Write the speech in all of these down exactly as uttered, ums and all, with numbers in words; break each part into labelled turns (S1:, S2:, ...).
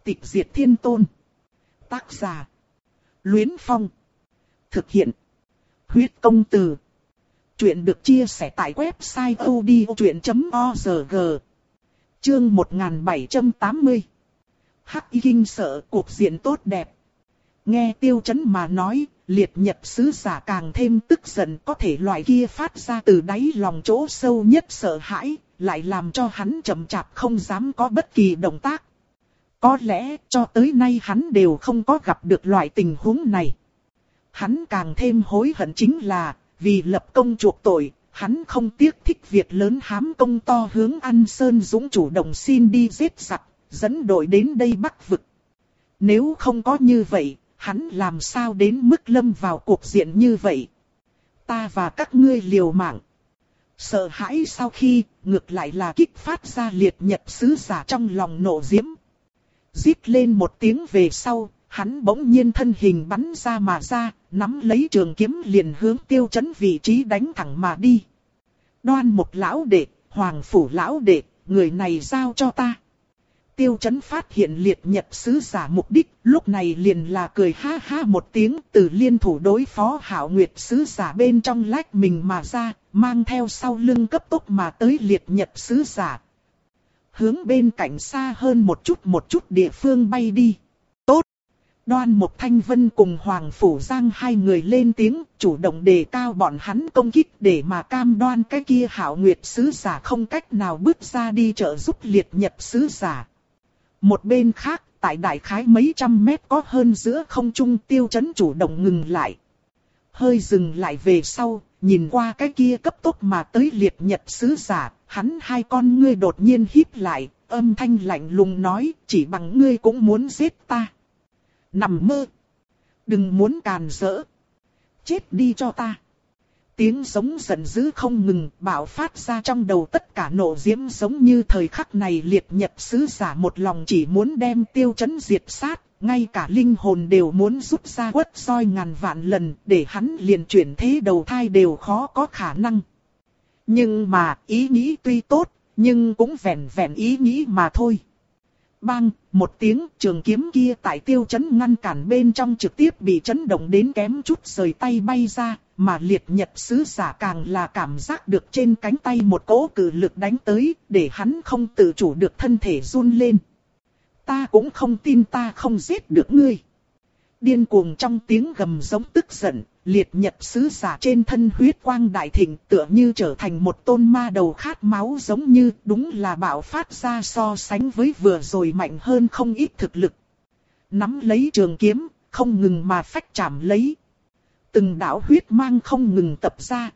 S1: Tịch diệt thiên tôn. Tác giả: Luyến Phong. Thực hiện: Huyết công từ. Chuyện được chia sẻ tại website odchuyện chấm org. Chương một nghìn bảy trăm tám mươi. Hắc Y kinh sợ cuộc diện tốt đẹp. Nghe Tiêu Chấn mà nói, liệt nhật sứ giả càng thêm tức giận, có thể loại kia phát ra từ đáy lòng chỗ sâu nhất sợ hãi, lại làm cho hắn chậm chạp không dám có bất kỳ động tác. Có lẽ cho tới nay hắn đều không có gặp được loại tình huống này. Hắn càng thêm hối hận chính là, vì lập công chuộc tội, hắn không tiếc thích việc lớn hám công to hướng An Sơn Dũng chủ động xin đi giết giặc, dẫn đội đến đây Bắc vực. Nếu không có như vậy, hắn làm sao đến mức lâm vào cuộc diện như vậy? Ta và các ngươi liều mạng. Sợ hãi sau khi, ngược lại là kích phát ra liệt nhật sứ giả trong lòng nộ diễm. Rít lên một tiếng về sau, hắn bỗng nhiên thân hình bắn ra mà ra, nắm lấy trường kiếm liền hướng Tiêu Chấn vị trí đánh thẳng mà đi. Đoan Mục lão đệ, Hoàng phủ lão đệ, người này giao cho ta. Tiêu Chấn phát hiện liệt nhật sứ giả mục đích, lúc này liền là cười ha ha một tiếng, từ liên thủ đối phó Hạo Nguyệt sứ giả bên trong lách mình mà ra, mang theo sau lưng cấp tốc mà tới liệt nhật sứ giả. Hướng bên cạnh xa hơn một chút một chút địa phương bay đi. Tốt! Đoan Mục Thanh Vân cùng Hoàng Phủ Giang hai người lên tiếng, chủ động đề cao bọn hắn công kích để mà cam đoan cái kia Hạo Nguyệt sứ giả không cách nào bước ra đi trợ giúp liệt nhật sứ giả. Một bên khác, tại đại khái mấy trăm mét có hơn giữa không trung, Tiêu Chấn chủ động ngừng lại. Hơi dừng lại về sau, nhìn qua cái kia cấp tốc mà tới liệt nhật sứ giả, hắn hai con ngươi đột nhiên híp lại, âm thanh lạnh lùng nói, chỉ bằng ngươi cũng muốn giết ta. Nằm mơ. Đừng muốn càn rỡ. Chết đi cho ta. Tiếng giống giận dữ không ngừng bạo phát ra trong đầu, tất cả nộ diễm giống như thời khắc này liệt nhật sứ giả một lòng chỉ muốn đem Tiêu Chấn diệt sát, ngay cả linh hồn đều muốn rút ra quất soi ngàn vạn lần, để hắn liền chuyển thế đầu thai đều khó có khả năng. Nhưng mà ý nghĩ tuy tốt, nhưng cũng vẹn vẹn ý nghĩ mà thôi. Bang, một tiếng, trường kiếm kia tại Tiêu Chấn ngăn cản bên trong trực tiếp bị chấn động đến kém chút rời tay bay ra, mà liệt nhật sứ giả càng là cảm giác được trên cánh tay một cỗ cự lực đánh tới, để hắn không tự chủ được thân thể run lên. Ta cũng không tin ta không giết được ngươi. Điên cuồng trong tiếng gầm giống tức giận, liệt nhật sứ giả trên thân huyết quang đại thịnh, tựa như trở thành một tôn ma đầu khát máu, giống như đúng là bạo phát ra so sánh với vừa rồi mạnh hơn không ít thực lực. Nắm lấy trường kiếm, không ngừng mà phách chạm lấy. Từng đạo huyết mang không ngừng tập ra.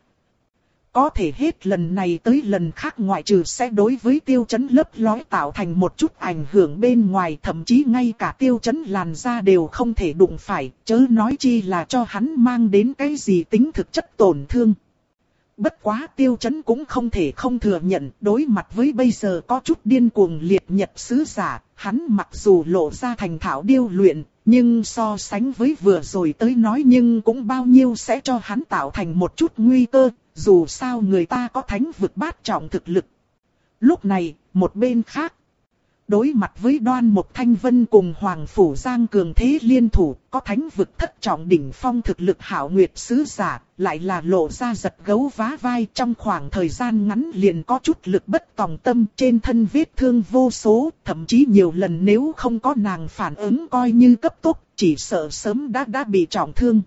S1: Có thể hết lần này tới lần khác, ngoại trừ sẽ đối với Tiêu Chấn lấp lói tạo thành một chút ảnh hưởng bên ngoài, thậm chí ngay cả Tiêu Chấn làn da đều không thể đụng phải, chớ nói chi là cho hắn mang đến cái gì tính thực chất tổn thương. Bất quá Tiêu Chấn cũng không thể không thừa nhận, đối mặt với bây giờ có chút điên cuồng liệt nhật sứ giả, hắn mặc dù lộ ra thành thạo điêu luyện, nhưng so sánh với vừa rồi tới nói nhưng cũng bao nhiêu sẽ cho hắn tạo thành một chút nguy cơ, dù sao người ta có thánh vực bát trọng thực lực. Lúc này, một bên khác, đối mặt với Đoan Mục Thanh Vân cùng Hoàng Phủ Giang cường thế liên thủ, có thánh vực thất trọng đỉnh phong thực lực Hạo Nguyệt sứ giả, lại là lộ ra giật gấu vá vai, trong khoảng thời gian ngắn liền có chút lực bất tòng tâm, trên thân vết thương vô số, thậm chí nhiều lần nếu không có nàng phản ứng coi như cấp tốc, chỉ sợ sớm đã đã bị trọng thương.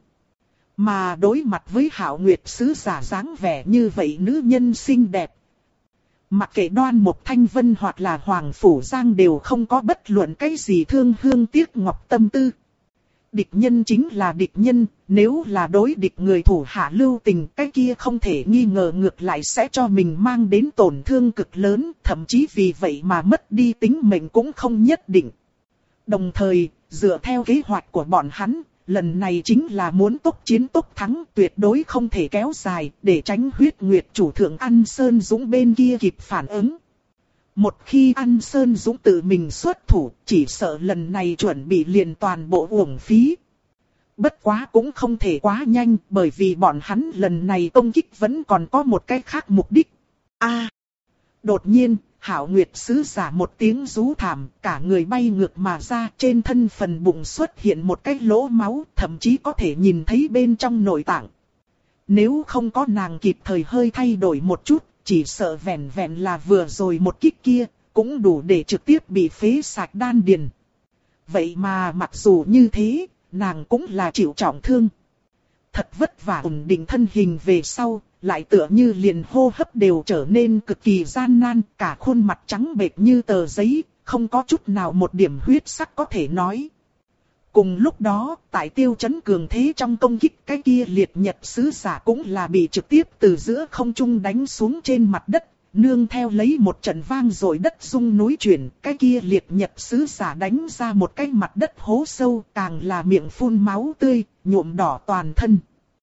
S1: Mà đối mặt với Hạo Nguyệt sứ giả dáng vẻ như vậy nữ nhân xinh đẹp, mặc kệ Đoan Mục Thanh Vân hoặc là Hoàng Phủ Giang đều không có bất luận cái gì thương hương tiếc ngọc tâm tư. Địch nhân chính là địch nhân, nếu là đối địch người thủ hạ lưu tình, cái kia không thể nghi ngờ ngược lại sẽ cho mình mang đến tổn thương cực lớn, thậm chí vì vậy mà mất đi tính mệnh cũng không nhất định. Đồng thời, dựa theo kế hoạch của bọn hắn, lần này chính là muốn tốc chiến tốc thắng, tuyệt đối không thể kéo dài, để tránh huyết nguyệt chủ thượng An Sơn Dũng bên kia kịp phản ứng. Một khi An Sơn Dũng tự mình xuất thủ, chỉ sợ lần này chuẩn bị liền toàn bộ uổng phí. Bất quá cũng không thể quá nhanh, bởi vì bọn hắn lần này công kích vẫn còn có một cái khác mục đích. A! Đột nhiên, Hạo Nguyệt sứ giả một tiếng rú thảm, cả người bay ngược mà ra, trên thân phần bụng xuất hiện một cái lỗ máu, thậm chí có thể nhìn thấy bên trong nội tạng. Nếu không có nàng kịp thời hơi thay đổi một chút, chỉ sợ vẹn vẹn là vừa rồi một kích kia, cũng đủ để trực tiếp bị phế sạch đan điền. Vậy mà mặc dù như thế, nàng cũng là chịu trọng thương. Thật vất vả ổn định thân hình về sau, lại tựa như liền hô hấp đều trở nên cực kỳ gian nan, cả khuôn mặt trắng bệch như tờ giấy, không có chút nào một điểm huyết sắc có thể nói. Cùng lúc đó, tại Tiêu Chấn cường thế trong công kích, cái kia liệt nhật sứ giả cũng là bị trực tiếp từ giữa không trung đánh xuống trên mặt đất, nương theo lấy một trận vang rồi đất rung núi chuyển, cái kia liệt nhật sứ giả đánh ra một cái mặt đất hố sâu, càng là miệng phun máu tươi, nhuộm đỏ toàn thân.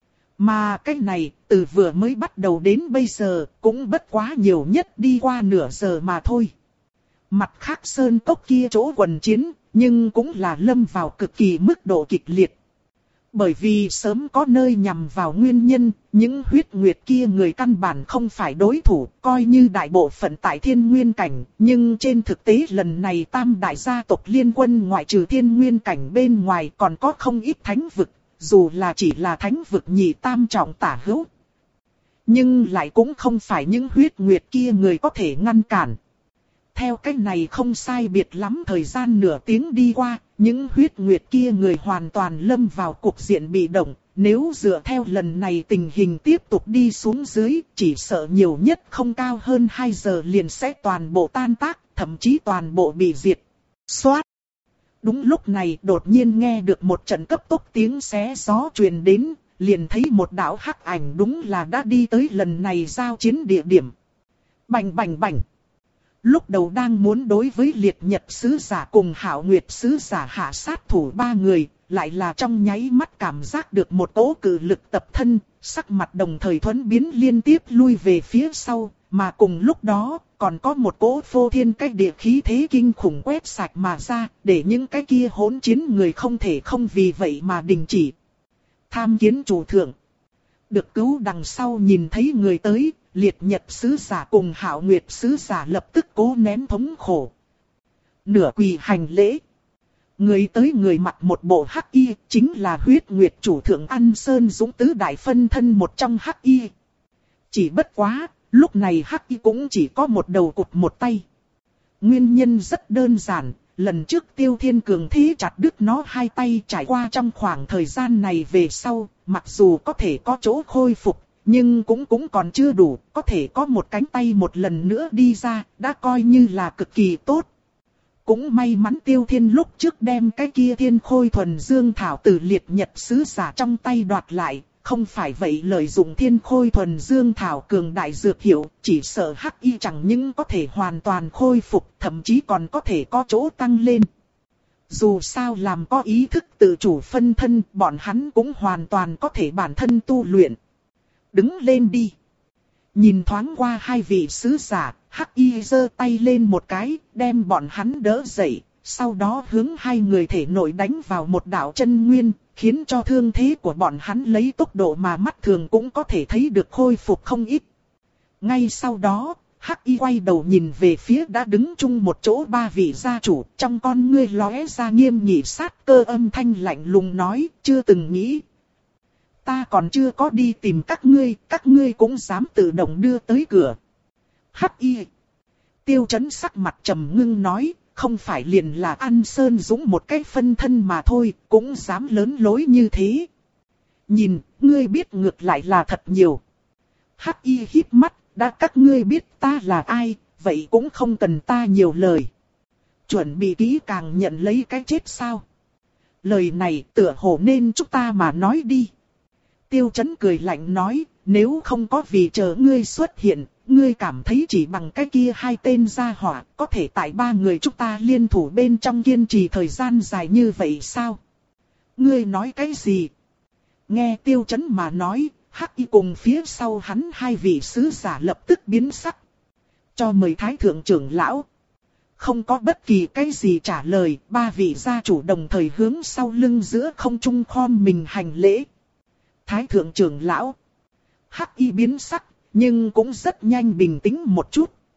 S1: Mà cái này, từ vừa mới bắt đầu đến bây giờ, cũng bất quá nhiều nhất đi qua nửa giờ mà thôi. Mặt khác sơn cốc kia chỗ quần chiến, nhưng cũng là lâm vào cực kỳ mức độ kịch liệt. Bởi vì sớm có nơi nhằm vào nguyên nhân, những huyết nguyệt kia người căn bản không phải đối thủ, coi như đại bộ phận tại thiên nguyên cảnh, nhưng trên thực tế lần này tam đại gia tộc liên quân ngoại trừ thiên nguyên cảnh bên ngoài còn có không ít thánh vực, dù là chỉ là thánh vực nhị tam trọng tả hữu. Nhưng lại cũng không phải những huyết nguyệt kia người có thể ngăn cản. Theo cách này không sai biệt lắm thời gian nửa tiếng đi qua, những huyết nguyệt kia người hoàn toàn lâm vào cuộc diện bị động. Nếu dựa theo lần này tình hình tiếp tục đi xuống dưới, chỉ sợ nhiều nhất không cao hơn hai giờ liền sẽ toàn bộ tan tác, thậm chí toàn bộ bị diệt. Xoát! Đúng lúc này đột nhiên nghe được một trận cấp tốc tiếng xé gió truyền đến, liền thấy một đạo hắc ảnh đúng là đã đi tới lần này giao chiến địa điểm. Bành bành bành! Lúc đầu đang muốn đối với liệt nhật sứ giả cùng Hạo Nguyệt sứ giả hạ sát thủ ba người, lại là trong nháy mắt cảm giác được một cỗ cự lực tập thân, sắc mặt đồng thời thuẫn biến liên tiếp lui về phía sau, mà cùng lúc đó còn có một cỗ phô thiên cách địa khí thế kinh khủng quét sạch mà ra, để những cái kia hỗn chiến người không thể không vì vậy mà đình chỉ. Tham kiến chủ thượng. Được cứu đằng sau nhìn thấy người tới, liệt nhật sứ giả cùng Hạo Nguyệt sứ giả lập tức cố nén thống khổ. Nửa quỳ hành lễ. Người tới người mặc một bộ hắc y, chính là huyết nguyệt chủ thượng An Sơn Dũng tứ đại phân thân một trong hắc y. Chỉ bất quá, lúc này hắc y cũng chỉ có một đầu cụt một tay. Nguyên nhân rất đơn giản, lần trước Tiêu Thiên Cường thế chặt đứt nó hai tay, trải qua trong khoảng thời gian này về sau, mặc dù có thể có chỗ khôi phục, nhưng cũng cũng còn chưa đủ, có thể có một cánh tay một lần nữa đi ra, đã coi như là cực kỳ tốt. Cũng may mắn Tiêu Thiên lúc trước đem cái kia thiên khôi thuần dương thảo từ liệt nhật sứ giả trong tay đoạt lại, không phải vậy lợi dụng thiên khôi thuần dương thảo cường đại dược hiệu, chỉ sợ hắc y chẳng những có thể hoàn toàn khôi phục, thậm chí còn có thể có chỗ tăng lên. Dù sao làm có ý thức tự chủ phân thân, bọn hắn cũng hoàn toàn có thể bản thân tu luyện. Đứng lên đi. Nhìn thoáng qua hai vị sứ giả, hắc y giơ tay lên một cái, đem bọn hắn đỡ dậy, sau đó hướng hai người thể nội đánh vào một đạo chân nguyên, khiến cho thương thế của bọn hắn lấy tốc độ mà mắt thường cũng có thể thấy được khôi phục không ít. Ngay sau đó, hắc y quay đầu nhìn về phía đã đứng chung một chỗ ba vị gia chủ, trong con ngươi lóe ra nghiêm nghị sát cơ, âm thanh lạnh lùng nói, chưa từng nghĩ. Ta còn chưa có đi tìm các ngươi, các ngươi cũng dám tự động đưa tới cửa. Hắc y. Tiêu Chấn sắc mặt trầm ngưng nói, không phải liền là An Sơn Dũng một cái phân thân mà thôi, cũng dám lớn lối như thế. Nhìn, ngươi biết ngược lại là thật nhiều. Hắc y híp mắt, đã các ngươi biết ta là ai, vậy cũng không cần ta nhiều lời. Chuẩn bị kỹ càng nhận lấy cái chết sao? Lời này tựa hồ nên chúng ta mà nói đi. Tiêu Chấn cười lạnh nói, nếu không có vì chờ ngươi xuất hiện, ngươi cảm thấy chỉ bằng cái kia hai tên gia hỏa, có thể tại ba người chúng ta liên thủ bên trong kiên trì thời gian dài như vậy sao? Ngươi nói cái gì? Nghe Tiêu Chấn mà nói, hắc y cùng phía sau hắn hai vị sứ giả lập tức biến sắc. Cho mời Thái Thượng trưởng lão. Không có bất kỳ cái gì trả lời, ba vị gia chủ đồng thời hướng sau lưng giữa không trung khom mình hành lễ. Thái Thượng trưởng lão. Hắc y biến sắc, nhưng cũng rất nhanh bình tĩnh một chút.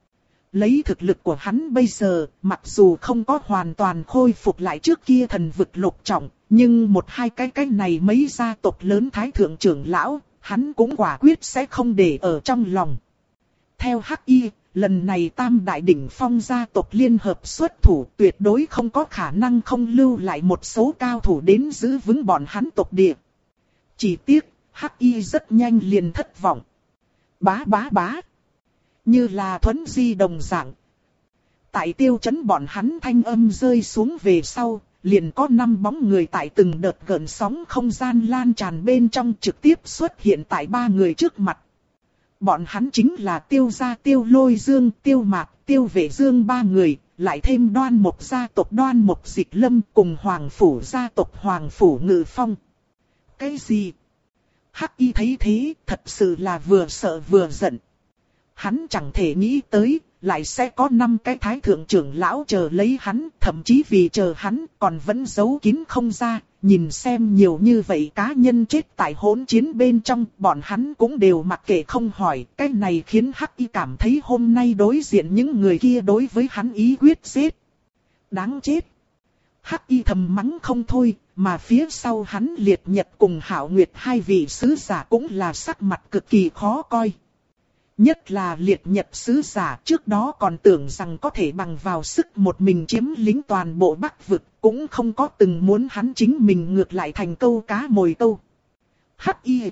S1: Lấy thực lực của hắn bây giờ, mặc dù không có hoàn toàn khôi phục lại trước kia thần vực lục trọng, nhưng một hai cái cái này mấy gia tộc lớn thái thượng trưởng lão, hắn cũng quả quyết sẽ không để ở trong lòng. Theo Hắc Y, lần này tam đại đỉnh phong gia tộc liên hợp xuất thủ tuyệt đối không có khả năng không lưu lại một số cao thủ đến giữ vững bọn hắn tộc địa. Chỉ tiếc, Hắc Y rất nhanh liền thất vọng. Bá bá bá. Như là thuấn di đồng dạng. Tại tiêu chấn bọn hắn thanh âm rơi xuống về sau, liền có năm bóng người tại từng đợt gợn sóng không gian lan tràn bên trong trực tiếp xuất hiện tại ba người trước mặt. Bọn hắn chính là Tiêu gia Tiêu Lôi Dương, Tiêu Mạc, Tiêu Vệ Dương ba người, lại thêm Đoan Mộc gia tộc Đoan Mộc Dịch Lâm cùng Hoàng Phủ gia tộc Hoàng Phủ Ngự Phong. Cái gì? Hắc Y thấy thế, thật sự là vừa sợ vừa giận. Hắn chẳng thể nghĩ tới, lại sẽ có năm cái thái thượng trưởng lão chờ lấy hắn, thậm chí vì chờ hắn còn vẫn giấu kín không ra, nhìn xem nhiều như vậy cá nhân chết tại hỗn chiến bên trong, bọn hắn cũng đều mặc kệ không hỏi, cái này khiến Hắc Y cảm thấy hôm nay đối diện những người kia đối với hắn ý quyết giết. Đáng chết! Hắc Y thầm mắng không thôi, mà phía sau hắn Liệt Nhật cùng Hạo Nguyệt hai vị sứ giả cũng là sắc mặt cực kỳ khó coi. Nhất là Liệt Nhật sứ giả trước đó còn tưởng rằng có thể bằng vào sức một mình chiếm lĩnh toàn bộ Bắc vực, cũng không có từng muốn hắn chính mình ngược lại thành câu cá mồi câu. Hắc Y,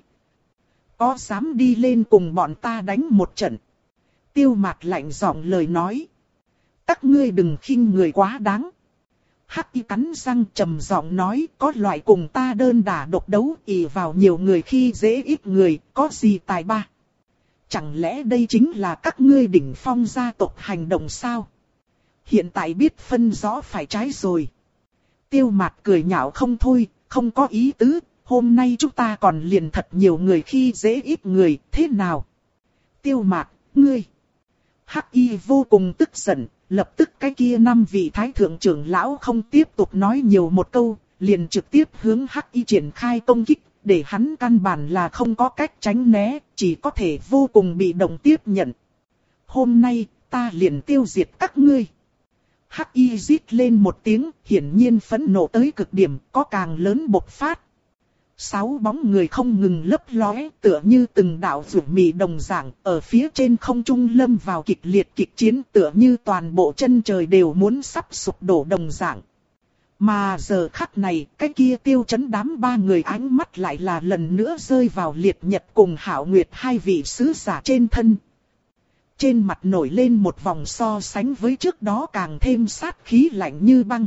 S1: có dám đi lên cùng bọn ta đánh một trận? Tiêu Mạc lạnh giọng lời nói. Các ngươi đừng khinh người quá đáng. Hắc Y cắn răng trầm giọng nói, có loại cùng ta đơn đả độc đấu ỷ vào nhiều người khi dễ ít người, có gì tài ba? Chẳng lẽ đây chính là các ngươi đỉnh phong gia tộc hành động sao? Hiện tại biết phân rõ phải trái rồi. Tiêu Mạc cười nhạo không thôi, không có ý tứ, hôm nay chúng ta còn liền thật nhiều người khi dễ ít người, thế nào? Tiêu Mạc, ngươi! Hắc Y vô cùng tức giận, lập tức cái kia năm vị thái thượng trưởng lão không tiếp tục nói nhiều một câu, liền trực tiếp hướng Hắc Y triển khai công kích. Để hắn căn bản là không có cách tránh né, chỉ có thể vô cùng bị động tiếp nhận. Hôm nay, ta liền tiêu diệt các ngươi. Hắc Y rít lên một tiếng, hiển nhiên phẫn nộ tới cực điểm, có càng lớn bộc phát. Sáu bóng người không ngừng lấp lóe, tựa như từng đạo rủ mì đồng dạng, ở phía trên không trung lâm vào kịch liệt kịch chiến, tựa như toàn bộ chân trời đều muốn sắp sụp đổ đồng dạng. Mà giờ khắc này, cái kia tiêu chấn đám ba người ánh mắt lại là lần nữa rơi vào Liệt Nhật cùng Hạo Nguyệt hai vị sứ giả trên thân. Trên mặt nổi lên một vòng so sánh với trước đó càng thêm sát khí lạnh như băng.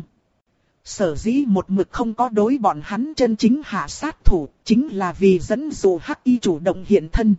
S1: Sở dĩ một mực không có đối bọn hắn chân chính hạ sát thủ, chính là vì dẫn dụ Hắc Y chủ động hiện thân.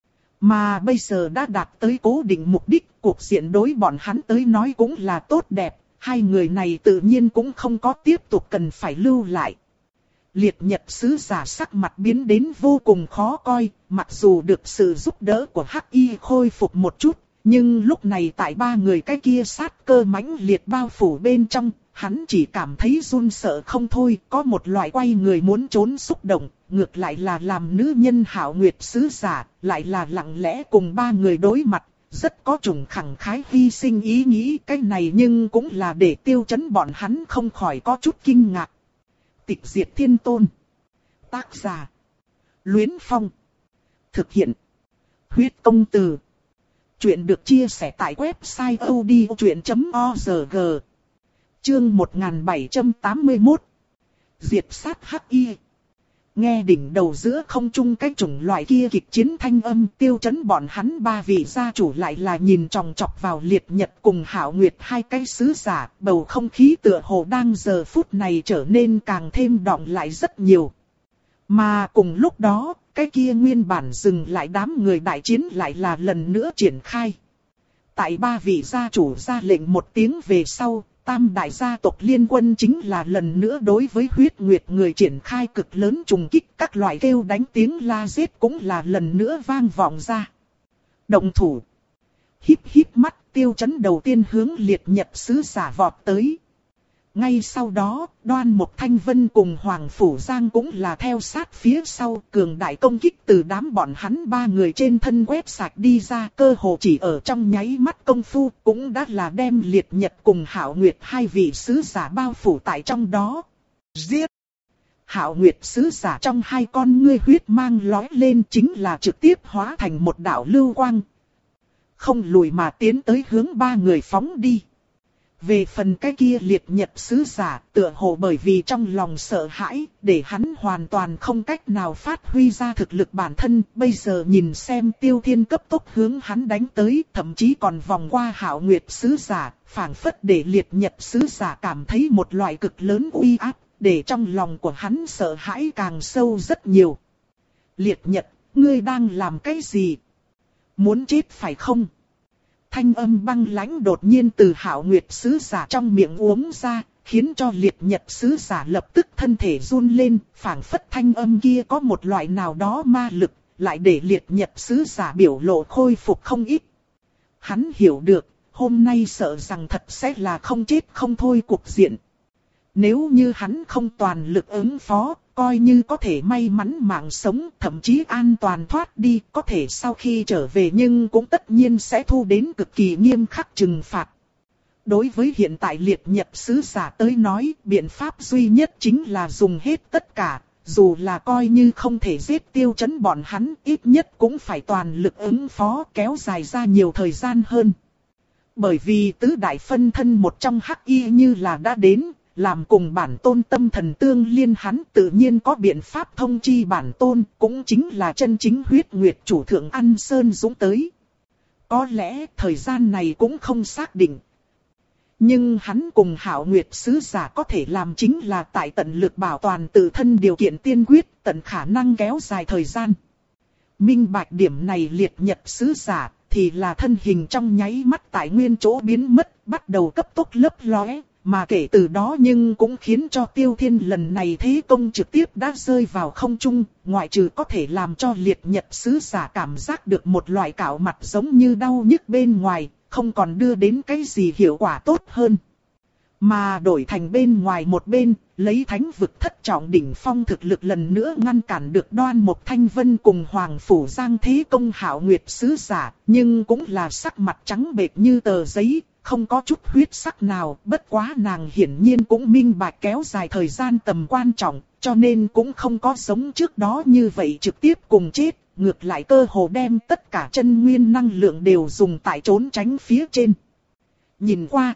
S1: Mà bây giờ đã đạt tới cố định mục đích, cuộc diện đối bọn hắn tới nói cũng là tốt đẹp. Hai người này tự nhiên cũng không có tiếp tục cần phải lưu lại. Liệt Nhật sứ giả sắc mặt biến đến vô cùng khó coi, mặc dù được sự giúp đỡ của Hắc Y khôi phục một chút, nhưng lúc này tại ba người cái kia sát cơ mãnh liệt bao phủ bên trong, hắn chỉ cảm thấy run sợ không thôi, có một loại quay người muốn trốn xúc động, ngược lại là làm nữ nhân Hạo Nguyệt sứ giả, lại là lặng lẽ cùng ba người đối mặt. Rất có chủng khẳng khái hy sinh ý nghĩ, cái này nhưng cũng là để tiêu chấn bọn hắn không khỏi có chút kinh ngạc. Tịch diệt thiên tôn. Tác giả. Luyến Phong. Thực hiện. Huyết công từ. Chuyện được chia sẻ tại website odchuyện chấm org. Chương một nghìn bảy trăm tám mươi mốt. Diệt sát Hắc Y. Nghe đỉnh đầu giữa không trung cái chủng loại kia kịch chiến thanh âm, tiêu chấn bọn hắn ba vị gia chủ lại là nhìn chòng chọc vào Liệt Nhật cùng Hạo Nguyệt hai cái sứ giả, bầu không khí tựa hồ đang giờ phút này trở nên càng thêm đọng lại rất nhiều. Mà cùng lúc đó, cái kia nguyên bản dừng lại đám người đại chiến lại là lần nữa triển khai. Tại ba vị gia chủ ra lệnh một tiếng về sau, tam đại gia tộc liên quân chính là lần nữa đối với huyết nguyệt người triển khai cực lớn trùng kích, các loại kêu đánh tiếng la giết cũng là lần nữa vang vọng ra. Động thủ. Híp híp mắt, tiêu chấn đầu tiên hướng Liệt Nhật sứ giả vọt tới. Ngay sau đó, Đoan Mộc Thanh Vân cùng Hoàng Phủ Giang cũng là theo sát phía sau, cường đại công kích từ đám bọn hắn ba người trên thân quét sạch đi ra, cơ hồ chỉ ở trong nháy mắt công phu, cũng đã là đem Liệt Nhật cùng Hạo Nguyệt hai vị sứ giả bao phủ tại trong đó. Giết! Hạo Nguyệt sứ giả trong hai con ngươi huyết mang lói lên, chính là trực tiếp hóa thành một đạo lưu quang. Không lùi mà tiến tới hướng ba người phóng đi. Về phần cái kia Liệt Nhật sứ giả, tựa hồ bởi vì trong lòng sợ hãi, để hắn hoàn toàn không cách nào phát huy ra thực lực bản thân. Bây giờ nhìn xem Tiêu Thiên cấp tốc hướng hắn đánh tới, thậm chí còn vòng qua Hạo Nguyệt sứ giả, phảng phất để Liệt Nhật sứ giả cảm thấy một loại cực lớn uy áp, để trong lòng của hắn sợ hãi càng sâu rất nhiều. Liệt Nhật, ngươi đang làm cái gì? Muốn chết phải không? Thanh âm băng lãnh đột nhiên từ Hạo Nguyệt sứ giả trong miệng uống ra, khiến cho Liệt Nhật sứ giả lập tức thân thể run lên, phảng phất thanh âm kia có một loại nào đó ma lực, lại để Liệt Nhật sứ giả biểu lộ khôi phục không ít. Hắn hiểu được, hôm nay sợ rằng thật sẽ là không chết không thôi cục diện. Nếu như hắn không toàn lực ứng phó, coi như có thể may mắn mạng sống, thậm chí an toàn thoát đi, có thể sau khi trở về nhưng cũng tất nhiên sẽ thu đến cực kỳ nghiêm khắc trừng phạt. Đối với hiện tại Liệt Nhật sứ giả tới nói, biện pháp duy nhất chính là dùng hết tất cả, dù là coi như không thể giết Tiêu Chấn bọn hắn, ít nhất cũng phải toàn lực ứng phó, kéo dài ra nhiều thời gian hơn. Bởi vì tứ đại phân thân một trong hắc y như là đã đến, làm cùng bản tôn tâm thần tương liên, hắn tự nhiên có biện pháp thông chi bản tôn, cũng chính là chân chính huyết nguyệt chủ thượng An Sơn Dũng tới. Có lẽ thời gian này cũng không xác định. Nhưng hắn cùng Hạo Nguyệt sứ giả có thể làm chính là tại tận lực bảo toàn tự thân điều kiện tiên quyết, tận khả năng kéo dài thời gian. Minh bạch điểm này Liệt Nhật sứ giả thì là thân hình trong nháy mắt tại nguyên chỗ biến mất, bắt đầu cấp tốc lấp lóe. Mà kể từ đó nhưng cũng khiến cho Tiêu Thiên lần này thế công trực tiếp đã rơi vào không trung, ngoại trừ có thể làm cho Liệt Nhật sứ giả cảm giác được một loại cạo mặt giống như đau nhức bên ngoài, không còn đưa đến cái gì hiệu quả tốt hơn. Mà đổi thành bên ngoài một bên, lấy thánh vực thất trọng đỉnh phong thực lực lần nữa ngăn cản được Đoan Mộc Thanh Vân cùng Hoàng Phủ Giang thế công Hạo Nguyệt sứ giả, nhưng cũng là sắc mặt trắng bệch như tờ giấy. Không có chút huyết sắc nào, bất quá nàng hiển nhiên cũng minh bạch kéo dài thời gian tầm quan trọng, cho nên cũng không có giống trước đó như vậy trực tiếp cùng chết, ngược lại cơ hồ đem tất cả chân nguyên năng lượng đều dùng tại trốn tránh phía trên. Nhìn qua,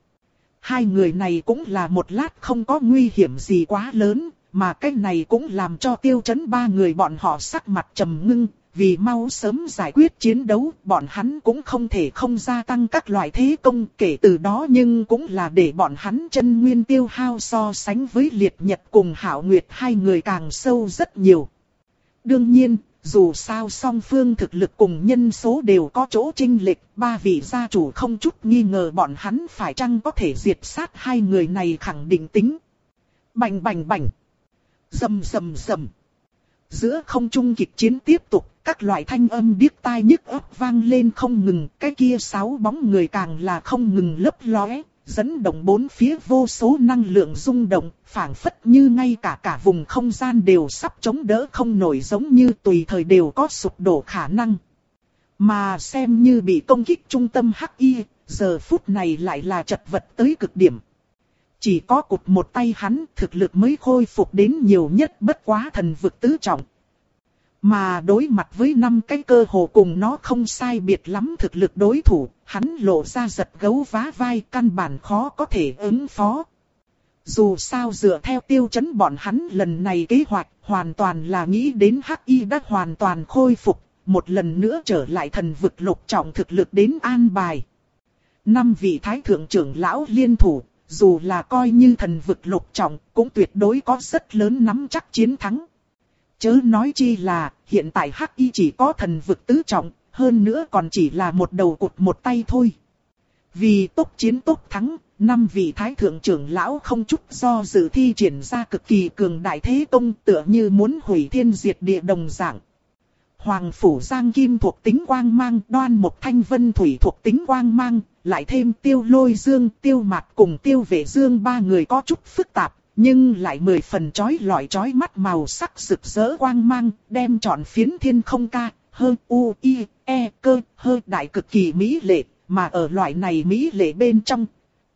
S1: hai người này cũng là một lát không có nguy hiểm gì quá lớn, mà cái này cũng làm cho Tiêu Chấn ba người bọn họ sắc mặt trầm ngưng. Vì mau sớm giải quyết chiến đấu, bọn hắn cũng không thể không gia tăng các loại thế công, kể từ đó nhưng cũng là để bọn hắn chân nguyên tiêu hao so sánh với Liệt Nhật cùng Hạo Nguyệt hai người càng sâu rất nhiều. Đương nhiên, dù sao song phương thực lực cùng nhân số đều có chỗ chênh lệch, ba vị gia chủ không chút nghi ngờ bọn hắn phải chăng có thể diệt sát hai người này khẳng định tính. Bành bành bành, rầm rầm rầm. Giữa không trung kịch chiến tiếp tục, các loại thanh âm điếc tai nhức óc vang lên không ngừng, cái kia sáu bóng người càng là không ngừng lấp lóe, dẫn động bốn phía vô số năng lượng rung động, phảng phất như ngay cả cả vùng không gian đều sắp chống đỡ không nổi, giống như tùy thời đều có sụp đổ khả năng. Mà xem như bị công kích trung tâm hắc y, giờ phút này lại là chật vật tới cực điểm. Chỉ có cụt một tay hắn thực lực mới khôi phục đến nhiều nhất bất quá thần vực tứ trọng. Mà đối mặt với năm cái cơ hồ cùng nó không sai biệt lắm thực lực đối thủ, hắn lộ ra giật gấu vá vai, căn bản khó có thể ứng phó. Dù sao dựa theo Tiêu Chấn bọn hắn lần này kế hoạch, hoàn toàn là nghĩ đến hắc y đã hoàn toàn khôi phục, một lần nữa trở lại thần vực lục trọng thực lực đến an bài. Năm vị thái thượng trưởng lão liên thủ, dù là coi như thần vực lục trọng, cũng tuyệt đối có rất lớn nắm chắc chiến thắng. Chớ nói chi là, hiện tại hắc y chỉ có thần vực tứ trọng, hơn nữa còn chỉ là một đầu cụt một tay thôi. Vì tốc chiến tốc thắng, năm vị thái thượng trưởng lão không chút do dự thi triển ra cực kỳ cường đại thế công, tựa như muốn hủy thiên diệt địa đồng dạng. Hoàng Phủ Giang Kim thuộc tính quang mang, Đoan Mộc Thanh Vân Thủy thuộc tính quang mang, lại thêm Tiêu Lôi Dương, Tiêu Mạt cùng Tiêu Vệ Dương ba người có chút phức tạp, nhưng lại mười phần chói lọi chói mắt màu sắc rực rỡ quang mang, đem trọn phiến thiên không ca, hơ u i e cơ, hơ đại cực kỳ mỹ lệ, mà ở loại này mỹ lệ bên trong,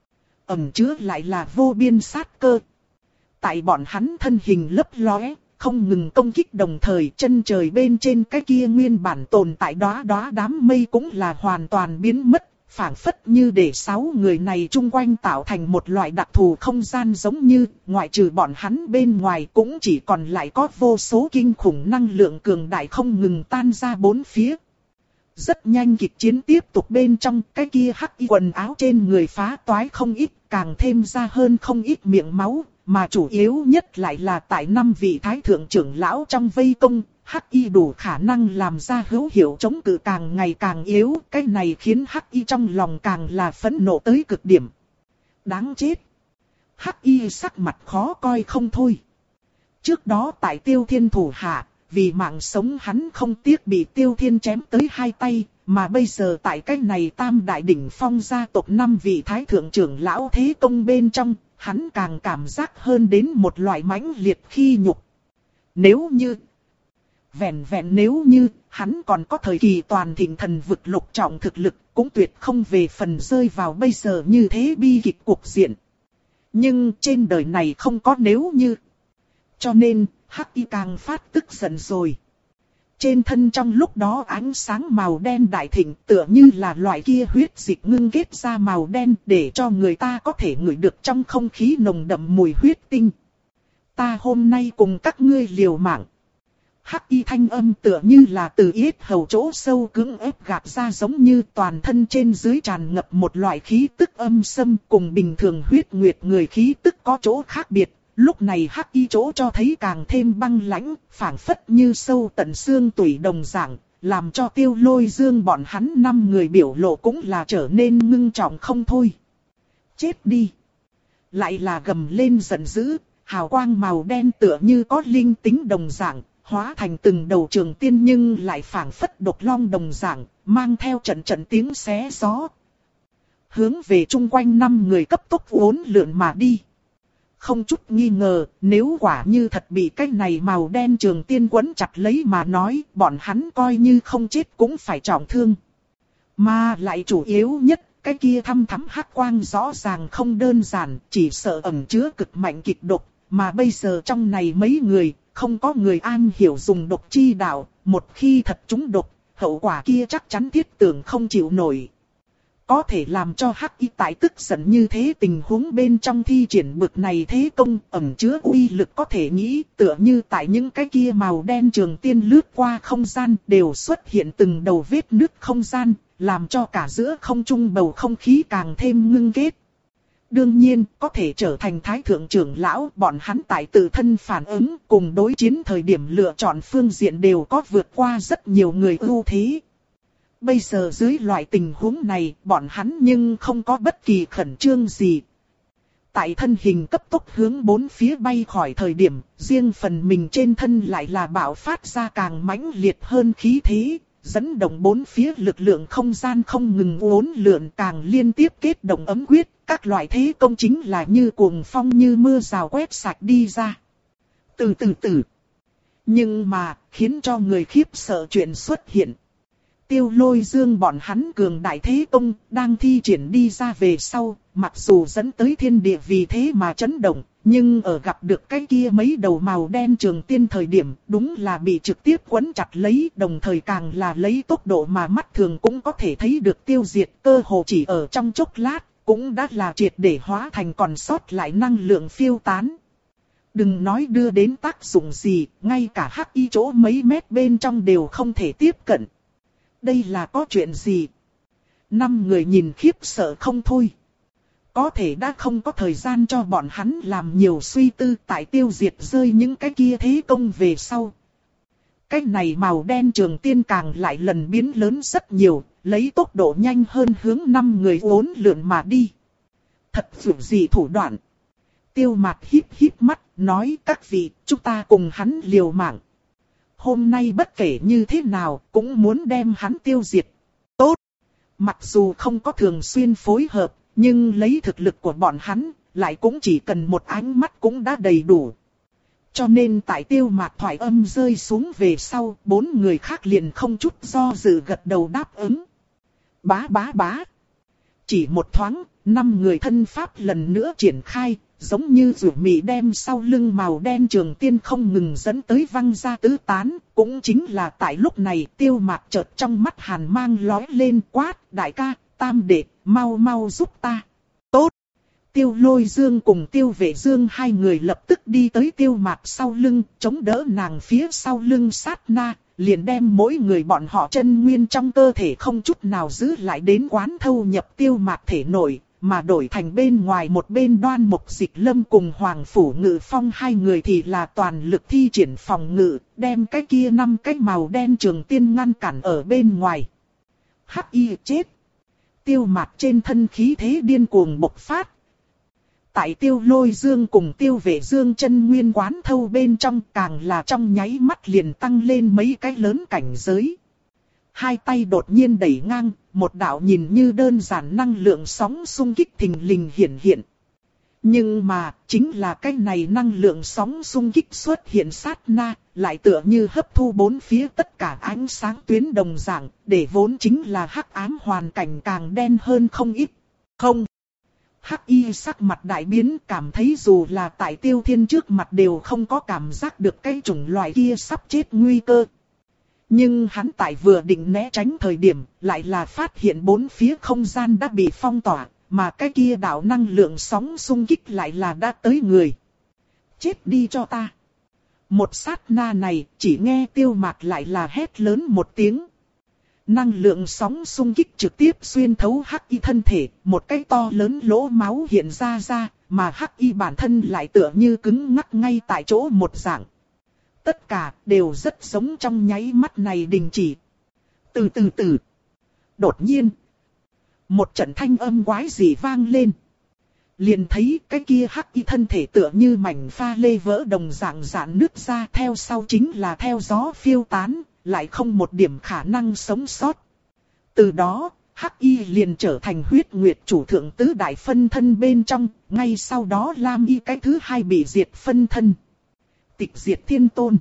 S1: ẩn chứa lại là vô biên sát cơ. Tại bọn hắn thân hình lấp lóe, không ngừng công kích đồng thời, chân trời bên trên cái kia nguyên bản tồn tại đóa đóa đám mây cũng là hoàn toàn biến mất, phảng phất như để sáu người này chung quanh tạo thành một loại đặc thù không gian, giống như ngoại trừ bọn hắn bên ngoài cũng chỉ còn lại có vô số kinh khủng năng lượng cường đại không ngừng tan ra bốn phía. Rất nhanh kịch chiến tiếp tục bên trong, cái kia hắc y quần áo trên người phá toái không ít, càng thêm ra hơn không ít miệng máu, mà chủ yếu nhất lại là tại năm vị thái thượng trưởng lão trong vây công, hắc y đủ khả năng làm ra hữu hiệu chống cự càng ngày càng yếu, cái này khiến hắc y trong lòng càng là phẫn nộ tới cực điểm. Đáng chết! Hắc y sắc mặt khó coi không thôi. Trước đó tại Tiêu Thiên thủ hạ, vì mạng sống hắn không tiếc bị Tiêu Thiên chém tới hai tay, mà bây giờ tại cái này tam đại đỉnh phong gia tộc năm vị thái thượng trưởng lão thế công bên trong, hắn càng cảm giác hơn đến một loại mãnh liệt khi nhục. Nếu như, vẹn vẹn nếu như, hắn còn có thời kỳ toàn thịnh thần vực lục trọng thực lực, cũng tuyệt không về phần rơi vào bây giờ như thế bi kịch cuộc diện. Nhưng trên đời này không có nếu như. Cho nên, hắc y càng phát tức giận rồi. Trên thân trong lúc đó ánh sáng màu đen đại thịnh, tựa như là loại kia huyết dịch ngưng kết ra màu đen, để cho người ta có thể ngửi được trong không khí nồng đậm mùi huyết tinh. Ta hôm nay cùng các ngươi liều mạng. Hắc y thanh âm tựa như là từ yết hầu chỗ sâu cứng ép gạt ra, giống như toàn thân trên dưới tràn ngập một loại khí tức âm sâm, cùng bình thường huyết nguyệt người khí tức có chỗ khác biệt. Lúc này hắc y chỗ cho thấy càng thêm băng lãnh, phảng phất như sâu tận xương tủy đồng dạng, làm cho Tiêu Lôi Dương bọn hắn năm người biểu lộ cũng là trở nên ngưng trọng không thôi. Chết đi! Lại là gầm lên giận dữ, hào quang màu đen tựa như có linh tính đồng dạng, hóa thành từng đầu trường tiên nhưng lại phảng phất độc long đồng dạng, mang theo trận trận tiếng xé gió. Hướng về chung quanh năm người cấp tốc uốn lượn mà đi. Không chút nghi ngờ, nếu quả như thật bị cái này màu đen trường tiên quấn chặt lấy mà nói, bọn hắn coi như không chết cũng phải trọng thương. Mà lại chủ yếu nhất, cái kia thăm thắm hắc quang rõ ràng không đơn giản, chỉ sợ ẩn chứa cực mạnh kịch độc, mà bây giờ trong này mấy người, không có người an hiểu dùng độc chi đạo, một khi thật trúng độc, hậu quả kia chắc chắn thiết tưởng không chịu nổi. Có thể làm cho hắc y tại tức giận như thế tình huống bên trong thi triển bực này thế công ẩn chứa uy lực có thể nghĩ, tựa như tại những cái kia màu đen trường tiên lướt qua không gian đều xuất hiện từng đầu vết nứt không gian, làm cho cả giữa không trung bầu không khí càng thêm ngưng kết. Đương nhiên, có thể trở thành thái thượng trưởng lão, bọn hắn tại tự thân phản ứng cùng đối chiến thời điểm lựa chọn phương diện đều có vượt qua rất nhiều người ưu thế. Bây giờ dưới loại tình huống này, bọn hắn nhưng không có bất kỳ khẩn trương gì. Tại thân hình cấp tốc hướng bốn phía bay khỏi thời điểm, riêng phần mình trên thân lại là bạo phát ra càng mãnh liệt hơn khí thế, dẫn động bốn phía lực lượng không gian không ngừng uốn lượn, càng liên tiếp kết động ấm quyết, các loại thế công chính là như cuồng phong như mưa rào quét sạch đi ra. Từ từ từ. Nhưng mà, khiến cho người khiếp sợ chuyện xuất hiện. Tiêu Lôi Dương bọn hắn cường đại thế công, đang thi triển đi ra về sau, mặc dù dẫn tới thiên địa vì thế mà chấn động, nhưng ở gặp được cái kia mấy đầu màu đen trường tiên thời điểm, đúng là bị trực tiếp quấn chặt lấy, đồng thời càng là lấy tốc độ mà mắt thường cũng có thể thấy được tiêu diệt, cơ hồ chỉ ở trong chốc lát, cũng đã là triệt để hóa thành còn sót lại năng lượng phiêu tán. Đừng nói đưa đến tác dụng gì, ngay cả hắc y chỗ mấy mét bên trong đều không thể tiếp cận. Đây là có chuyện gì? Năm người nhìn khiếp sợ không thôi. Có thể đã không có thời gian cho bọn hắn làm nhiều suy tư, tại tiêu diệt rơi những cái kia thế công về sau. Cái này màu đen trường tiên càng lại lần biến lớn rất nhiều, lấy tốc độ nhanh hơn hướng năm người uốn lượn mà đi. Thật dữ dị thủ đoạn. Tiêu Mạt híp híp mắt, nói các vị, chúng ta cùng hắn liều mạng. hôm nay bất kể như thế nào cũng muốn đem hắn tiêu diệt. Tốt! Mặc dù không có thường xuyên phối hợp, nhưng lấy thực lực của bọn hắn, lại cũng chỉ cần một ánh mắt cũng đã đầy đủ. Cho nên tại Tiêu Mạt thoại âm rơi xuống về sau, bốn người khác liền không chút do dự gật đầu đáp ứng. Bá bá bá! Chỉ một thoáng, năm người thân pháp lần nữa triển khai, giống như rủ mị đem sau lưng màu đen trường tiên không ngừng dẫn tới văng ra tứ tán. Cũng chính là tại lúc này Tiêu Mạt chợt trong mắt hàn mang lóe lên, quát: đại ca, tam đệ, mau mau giúp ta. Tốt! Tiêu Lôi Dương cùng Tiêu Vệ Dương hai người lập tức đi tới Tiêu Mạt sau lưng, chống đỡ nàng phía sau lưng sát na, liền đem mỗi người bọn họ chân nguyên trong cơ thể không chút nào giữ lại đến quán thâu nhập Tiêu Mạt thể nội, mà đổi thành bên ngoài một bên Đoan Mục Dịch Lâm cùng Hoàng Phủ Ngự Phong hai người thì là toàn lực thi triển phòng ngự, đem cái kia năm cái màu đen trường tiên ngăn cản ở bên ngoài. Hắc Y chết! Tiêu Mạt trên thân khí thế điên cuồng bộc phát. Tại Tiêu Lôi Dương cùng Tiêu Vệ Dương chân nguyên quán thâu bên trong, càng là trong nháy mắt liền tăng lên mấy cái lớn cảnh giới. Hai tay đột nhiên đẩy ngang, một đạo nhìn như đơn giản năng lượng sóng xung kích thình lình hiện hiện. Nhưng mà, chính là cái này năng lượng sóng xung kích xuất hiện sát na, lại tựa như hấp thu bốn phía tất cả ánh sáng tuyến đồng dạng, để vốn chính là hắc ám hoàn cảnh càng đen hơn không ít. Không! Hắc Y sắc mặt đại biến, cảm thấy dù là tại Tiêu Thiên trước mặt đều không có cảm giác được cái chủng loại kia sắp chết nguy cơ. Nhưng hắn tại vừa định né tránh thời điểm, lại là phát hiện bốn phía không gian đã bị phong tỏa, mà cái kia đạo năng lượng sóng xung kích lại là đã tới người. Chết đi cho ta! Một sát na này, chỉ nghe Tiêu Mạt lại là hét lớn một tiếng. Năng lượng sóng xung kích trực tiếp xuyên thấu Hắc Y thân thể, một cái to lớn lỗ máu hiện ra ra, mà Hắc Y bản thân lại tựa như cứng ngắc ngay tại chỗ một dạng. Tất cả đều rất giống trong nháy mắt này đình chỉ. Từ từ từ. Đột nhiên, một trận thanh âm quái dị vang lên. Liền thấy cái kia Hắc Y thân thể tựa như mảnh pha lê vỡ đồng dạng rạn nứt ra, theo sau chính là theo gió phiêu tán, lại không một điểm khả năng sống sót. Từ đó, Hắc Y liền trở thành huyết nguyệt chủ thượng tứ đại phân thân bên trong, ngay sau đó Lam Y cái thứ hai bị diệt phân thân. Tịch diệt thiên tôn.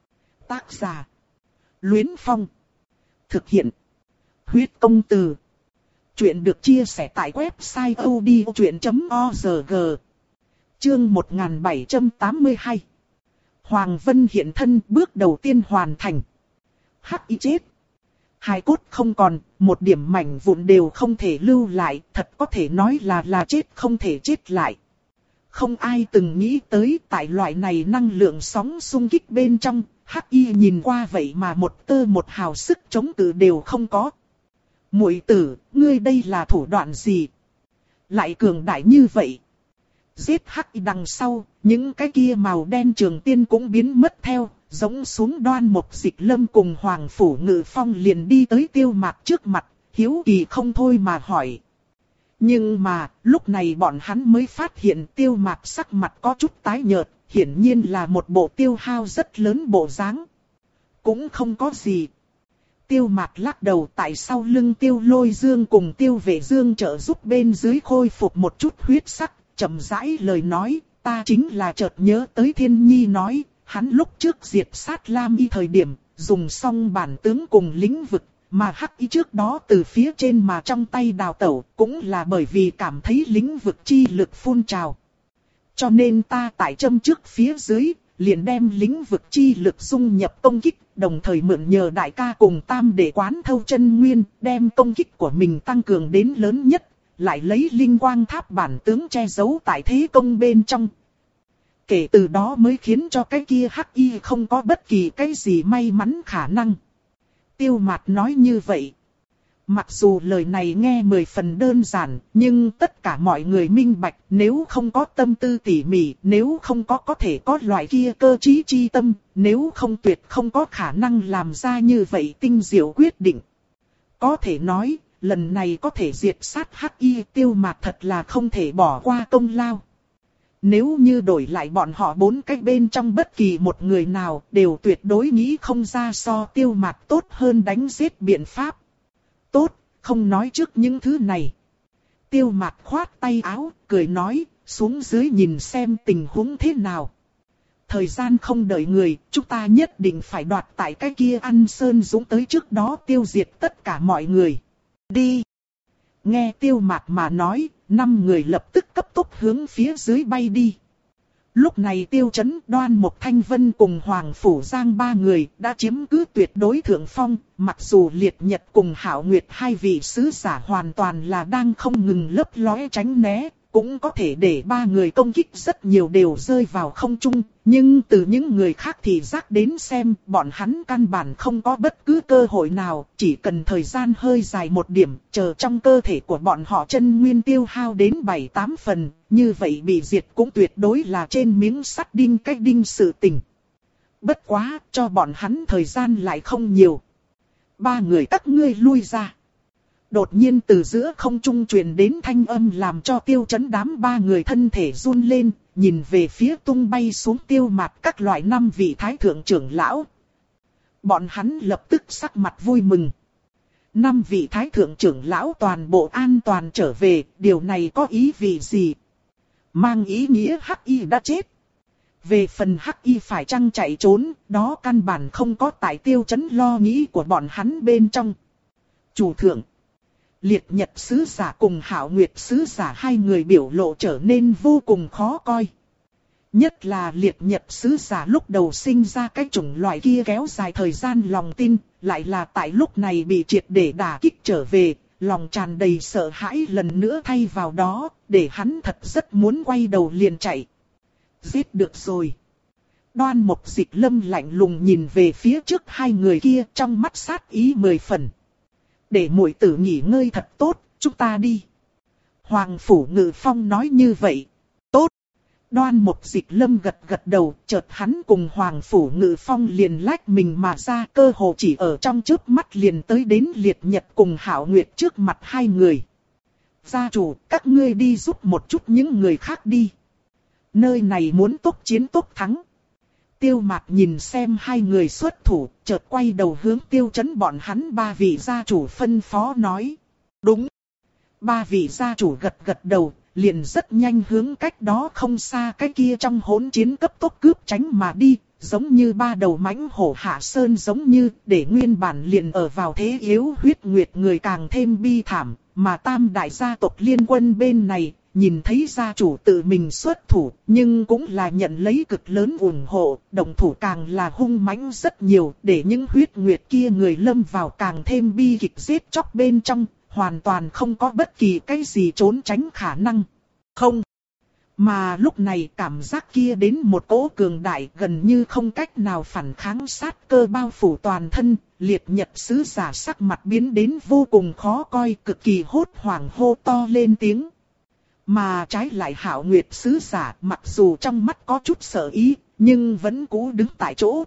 S1: Tác giả: Luyến Phong. Thực hiện: Huyết công từ. Chuyện được chia sẻ tại website odchuyện chấm org. Chương một nghìn bảy trăm tám mươi hai. Hoàng Vân hiện thân, bước đầu tiên hoàn thành. Hắc Y chết. Hài cốt không còn, một điểm mảnh vụn đều không thể lưu lại, thật có thể nói là là chết không thể chết lại. Không ai từng nghĩ tới tại loại này năng lượng sóng xung kích bên trong, Hắc Y nhìn qua vậy mà một tơ một hào sức chống cự đều không có. Muội tử, ngươi đây là thủ đoạn gì? Lại cường đại như vậy. Giết Hắc Y đằng sau, những cái kia màu đen trường tiên cũng biến mất theo, giống xuống Đoan Mục Dịch Lâm cùng Hoàng Phủ Ngự Phong liền đi tới Tiêu Mạt trước mặt, hiếu kỳ không thôi mà hỏi. Nhưng mà, lúc này bọn hắn mới phát hiện Tiêu Mạt sắc mặt có chút tái nhợt, hiển nhiên là một bộ tiêu hao rất lớn bộ dáng. Cũng không có gì. Tiêu Mạt lắc đầu, tại sau lưng Tiêu Lôi Dương cùng Tiêu Vệ Dương trợ giúp bên dưới khôi phục một chút huyết sắc, chậm rãi lời nói, ta chính là chợt nhớ tới Thiên Nhi nói, hắn lúc trước diệt sát Lam Y thời điểm, dùng xong bản tướng cùng lĩnh vực, mà Hắc Y trước đó từ phía trên mà trong tay đào tẩu, cũng là bởi vì cảm thấy lĩnh vực chi lực phun trào. Cho nên ta tại châm trước phía dưới, liền đem lĩnh vực chi lực dung nhập công kích, đồng thời mượn nhờ đại ca cùng tam để quán thâu chân nguyên, đem công kích của mình tăng cường đến lớn nhất, lại lấy linh quang tháp bản tướng che giấu tại thế công bên trong. Kể từ đó mới khiến cho cái kia Hắc Y không có bất kỳ cái gì may mắn khả năng. Tiêu Mạt nói như vậy. Mặc dù lời này nghe mười phần đơn giản, nhưng tất cả mọi người minh bạch, nếu không có tâm tư tỉ mỉ, nếu không có có thể có loại kia cơ trí chi tâm, nếu không tuyệt không có khả năng làm ra như vậy tinh diệu quyết định. Có thể nói, lần này có thể diệt sát Hắc Y, Tiêu Mạt thật là không thể bỏ qua công lao. Nếu như đổi lại bọn họ bốn cái bên trong bất kỳ một người nào đều tuyệt đối nghĩ không ra so Tiêu Mạt tốt hơn đánh giết biện pháp. Tốt, không nói trước những thứ này. Tiêu Mạt khoát tay áo, cười nói, xuống dưới nhìn xem tình huống thế nào. Thời gian không đợi người, chúng ta nhất định phải đoạt tại cái kia Ăn Sơn Dũng tới trước đó tiêu diệt tất cả mọi người. Đi! Nghe Tiêu Mạt mà nói, năm người lập tức cấp tốc hướng phía dưới bay đi. Lúc này Tiêu Chấn, Đoan Mộc Thanh Vân cùng Hoàng Phủ Giang ba người đã chiếm cứ tuyệt đối thượng phong, mặc dù Liệt Nhật cùng Hạo Nguyệt hai vị sứ giả hoàn toàn là đang không ngừng lấp lóe tránh né, cũng có thể để ba người công kích rất nhiều đều rơi vào không trung, nhưng từ những người khác thì giác đến xem, bọn hắn căn bản không có bất cứ cơ hội nào, chỉ cần thời gian hơi dài một điểm, chờ trong cơ thể của bọn họ chân nguyên tiêu hao đến bảy tám phần, như vậy bị diệt cũng tuyệt đối là trên miếng sắt đinh cách đinh sự tình. Bất quá, cho bọn hắn thời gian lại không nhiều. Ba người các ngươi lui ra. Đột nhiên từ giữa không trung truyền đến thanh âm làm cho Tiêu Chấn đám ba người thân thể run lên, nhìn về phía tung bay xuống Tiêu Mạt các loại năm vị thái thượng trưởng lão. Bọn hắn lập tức sắc mặt vui mừng. Năm vị thái thượng trưởng lão toàn bộ an toàn trở về, điều này có ý vị gì? Mang ý nghĩa Hắc Y đã chết. Về phần Hắc Y phải chăng chạy trốn, đó căn bản không có tại Tiêu Chấn lo nghĩ của bọn hắn bên trong. Chủ thượng. Liệt Nhật sứ giả cùng Hạo Nguyệt sứ giả hai người biểu lộ trở nên vô cùng khó coi. Nhất là Liệt Nhật sứ giả lúc đầu sinh ra cái chủng loại kia kéo dài thời gian lòng tin, lại là tại lúc này bị triệt để đả kích trở về, lòng tràn đầy sợ hãi lần nữa thay vào đó, để hắn thật rất muốn quay đầu liền chạy. Giết được rồi. Đoan Mộc Dịch Lâm lạnh lùng nhìn về phía trước hai người kia, trong mắt sát ý mười phần. Để muội tử nghỉ ngơi thật tốt, chúng ta đi. Hoàng Phủ Ngự Phong nói như vậy. Tốt. Đoan Mộc Dịch Lâm gật gật đầu, chợt hắn cùng Hoàng Phủ Ngự Phong liền lách mình mà ra, cơ hồ chỉ ở trong chớp mắt liền tới đến Liệt Nhật cùng Hạo Nguyệt trước mặt hai người. Gia chủ, các ngươi đi giúp một chút những người khác đi. Nơi này muốn tốc chiến tốc thắng. Tiêu Mạt nhìn xem hai người xuất thủ, chợt quay đầu hướng Tiêu Chấn bọn hắn ba vị gia chủ phân phó nói. Đúng. Ba vị gia chủ gật gật đầu, liền rất nhanh hướng cách đó không xa cái kia trong hỗn chiến cấp tốc cướp tránh mà đi, giống như ba đầu mãnh hổ hạ sơn giống như, để nguyên bản liền ở vào thế yếu huyết nguyệt người càng thêm bi thảm, mà tam đại gia tộc liên quân bên này. Nhìn thấy gia chủ tự mình xuất thủ, nhưng cũng là nhận lấy cực lớn ủng hộ, động thủ càng là hung mãnh rất nhiều, để những huyết nguyệt kia người lâm vào càng thêm bi kịch giết chóc bên trong, hoàn toàn không có bất kỳ cái gì trốn tránh khả năng. Không. Mà lúc này cảm giác kia đến một cỗ cường đại gần như không cách nào phản kháng sát cơ bao phủ toàn thân, Liệt Nhật sứ giả sắc mặt biến đến vô cùng khó coi, cực kỳ hốt hoảng hô to lên tiếng. Mà trái lại Hạo Nguyệt sứ giả mặc dù trong mắt có chút sợ ý, nhưng vẫn cố đứng tại chỗ.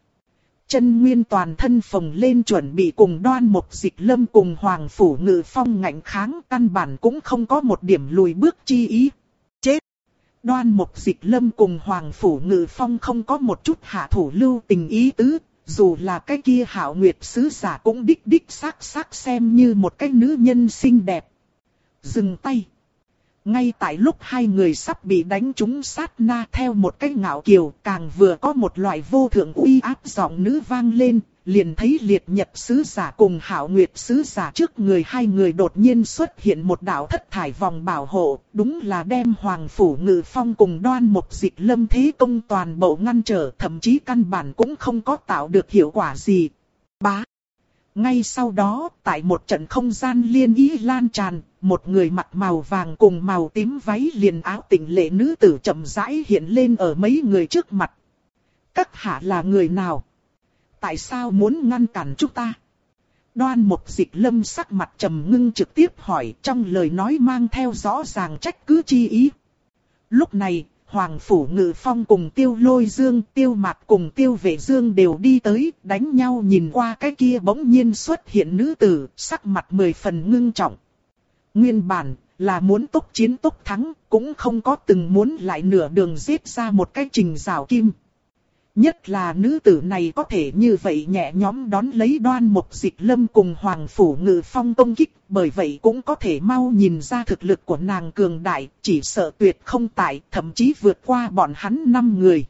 S1: Chân nguyên toàn thân phồng lên chuẩn bị cùng Đoan Mộc Dịch Lâm cùng Hoàng Phủ Ngự Phong ngạnh kháng, căn bản cũng không có một điểm lùi bước chi ý. Chết! Đoan Mộc Dịch Lâm cùng Hoàng Phủ Ngự Phong không có một chút hạ thủ lưu tình ý tứ, dù là cái kia Hạo Nguyệt sứ giả cũng đích đích xác xác xem như một cái nữ nhân xinh đẹp. Dừng tay! Ngay tại lúc hai người sắp bị đánh trúng sát na, theo một cái ngạo kiều, càng vừa có một loại vô thượng uy áp giọng nữ vang lên, liền thấy Liệt Nhật sứ giả cùng Hạo Nguyệt sứ giả trước người hai người đột nhiên xuất hiện một đạo thất thải vòng bảo hộ, đúng là đem Hoàng Phủ Ngự Phong cùng Đoan Mộc Dịch Lâm thế công toàn bộ ngăn trở, thậm chí căn bản cũng không có tạo được hiệu quả gì. Bá. Ngay sau đó, tại một trận không gian liên ý lan tràn, một người mặc màu vàng cùng màu tím váy liền áo tịnh lệ nữ tử chậm rãi hiện lên ở mấy người trước mặt. Các hạ là người nào? Tại sao muốn ngăn cản chúng ta? Đoan Mộc Dịch Lâm sắc mặt trầm ngưng trực tiếp hỏi, trong lời nói mang theo rõ ràng trách cứ chi ý. Lúc này, Hoàng Phủ Ngự Phong cùng Tiêu Lôi Dương, Tiêu Mạt cùng Tiêu Vệ Dương đều đi tới, đánh nhau nhìn qua cái kia bỗng nhiên xuất hiện nữ tử, sắc mặt mười phần ngưng trọng. Nguyên bản, là muốn tốc chiến tốc thắng, cũng không có từng muốn lại nửa đường giết ra một cái trình rào kim. Nhất là nữ tử này có thể như vậy nhẹ nhõm đón lấy Đoan Mục Dịch Lâm cùng Hoàng Phủ Ngự Phong công kích, bởi vậy cũng có thể mau nhìn ra thực lực của nàng cường đại, chỉ sợ tuyệt không tại, thậm chí vượt qua bọn hắn năm người.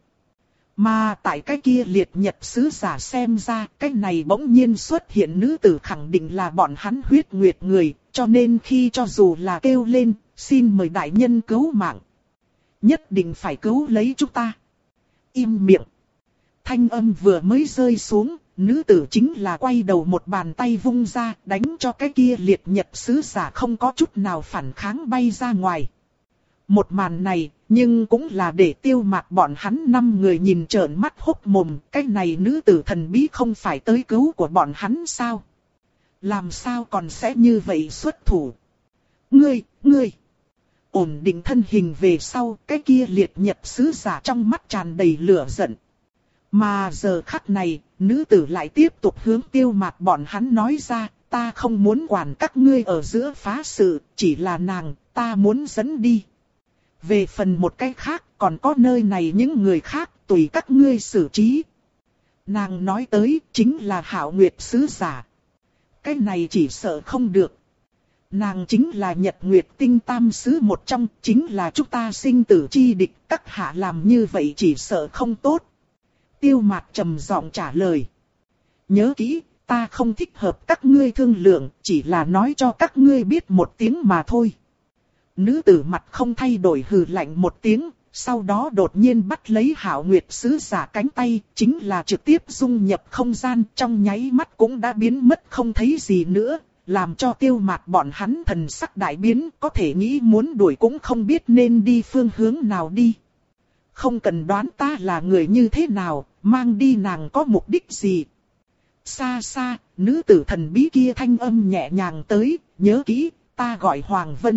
S1: Mà tại cái kia liệt nhật sứ giả xem ra, cái này bỗng nhiên xuất hiện nữ tử khẳng định là bọn hắn huyết nguyệt người, cho nên khi cho dù là kêu lên, xin mời đại nhân cứu mạng. Nhất định phải cứu lấy chúng ta. Im miệng. Thanh âm vừa mới rơi xuống, nữ tử chính là quay đầu một bàn tay vung ra, đánh cho cái kia liệt nhật sứ giả không có chút nào phản kháng bay ra ngoài. Một màn này, nhưng cũng là để Tiêu Mạc bọn hắn năm người nhìn trợn mắt hốc mồm, cái này nữ tử thần bí không phải tới cứu của bọn hắn sao? Làm sao còn sẽ như vậy xuất thủ? Ngươi, ngươi! Ổn định thân hình về sau, cái kia liệt nhật sứ giả trong mắt tràn đầy lửa giận. Mà giờ khắc này, nữ tử lại tiếp tục hướng Tiêu Mạc bọn hắn nói ra, ta không muốn quản các ngươi ở giữa phá sự, chỉ là nàng, ta muốn dẫn đi. Về phần một cái khác, còn có nơi này những người khác, tùy các ngươi xử trí. Nàng nói tới, chính là Hạo Nguyệt sứ giả. Cái này chỉ sợ không được. Nàng chính là Nhật Nguyệt Tinh Tam sứ một trong, chính là chúng ta sinh tử chi địch, các hạ làm như vậy chỉ sợ không tốt. Tiêu Mạc trầm giọng trả lời. Nhớ kỹ, ta không thích hợp các ngươi thương lượng, chỉ là nói cho các ngươi biết một tiếng mà thôi. Nữ tử mặt không thay đổi hừ lạnh một tiếng, sau đó đột nhiên bắt lấy Hạo Nguyệt sứ giả cánh tay, chính là trực tiếp dung nhập không gian, trong nháy mắt cũng đã biến mất không thấy gì nữa, làm cho Tiêu Mạc bọn hắn thần sắc đại biến, có thể nghĩ muốn đuổi cũng không biết nên đi phương hướng nào đi. Không cần đoán ta là người như thế nào, mang đi nàng có mục đích gì. Xa xa, nữ tử thần bí kia thanh âm nhẹ nhàng tới, nhớ kỹ, ta gọi Hoàng Vân.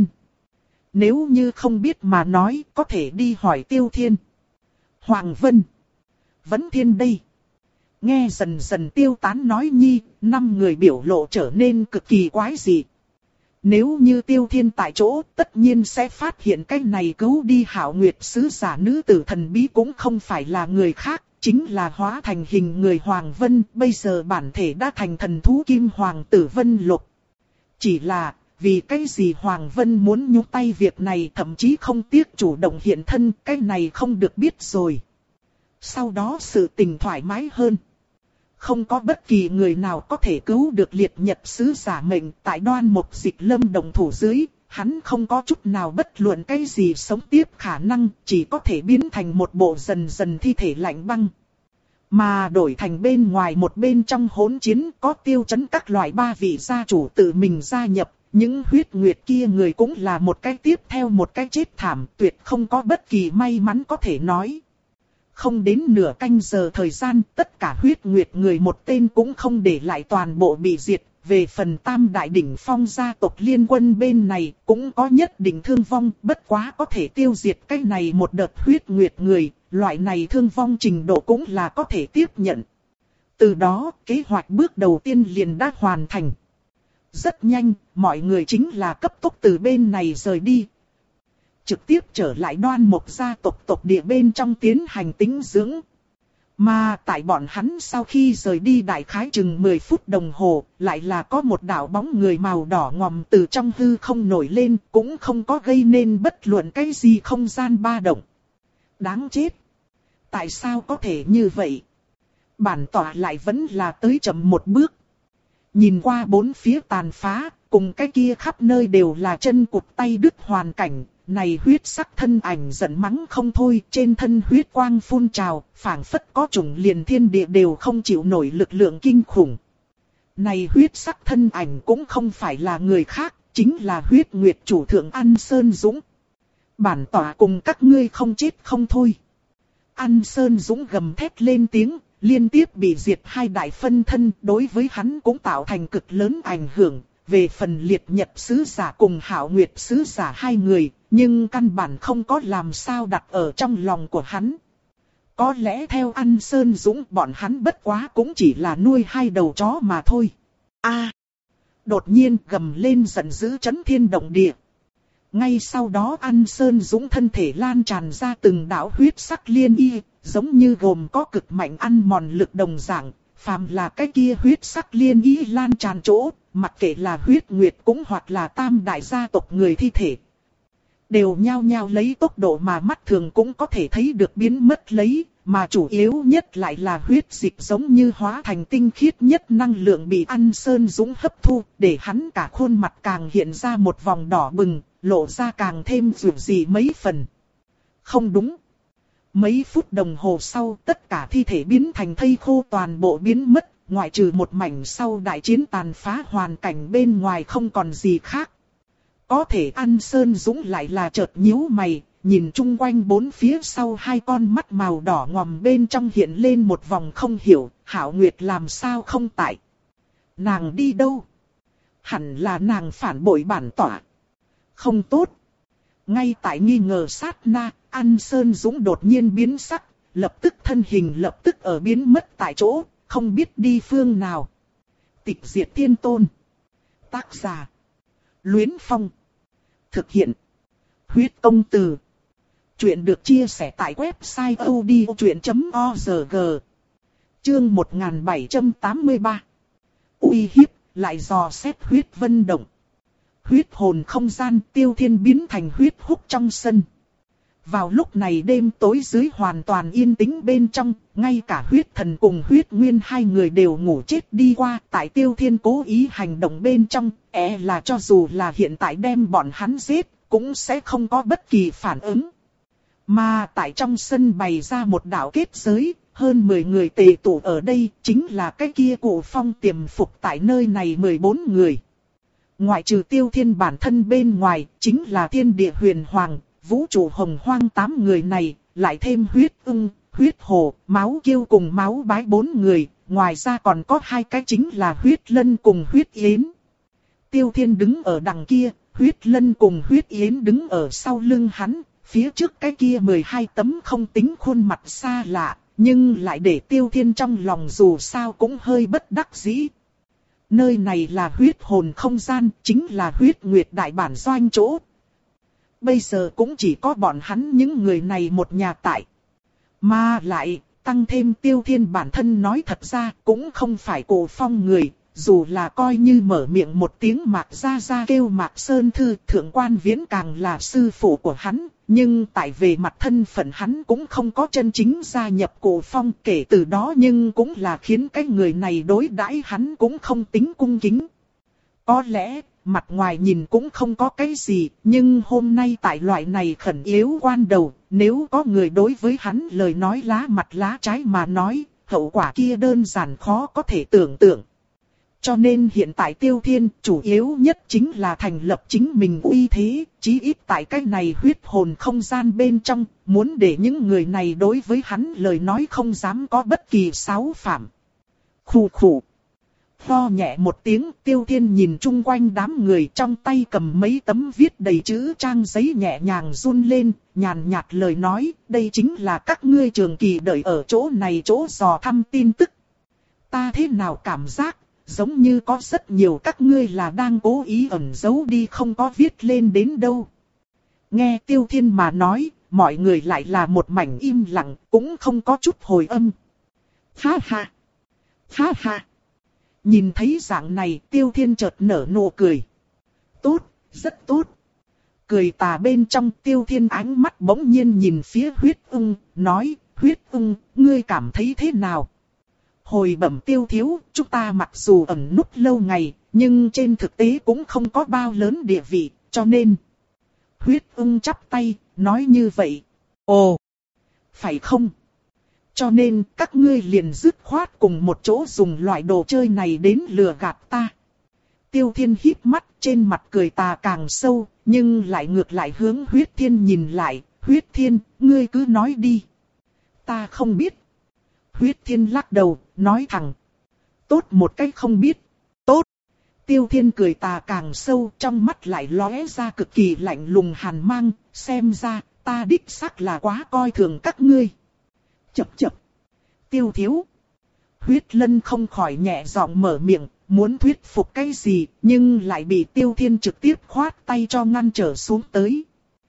S1: Nếu như không biết mà nói, có thể đi hỏi Tiêu Thiên. Hoàng Vân. Vẫn Thiên đây. Nghe dần dần tiêu tán nói nhi, năm người biểu lộ trở nên cực kỳ quái dị. Nếu như Tiêu Thiên tại chỗ, tất nhiên sẽ phát hiện cái này cứu đi Hạo Nguyệt sứ giả nữ tử thần bí cũng không phải là người khác, chính là hóa thành hình người Hoàng Vân, bây giờ bản thể đã thành thần thú Kim Hoàng tử Vân Lục. Chỉ là, vì cái gì Hoàng Vân muốn nhúng tay việc này thậm chí không tiếc chủ động hiện thân, cái này không được biết rồi. Sau đó sự tình thoải mái hơn. Không có bất kỳ người nào có thể cứu được liệt nhật sứ giả mệnh tại Đoan Mục Dịch Lâm đồng thủ dưới, hắn không có chút nào bất luận cái gì sống tiếp khả năng, chỉ có thể biến thành một bộ dần dần thi thể lạnh băng. Mà đổi thành bên ngoài một bên trong hỗn chiến có Tiêu Chấn các loại ba vị gia chủ tự mình gia nhập, những huyết nguyệt kia người cũng là một cái tiếp theo một cái chết thảm, tuyệt không có bất kỳ may mắn có thể nói. Không đến nửa canh giờ thời gian, tất cả huyết nguyệt người một tên cũng không để lại, toàn bộ bị diệt. Về phần Tam Đại Đỉnh Phong gia tộc liên quân bên này cũng có nhất định thương vong, bất quá có thể tiêu diệt cái này một đợt huyết nguyệt người, loại này thương vong trình độ cũng là có thể tiếp nhận. Từ đó, kế hoạch bước đầu tiên liền đã hoàn thành. Rất nhanh, mọi người chính là cấp tốc từ bên này rời đi. Trực tiếp trở lại Đoan Mục gia tộc tộc địa bên trong tiến hành tĩnh dưỡng. Mà tại bọn hắn sau khi rời đi đại khái chừng mười phút đồng hồ, lại là có một đạo bóng người màu đỏ ngòm từ trong hư không nổi lên, cũng không có gây nên bất luận cái gì không gian ba động. Đáng chết! Tại sao có thể như vậy? Bản tọa lại vẫn là tới chậm một bước. Nhìn qua bốn phía tàn phá, cùng cái kia khắp nơi đều là chân cụt tay đứt hoàn cảnh. Này huyết sắc thân ảnh giận mắng không thôi, trên thân huyết quang phun trào, phảng phất có chủng liền thiên địa đều không chịu nổi lực lượng kinh khủng. Này huyết sắc thân ảnh cũng không phải là người khác, chính là huyết nguyệt chủ thượng An Sơn Dũng. Bản tỏa cùng các ngươi không chết không thôi. An Sơn Dũng gầm thét lên tiếng, liên tiếp bị diệt hai đại phân thân, đối với hắn cũng tạo thành cực lớn ảnh hưởng. Về phần liệt nhật sứ giả cùng Hạo Nguyệt sứ giả hai người, nhưng căn bản không có làm sao đặt ở trong lòng của hắn. Có lẽ theo An Sơn Dũng bọn hắn bất quá cũng chỉ là nuôi hai đầu chó mà thôi. A! Đột nhiên gầm lên giận dữ chấn thiên động địa. Ngay sau đó An Sơn Dũng thân thể lan tràn ra từng đạo huyết sắc liên y, giống như gồm có cực mạnh ăn mòn lực đồng dạng, phàm là cái kia huyết sắc liên y lan tràn chỗ, mặc kệ là huyết nguyệt cũng hoặc là tam đại gia tộc người thi thể. Đều nhao nhao lấy tốc độ mà mắt thường cũng có thể thấy được biến mất lấy, mà chủ yếu nhất lại là huyết dịch giống như hóa thành tinh khiết nhất năng lượng bị An Sơn Dũng hấp thu, để hắn cả khuôn mặt càng hiện ra một vòng đỏ bừng, lộ ra càng thêm dịu dị mấy phần. Không đúng. Mấy phút đồng hồ sau tất cả thi thể biến thành thây khô toàn bộ biến mất, ngoại trừ một mảnh sau đại chiến tàn phá hoàn cảnh bên ngoài không còn gì khác. Có thể An Sơn Dũng lại là chợt nhíu mày, nhìn chung quanh bốn phía sau hai con mắt màu đỏ ngòm bên trong hiện lên một vòng không hiểu, Hạo Nguyệt làm sao không tại. Nàng đi đâu? Hẳn là nàng phản bội bản tỏa. Không tốt. Ngay tại nghi ngờ sát na, An Sơn Dũng đột nhiên biến sắc, lập tức thân hình lập tức ở biến mất tại chỗ, không biết đi phương nào. Tịch Diệt Tiên Tôn. Tác giả: Luyến Phong. Thực hiện: Huyết Công Từ. Chuyện được chia sẻ tại website odchuyện chấm org. Chương một nghìn bảy trăm tám mươi ba. Uy hiếp, lại dò xét huyết vân động. Huyết hồn không gian, Tiêu Thiên biến thành huyết húc trong sân. Vào lúc này đêm tối dưới hoàn toàn yên tĩnh bên trong, ngay cả huyết thần cùng huyết nguyên hai người đều ngủ chết đi qua. Tại Tiêu Thiên cố ý hành động bên trong, e là cho dù là hiện tại đem bọn hắn giết, cũng sẽ không có bất kỳ phản ứng. Mà tại trong sân bày ra một đạo kết giới, hơn mười người tề tụ ở đây, chính là cái kia Cổ Phong tiềm phục tại nơi này mười bốn người. Ngoại trừ Tiêu Thiên bản thân bên ngoài, chính là Thiên Địa Huyền Hoàng, Vũ Trụ Hồng Hoang tám người này, lại thêm huyết ưng, huyết hồ, máu kiêu cùng máu bái bốn người, ngoài ra còn có hai cái chính là huyết lân cùng huyết yến. Tiêu Thiên đứng ở đằng kia, huyết lân cùng huyết yến đứng ở sau lưng hắn, phía trước cái kia mười hai tấm không tính khuôn mặt xa lạ, nhưng lại để Tiêu Thiên trong lòng dù sao cũng hơi bất đắc dĩ. Nơi này là huyết hồn không gian, chính là huyết nguyệt đại bản doanh chỗ. Bây giờ cũng chỉ có bọn hắn những người này một nhà tại. Mà lại, tăng thêm Tiêu Thiên bản thân nói thật ra cũng không phải Cổ Phong người, dù là coi như mở miệng một tiếng Mạc Gia Gia kêu Mạc Sơn Thư, Thượng Quan Viễn càng là sư phụ của hắn, nhưng tại về mặt thân phận hắn cũng không có chân chính gia nhập Cổ Phong, kể từ đó nhưng cũng là khiến cái người này đối đãi hắn cũng không tính cung kính. Có lẽ, mặt ngoài nhìn cũng không có cái gì, nhưng hôm nay tại loại này khẩn yếu quan đầu, nếu có người đối với hắn lời nói lá mặt lá trái mà nói, hậu quả kia đơn giản khó có thể tưởng tượng. Cho nên hiện tại Tiêu Thiên chủ yếu nhất chính là thành lập chính mình uy thế, chí ít tại cái này huyết hồn không gian bên trong, muốn để những người này đối với hắn lời nói không dám có bất kỳ xáo phạm. Khù khù. Ho nhẹ một tiếng, Tiêu Thiên nhìn chung quanh đám người, trong tay cầm mấy tấm viết đầy chữ trang giấy nhẹ nhàng run lên, nhàn nhạt lời nói, đây chính là các ngươi trường kỳ đợi ở chỗ này chỗ dò thăm tin tức. Ta thế nào cảm giác, giống như có rất nhiều các ngươi là đang cố ý ẩn giấu đi không có viết lên đến đâu. Nghe Tiêu Thiên mà nói, mọi người lại là một mảnh im lặng, cũng không có chút hồi âm. Ha ha! Ha ha! Nhìn thấy dạng này, Tiêu Thiên chợt nở nụ cười. Tốt, rất tốt. Cười tà bên trong, Tiêu Thiên ánh mắt bỗng nhiên nhìn phía huyết ưng, nói, huyết ưng, ngươi cảm thấy thế nào? Hồi bẩm Tiêu thiếu, chúng ta mặc dù ẩn núp lâu ngày, nhưng trên thực tế cũng không có bao lớn địa vị, cho nên... Huyết ưng chắp tay, nói như vậy. Ồ, phải không? Cho nên các ngươi liền dứt khoát cùng một chỗ dùng loại đồ chơi này đến lừa gạt ta. Tiêu Thiên híp mắt, trên mặt cười tà càng sâu, nhưng lại ngược lại hướng Huyết Thiên nhìn lại. Huyết Thiên, ngươi cứ nói đi. Ta không biết. Huyết Thiên lắc đầu, nói thẳng. Tốt một cách không biết. Tốt. Tiêu Thiên cười tà càng sâu, trong mắt lại lóe ra cực kỳ lạnh lùng hàn mang. Xem ra, ta đích xác là quá coi thường các ngươi. Chập chập. Tiêu thiếu. Huyết Lân không khỏi nhẹ giọng mở miệng, muốn thuyết phục cái gì, nhưng lại bị Tiêu Thiên trực tiếp khoát tay cho ngăn trở xuống tới.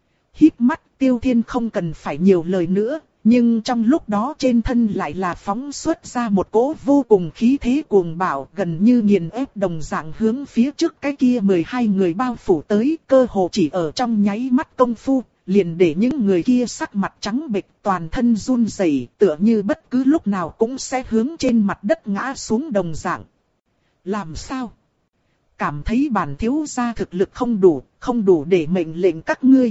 S1: Híp mắt, Tiêu Thiên không cần phải nhiều lời nữa, nhưng trong lúc đó trên thân lại là phóng xuất ra một cỗ vô cùng khí thế cuồng bạo, gần như nghiền ép đồng dạng hướng phía trước cái kia mười hai người bao phủ tới, cơ hồ chỉ ở trong nháy mắt công phu, liền để những người kia sắc mặt trắng bệch, toàn thân run rẩy, tựa như bất cứ lúc nào cũng sẽ hướng trên mặt đất ngã xuống đồng dạng. Làm sao? Cảm thấy bản thiếu gia thực lực không đủ, không đủ để mệnh lệnh các ngươi.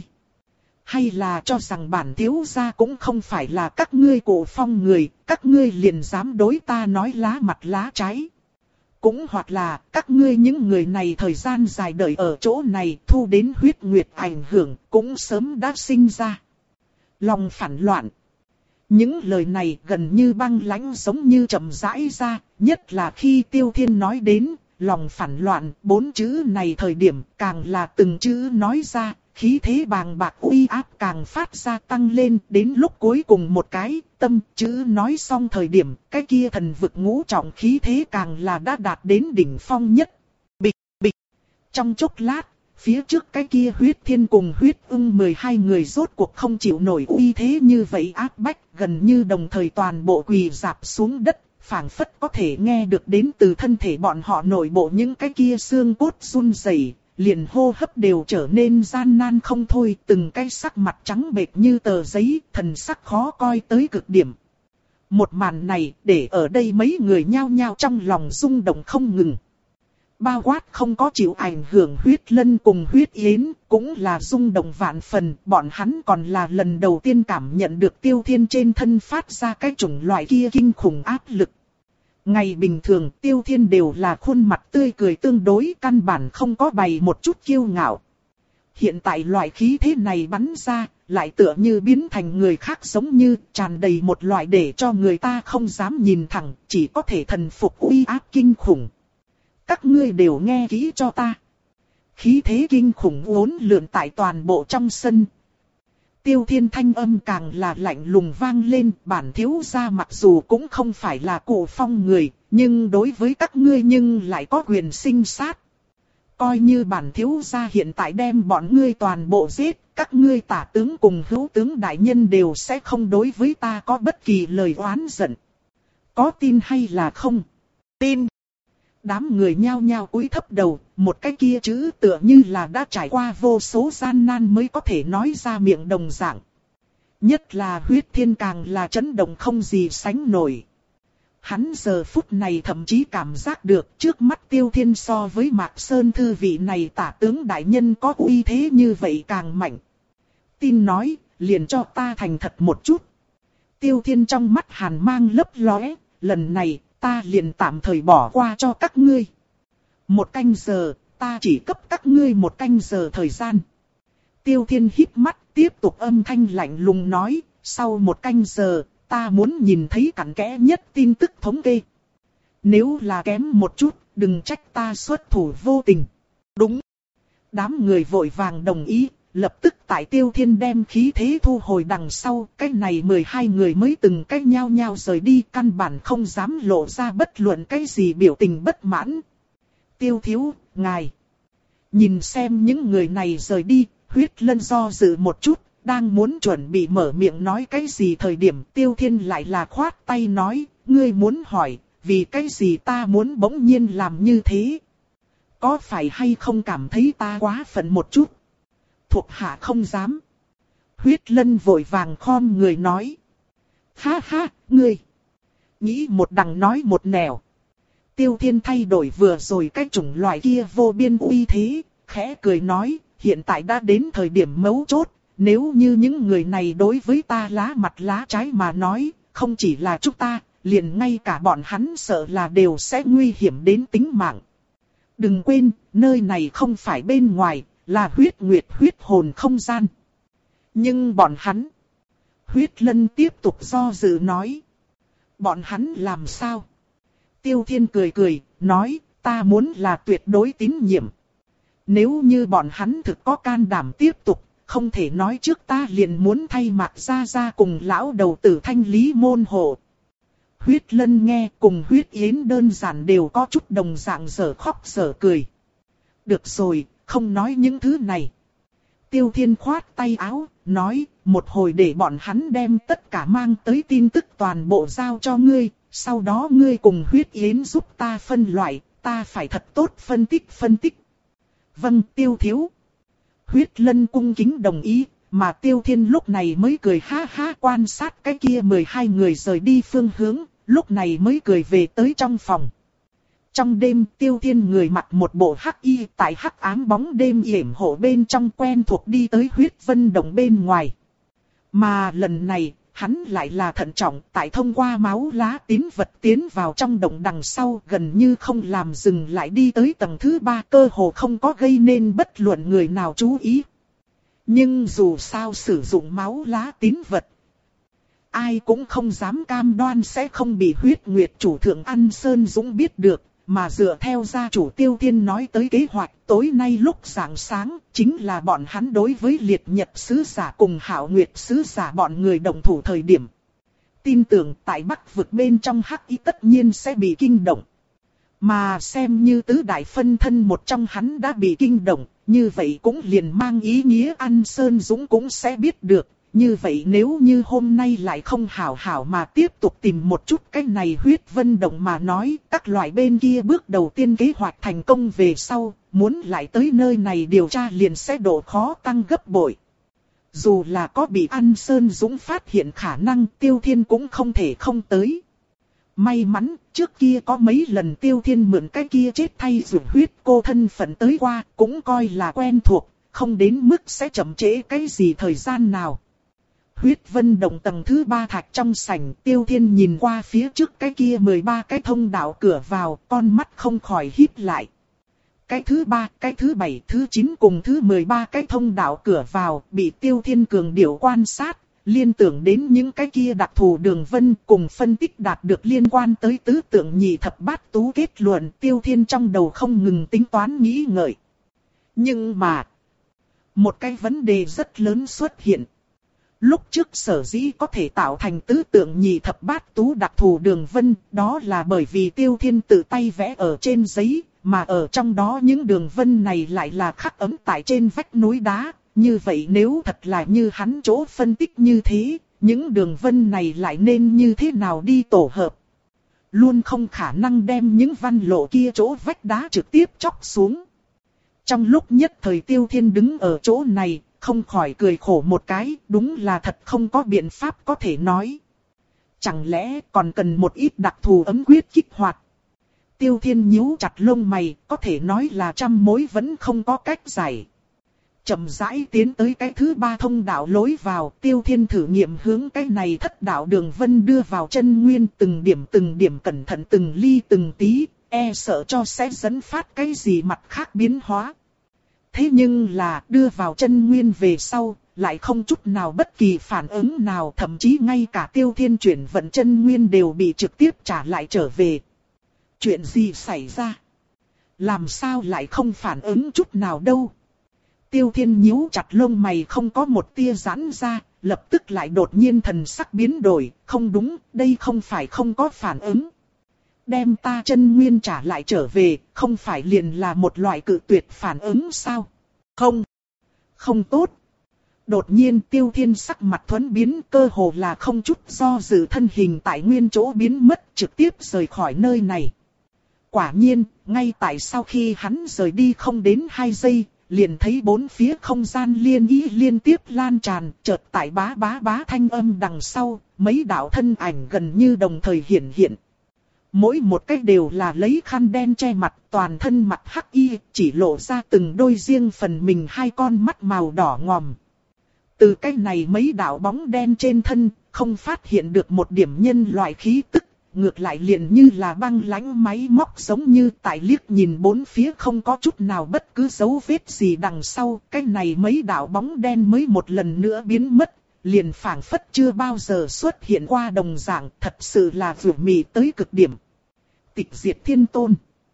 S1: Hay là cho rằng bản thiếu gia cũng không phải là các ngươi Cổ Phong người, các ngươi liền dám đối ta nói lá mặt lá trái. Cũng hoặc là các ngươi những người này thời gian dài đợi ở chỗ này thu đến huyết nguyệt ảnh hưởng cũng sớm đã sinh ra lòng phản loạn. Những lời này gần như băng lãnh giống như chậm rãi ra, nhất là khi Tiêu Thiên nói đến lòng phản loạn bốn chữ này thời điểm càng là từng chữ nói ra, khí thế bàng bạc uy áp càng phát ra tăng lên, đến lúc cuối cùng một cái tâm chữ nói xong thời điểm, cái kia thần vực ngũ trọng khí thế càng là đã đạt đến đỉnh phong nhất. Bịch, bịch. Trong chốc lát, phía trước cái kia huyết thiên cùng huyết ưng mười hai người rốt cuộc không chịu nổi uy thế như vậy áp bách, gần như đồng thời toàn bộ quỳ rạp xuống đất, phảng phất có thể nghe được đến từ thân thể bọn họ nội bộ những cái kia xương cốt run rẩy. Liền hô hấp đều trở nên gian nan không thôi, từng cái sắc mặt trắng bệch như tờ giấy, thần sắc khó coi tới cực điểm. Một màn này để ở đây mấy người nhao nhao trong lòng rung động không ngừng. Bao quát không có chịu ảnh hưởng Huyết Lân cùng Huyết Yến, cũng là rung động vạn phần, bọn hắn còn là lần đầu tiên cảm nhận được Tiêu Thiên trên thân phát ra cái chủng loại kia kinh khủng áp lực. Ngày bình thường Tiêu Thiên đều là khuôn mặt tươi cười tương đối, căn bản không có bày một chút kiêu ngạo. Hiện tại loại khí thế này bắn ra, lại tựa như biến thành người khác, giống như tràn đầy một loại để cho người ta không dám nhìn thẳng, chỉ có thể thần phục uy áp kinh khủng. Các ngươi đều nghe kỹ cho ta. Khí thế kinh khủng uốn lượn tại toàn bộ trong sân. Tiêu Thiên thanh âm càng là lạnh lùng vang lên, bản thiếu gia mặc dù cũng không phải là Cổ Phong người, nhưng đối với các ngươi nhưng lại có quyền sinh sát. Coi như bản thiếu gia hiện tại đem bọn ngươi toàn bộ giết, các ngươi tả tướng cùng hữu tướng đại nhân đều sẽ không đối với ta có bất kỳ lời oán giận. Có tin hay là không? Tin. Đám người nhao nhao cúi thấp đầu, một cái kia chữ tựa như là đã trải qua vô số gian nan mới có thể nói ra miệng đồng dạng. Nhất là Huyết Thiên càng là chấn động không gì sánh nổi. Hắn giờ phút này thậm chí cảm giác được trước mắt Tiêu Thiên so với Mạc Sơn Thư vị này tả tướng đại nhân có uy thế như vậy càng mạnh. Tin nói, liền cho ta thành thật một chút. Tiêu Thiên trong mắt hàn mang lấp lóe, lần này ta liền tạm thời bỏ qua cho các ngươi. Một canh giờ, ta chỉ cấp các ngươi một canh giờ thời gian. Tiêu Thiên híp mắt, tiếp tục âm thanh lạnh lùng nói, sau một canh giờ, ta muốn nhìn thấy cặn kẽ nhất tin tức thống kê. Nếu là kém một chút, đừng trách ta xuất thủ vô tình. Đúng. Đám người vội vàng đồng ý, lập tức tại Tiêu Thiên đem khí thế thu hồi đằng sau, cái này mười hai người mới từng cách nhao nhao rời đi, căn bản không dám lộ ra bất luận cái gì biểu tình bất mãn. Tiêu thiếu, ngài. Nhìn xem những người này rời đi, Huyết Lân do dự một chút, đang muốn chuẩn bị mở miệng nói cái gì thời điểm Tiêu Thiên lại là khoát tay nói, ngươi muốn hỏi, vì cái gì ta muốn bỗng nhiên làm như thế? Có phải hay không cảm thấy ta quá phận một chút? Thuộc hạ không dám. Huyết Lân vội vàng khom người nói. Ha ha, ngươi. Nghĩ một đằng nói một nẻo. Tiêu Thiên thay đổi vừa rồi cái chủng loại kia vô biên uy thế, khẽ cười nói, hiện tại đã đến thời điểm mấu chốt, nếu như những người này đối với ta lá mặt lá trái mà nói, không chỉ là chúng ta, liền ngay cả bọn hắn sợ là đều sẽ nguy hiểm đến tính mạng. Đừng quên, nơi này không phải bên ngoài, là huyết nguyệt huyết hồn không gian. Nhưng bọn hắn... Huyết Lân tiếp tục do dự nói. Bọn hắn làm sao? Tiêu Thiên cười cười, nói, ta muốn là tuyệt đối tín nhiệm. Nếu như bọn hắn thực có can đảm tiếp tục, không thể nói trước ta liền muốn thay Mạc Gia Gia cùng lão đầu tử thanh lý môn hộ. Huyết Lân nghe cùng Huyết Yến đơn giản đều có chút đồng dạng dở khóc dở cười. Được rồi, không nói những thứ này. Tiêu Thiên khoát tay áo, nói, một hồi để bọn hắn đem tất cả mang tới tin tức toàn bộ giao cho ngươi, sau đó ngươi cùng Huyết Yến giúp ta phân loại, ta phải thật tốt phân tích phân tích. Vâng, Tiêu thiếu. Huyết Lân cung kính đồng ý, mà Tiêu Thiên lúc này mới cười ha ha quan sát cái kia mười hai người rời đi phương hướng, lúc này mới cười về tới trong phòng. Trong đêm Tiêu Thiên người mặc một bộ hắc y tại hắc ám bóng đêm yểm hộ bên trong quen thuộc đi tới huyết vân động bên ngoài. Mà lần này, hắn lại là thận trọng tại thông qua máu lá tín vật tiến vào trong động đằng sau gần như không làm dừng lại đi tới tầng thứ ba cơ hồ không có gây nên bất luận người nào chú ý. Nhưng dù sao sử dụng máu lá tín vật, ai cũng không dám cam đoan sẽ không bị huyết nguyệt chủ thượng An Sơn Dũng biết được. Mà dựa theo gia chủ Tiêu Thiên nói tới kế hoạch tối nay lúc rạng sáng, chính là bọn hắn đối với liệt nhật sứ giả cùng hạo nguyệt sứ giả bọn người đồng thủ thời điểm. Tin tưởng tại Bắc vực bên trong hắc y tất nhiên sẽ bị kinh động. Mà xem như tứ đại phân thân một trong hắn đã bị kinh động, như vậy cũng liền mang ý nghĩa An Sơn Dũng cũng sẽ biết được. Như vậy nếu như hôm nay lại không hảo hảo mà tiếp tục tìm một chút cái này huyết vân động mà nói, các loại bên kia bước đầu tiên kế hoạch thành công về sau, muốn lại tới nơi này điều tra liền sẽ độ khó tăng gấp bội. Dù là có bị An Sơn Dũng phát hiện khả năng Tiêu Thiên cũng không thể không tới. May mắn, trước kia có mấy lần Tiêu Thiên mượn cái kia chết thay rủi huyết cô thân phận tới qua, cũng coi là quen thuộc, không đến mức sẽ chậm trễ cái gì thời gian nào. Huyết vân động tầng thứ ba thạch trong sảnh, Tiêu Thiên nhìn qua phía trước cái kia mười ba cái thông đạo cửa vào, con mắt không khỏi híp lại. Cái thứ ba, cái thứ bảy, thứ chín cùng thứ mười ba cái thông đạo cửa vào, bị Tiêu Thiên cường điệu quan sát, liên tưởng đến những cái kia đặc thù đường vân cùng phân tích đạt được liên quan tới tứ tượng nhị thập bát tú kết luận, Tiêu Thiên trong đầu không ngừng tính toán nghĩ ngợi. Nhưng mà, một cái vấn đề rất lớn xuất hiện. Lúc trước sở dĩ có thể tạo thành tứ tượng nhị thập bát tú đặc thù đường vân, đó là bởi vì Tiêu Thiên tự tay vẽ ở trên giấy, mà ở trong đó những đường vân này lại là khắc ấn tại trên vách núi đá. Như vậy nếu thật là như hắn chỗ phân tích như thế, những đường vân này lại nên như thế nào đi tổ hợp? Luôn không khả năng đem những văn lộ kia chỗ vách đá trực tiếp chóc xuống. Trong lúc nhất thời Tiêu Thiên đứng ở chỗ này, không khỏi cười khổ một cái, đúng là thật không có biện pháp có thể nói. Chẳng lẽ còn cần một ít đặc thù ấm quyết kích hoạt? Tiêu Thiên nhíu chặt lông mày, có thể nói là trăm mối vẫn không có cách giải. Chậm rãi tiến tới cái thứ ba thông đạo lối vào, Tiêu Thiên thử nghiệm hướng cái này thất đạo đường vân đưa vào chân nguyên từng điểm từng điểm cẩn thận từng ly từng tí, e sợ cho sẽ dẫn phát cái gì mặt khác biến hóa. Thế nhưng là đưa vào chân nguyên về sau, lại không chút nào bất kỳ phản ứng nào, thậm chí ngay cả Tiêu Thiên chuyển vận chân nguyên đều bị trực tiếp trả lại trở về. Chuyện gì xảy ra? Làm sao lại không phản ứng chút nào đâu? Tiêu Thiên nhíu chặt lông mày không có một tia giãn ra, lập tức lại đột nhiên thần sắc biến đổi, không đúng, đây không phải không có phản ứng. Đem ta chân nguyên trả lại trở về, không phải liền là một loại cự tuyệt phản ứng sao? Không, không tốt. Đột nhiên Tiêu Thiên sắc mặt thuẫn biến, cơ hồ là không chút do dự thân hình tại nguyên chỗ biến mất, trực tiếp rời khỏi nơi này. Quả nhiên, ngay tại sau khi hắn rời đi không đến hai giây, liền thấy bốn phía không gian liên ý liên tiếp lan tràn, chợt tại bá bá bá thanh âm đằng sau, mấy đạo thân ảnh gần như đồng thời hiển hiện. Mỗi một cách đều là lấy khăn đen che mặt, toàn thân mặt hắc y, chỉ lộ ra từng đôi riêng phần mình hai con mắt màu đỏ ngòm. Từ cái này mấy đạo bóng đen trên thân, không phát hiện được một điểm nhân loại khí tức, ngược lại liền như là băng lãnh máy móc giống như tại liếc nhìn bốn phía không có chút nào bất cứ dấu vết gì đằng sau, cái này mấy đạo bóng đen mới một lần nữa biến mất, liền phảng phất chưa bao giờ xuất hiện qua đồng dạng, thật sự là vừa mị tới cực điểm. Tịch diệt thiên tôn.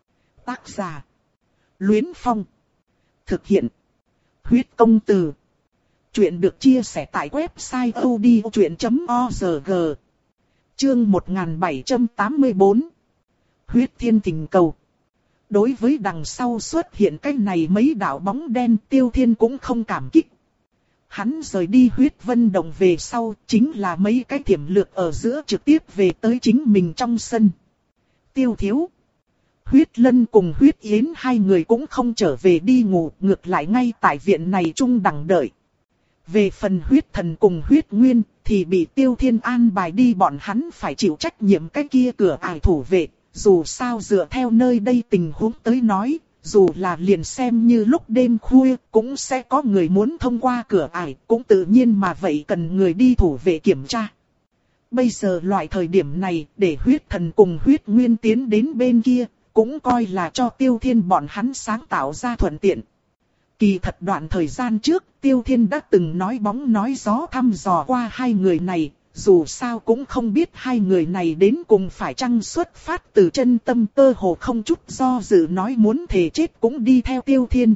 S1: Tác giả: Luyến Phong. Thực hiện: Huyết công từ. Chuyện được chia sẻ tại website odchuyện chấm org. Chương một nghìn bảy trăm tám mươi tư. Huyết thiên tình cầu. Đối với đằng sau xuất hiện cái này mấy đạo bóng đen, Tiêu Thiên cũng không cảm kích. Hắn rời đi huyết vân động về sau, chính là mấy cái thiểm lược ở giữa trực tiếp về tới chính mình trong sân. Tiêu thiếu. Huyết Lân cùng Huyết Yến hai người cũng không trở về đi ngủ, ngược lại ngay tại viện này chung đằng đợi. Về phần Huyết Thần cùng Huyết Nguyên thì bị Tiêu Thiên an bài đi, bọn hắn phải chịu trách nhiệm cái kia cửa ải thủ vệ. Dù sao dựa theo nơi đây tình huống tới nói, dù là liền xem như lúc đêm khuya cũng sẽ có người muốn thông qua cửa ải, cũng tự nhiên mà vậy cần người đi thủ vệ kiểm tra. Bây giờ loại thời điểm này để Huyết Thần cùng Huyết Nguyên tiến đến bên kia, cũng coi là cho Tiêu Thiên bọn hắn sáng tạo ra thuận tiện. Kỳ thật đoạn thời gian trước, Tiêu Thiên đã từng nói bóng nói gió thăm dò qua hai người này, dù sao cũng không biết hai người này đến cùng phải chăng xuất phát từ chân tâm, cơ hồ không chút do dự nói muốn thề chết cũng đi theo Tiêu Thiên.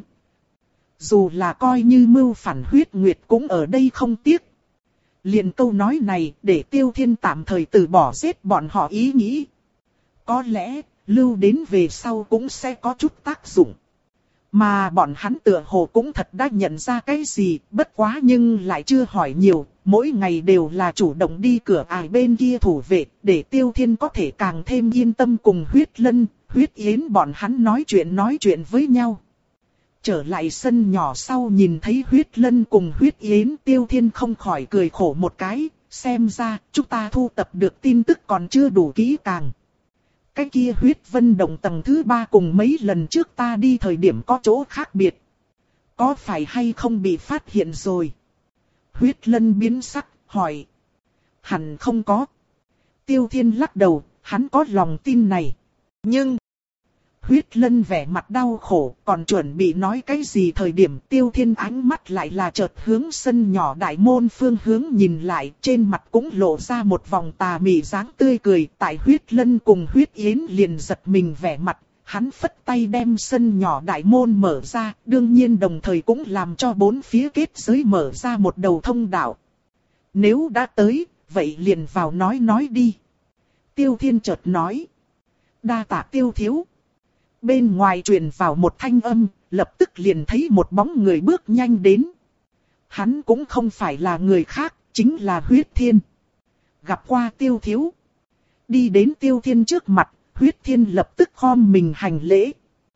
S1: Dù là coi như mưu phản Huyết Nguyệt cũng ở đây không tiếc. Liền câu nói này để Tiêu Thiên tạm thời từ bỏ giết bọn họ ý nghĩ. Có lẽ, lưu đến về sau cũng sẽ có chút tác dụng. Mà bọn hắn tựa hồ cũng thật đã nhận ra cái gì, bất quá nhưng lại chưa hỏi nhiều, mỗi ngày đều là chủ động đi cửa ải bên kia thủ vệ, để Tiêu Thiên có thể càng thêm yên tâm cùng Huyết Lân, Huyết Yến bọn hắn nói chuyện nói chuyện với nhau. Trở lại sân nhỏ sau nhìn thấy Huyết Lân cùng Huyết Yến, Tiêu Thiên không khỏi cười khổ một cái, xem ra chúng ta thu tập được tin tức còn chưa đủ kỹ càng. Cái kia huyết vân động tầng thứ ba cùng mấy lần trước ta đi thời điểm có chỗ khác biệt. Có phải hay không bị phát hiện rồi? Huyết Lân biến sắc, hỏi. Hẳn không có. Tiêu Thiên lắc đầu, hắn có lòng tin này. Nhưng... Huyết Lân vẻ mặt đau khổ, còn chuẩn bị nói cái gì thời điểm Tiêu Thiên ánh mắt lại là chợt hướng sân nhỏ đại môn phương hướng nhìn lại, trên mặt cũng lộ ra một vòng tà mị dáng tươi cười. Tại Huyết Lân cùng Huyết Yến liền giật mình vẻ mặt, hắn phất tay đem sân nhỏ đại môn mở ra, đương nhiên đồng thời cũng làm cho bốn phía kết giới mở ra một đầu thông đạo. Nếu đã tới, vậy liền vào nói nói đi. Tiêu Thiên chợt nói. Đa tạ Tiêu thiếu. Bên ngoài truyền vào một thanh âm, lập tức liền thấy một bóng người bước nhanh đến. Hắn cũng không phải là người khác, chính là Huyết Thiên. Gặp qua Tiêu thiếu. Đi đến Tiêu Thiên trước mặt, Huyết Thiên lập tức khom mình hành lễ.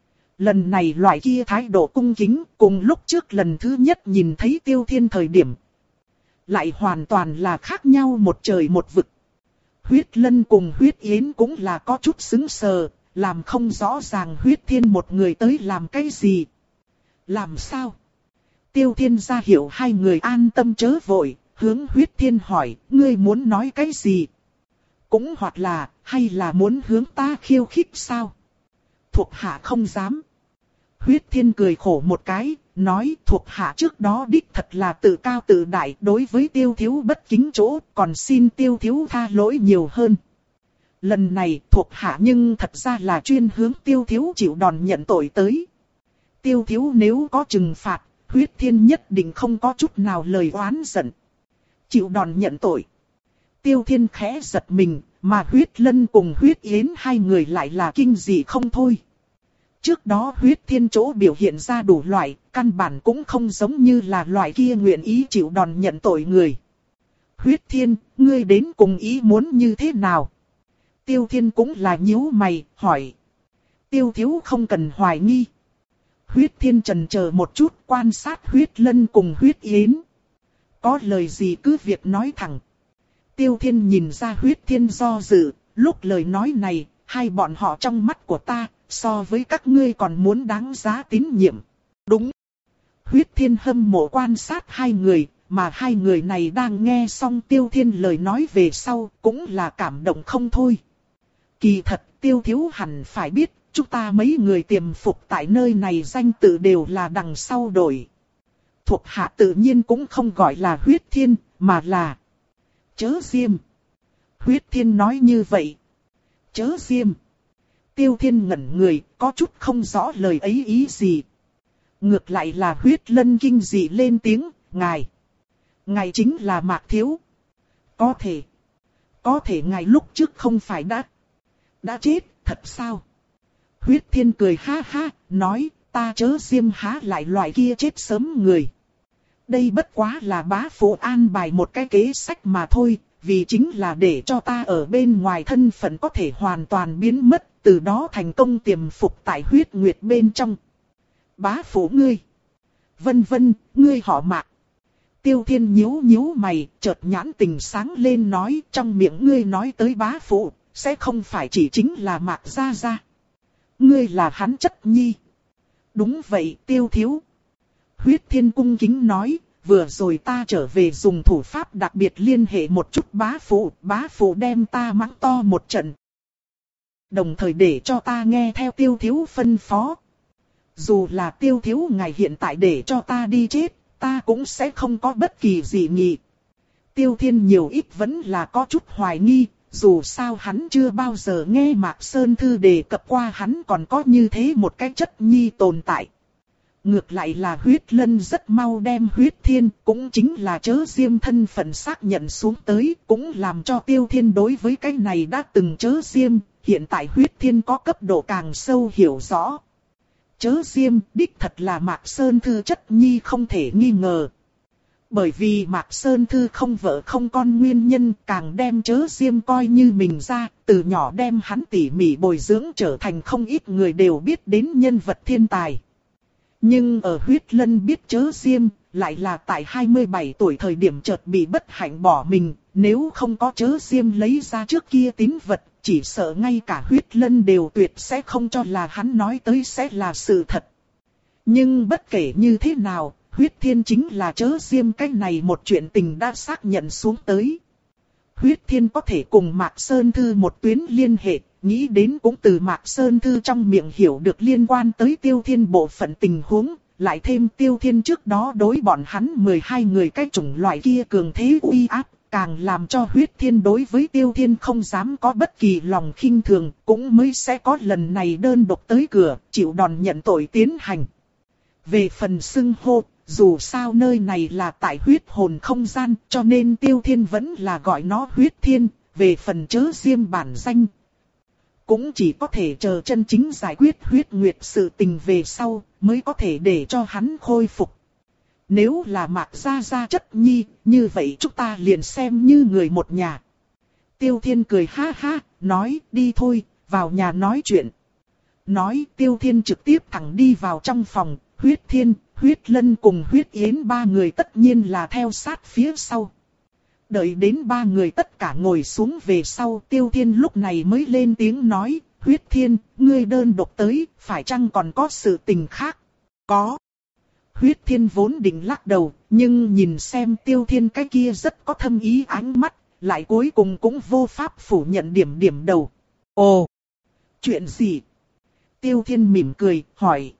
S1: Lần này loại kia thái độ cung kính, cùng lúc trước lần thứ nhất nhìn thấy Tiêu Thiên thời điểm. Lại hoàn toàn là khác nhau một trời một vực. Huyết Lân cùng Huyết Yến cũng là có chút sững sờ. Làm không rõ ràng Huyết Thiên một người tới làm cái gì. Làm sao? Tiêu Thiên ra hiểu hai người an tâm chớ vội, hướng Huyết Thiên hỏi, ngươi muốn nói cái gì? Cũng hoặc là, hay là muốn hướng ta khiêu khích sao? Thuộc hạ không dám. Huyết Thiên cười khổ một cái, nói thuộc hạ trước đó đích thật là tự cao tự đại, đối với Tiêu thiếu bất kính chỗ, còn xin Tiêu thiếu tha lỗi nhiều hơn. Lần này thuộc hạ nhưng thật ra là chuyên hướng Tiêu thiếu chịu đòn nhận tội tới. Tiêu thiếu nếu có trừng phạt, Huyết Thiên nhất định không có chút nào lời oán giận. Chịu đòn nhận tội. Tiêu Thiên khẽ giật mình, mà Huyết Lân cùng Huyết Yến hai người lại là kinh dị không thôi. Trước đó Huyết Thiên chỗ biểu hiện ra đủ loại, căn bản cũng không giống như là loại kia nguyện ý chịu đòn nhận tội người. Huyết Thiên, ngươi đến cùng ý muốn như thế nào? Tiêu Thiên cũng là nhíu mày, hỏi. Tiêu thiếu không cần hoài nghi. Huyết Thiên chần chờ một chút, quan sát Huyết Lân cùng Huyết Yến. Có lời gì cứ việc nói thẳng. Tiêu Thiên nhìn ra Huyết Thiên do dự, lúc lời nói này, hai bọn họ trong mắt của ta, so với các ngươi còn muốn đáng giá tín nhiệm. Đúng. Huyết Thiên hâm mộ quan sát hai người, mà hai người này đang nghe xong Tiêu Thiên lời nói về sau, cũng là cảm động không thôi. Kỳ thật, Tiêu thiếu hẳn phải biết, chúng ta mấy người tiềm phục tại nơi này danh tự đều là đằng sau đổi. Thuộc hạ tự nhiên cũng không gọi là Huyết Thiên, mà là Chớ Diêm. Huyết Thiên nói như vậy. Chớ Diêm. Tiêu Thiên ngẩn người, có chút không rõ lời ấy ý gì. Ngược lại là Huyết Lân kinh dị lên tiếng, ngài. Ngài chính là Mạc Thiếu. Có thể. Có thể ngài lúc trước không phải đã, đã chết, thật sao? Huyết Thiên cười ha ha, nói, ta chớ diêm há lại loại kia chết sớm người. Đây bất quá là bá phụ an bài một cái kế sách mà thôi, vì chính là để cho ta ở bên ngoài thân phận có thể hoàn toàn biến mất, từ đó thành công tiềm phục tại huyết nguyệt bên trong. Bá phụ ngươi. Vân vân, ngươi họ Mạc. Tiêu Thiên nhíu nhíu mày, chợt nhãn tình sáng lên nói, trong miệng ngươi nói tới bá phụ, sẽ không phải chỉ chính là Mạc Gia Gia. Ngươi là hắn chất nhi. Đúng vậy, Tiêu thiếu. Huyết Thiên cung kính nói, vừa rồi ta trở về dùng thủ pháp đặc biệt liên hệ một chút bá phụ, bá phụ đem ta mắng to một trận. Đồng thời để cho ta nghe theo Tiêu thiếu phân phó. Dù là Tiêu thiếu ngài hiện tại để cho ta đi chết, ta cũng sẽ không có bất kỳ gì nghị. Tiêu Thiên nhiều ít vẫn là có chút hoài nghi, dù sao hắn chưa bao giờ nghe Mạc Sơn Thư đề cập qua hắn còn có như thế một cái chất nhi tồn tại. Ngược lại là Huyết Lân rất mau đem Huyết Thiên, cũng chính là chớ diêm thân phận xác nhận xuống tới, cũng làm cho Tiêu Thiên đối với cái này đã từng chớ diêm, hiện tại Huyết Thiên có cấp độ càng sâu hiểu rõ. Chớ diêm đích thật là Mạc Sơn Thư chất nhi không thể nghi ngờ. Bởi vì Mạc Sơn Thư không vợ không con nguyên nhân càng đem chớ diêm coi như mình ra, từ nhỏ đem hắn tỉ mỉ bồi dưỡng trở thành không ít người đều biết đến nhân vật thiên tài. Nhưng ở Huyết Lân biết chớ diêm, lại là tại hai mươi bảy tuổi thời điểm chợt bị bất hạnh bỏ mình, nếu không có chớ diêm lấy ra trước kia tín vật, chỉ sợ ngay cả Huyết Lân đều tuyệt sẽ không cho là hắn nói tới sẽ là sự thật. Nhưng bất kể như thế nào, Huyết Thiên chính là chớ diêm cái này một chuyện tình đã xác nhận xuống tới. Huyết Thiên có thể cùng Mạc Sơn Thư một tuyến liên hệ, nghĩ đến cũng từ Mạc Sơn Thư trong miệng hiểu được liên quan tới Tiêu Thiên bộ phận tình huống, lại thêm Tiêu Thiên trước đó đối bọn hắn mười hai người cái chủng loại kia cường thế uy áp, càng làm cho Huyết Thiên đối với Tiêu Thiên không dám có bất kỳ lòng khinh thường, cũng mới sẽ có lần này đơn độc tới cửa, chịu đòn nhận tội tiến hành. Về phần xưng hô, dù sao nơi này là tại huyết hồn không gian, cho nên Tiêu Thiên vẫn là gọi nó Huyết Thiên, về phần chớ diêm bản danh. Cũng chỉ có thể chờ chân chính giải quyết huyết nguyệt sự tình về sau, mới có thể để cho hắn khôi phục. Nếu là Mạc Gia Gia chất nhi, như vậy chúng ta liền xem như người một nhà. Tiêu Thiên cười ha ha, nói đi thôi, vào nhà nói chuyện. Nói Tiêu Thiên trực tiếp thẳng đi vào trong phòng, Huyết Thiên, Huyết Lân cùng Huyết Yến ba người tất nhiên là theo sát phía sau. Đợi đến ba người tất cả ngồi xuống về sau, Tiêu Thiên lúc này mới lên tiếng nói, Huyết Thiên, ngươi đơn độc tới, phải chăng còn có sự tình khác? Có. Huyết Thiên vốn định lắc đầu, nhưng nhìn xem Tiêu Thiên cái kia rất có thâm ý ánh mắt, lại cuối cùng cũng vô pháp phủ nhận điểm điểm đầu. Ồ, chuyện gì? Tiêu Thiên mỉm cười, hỏi.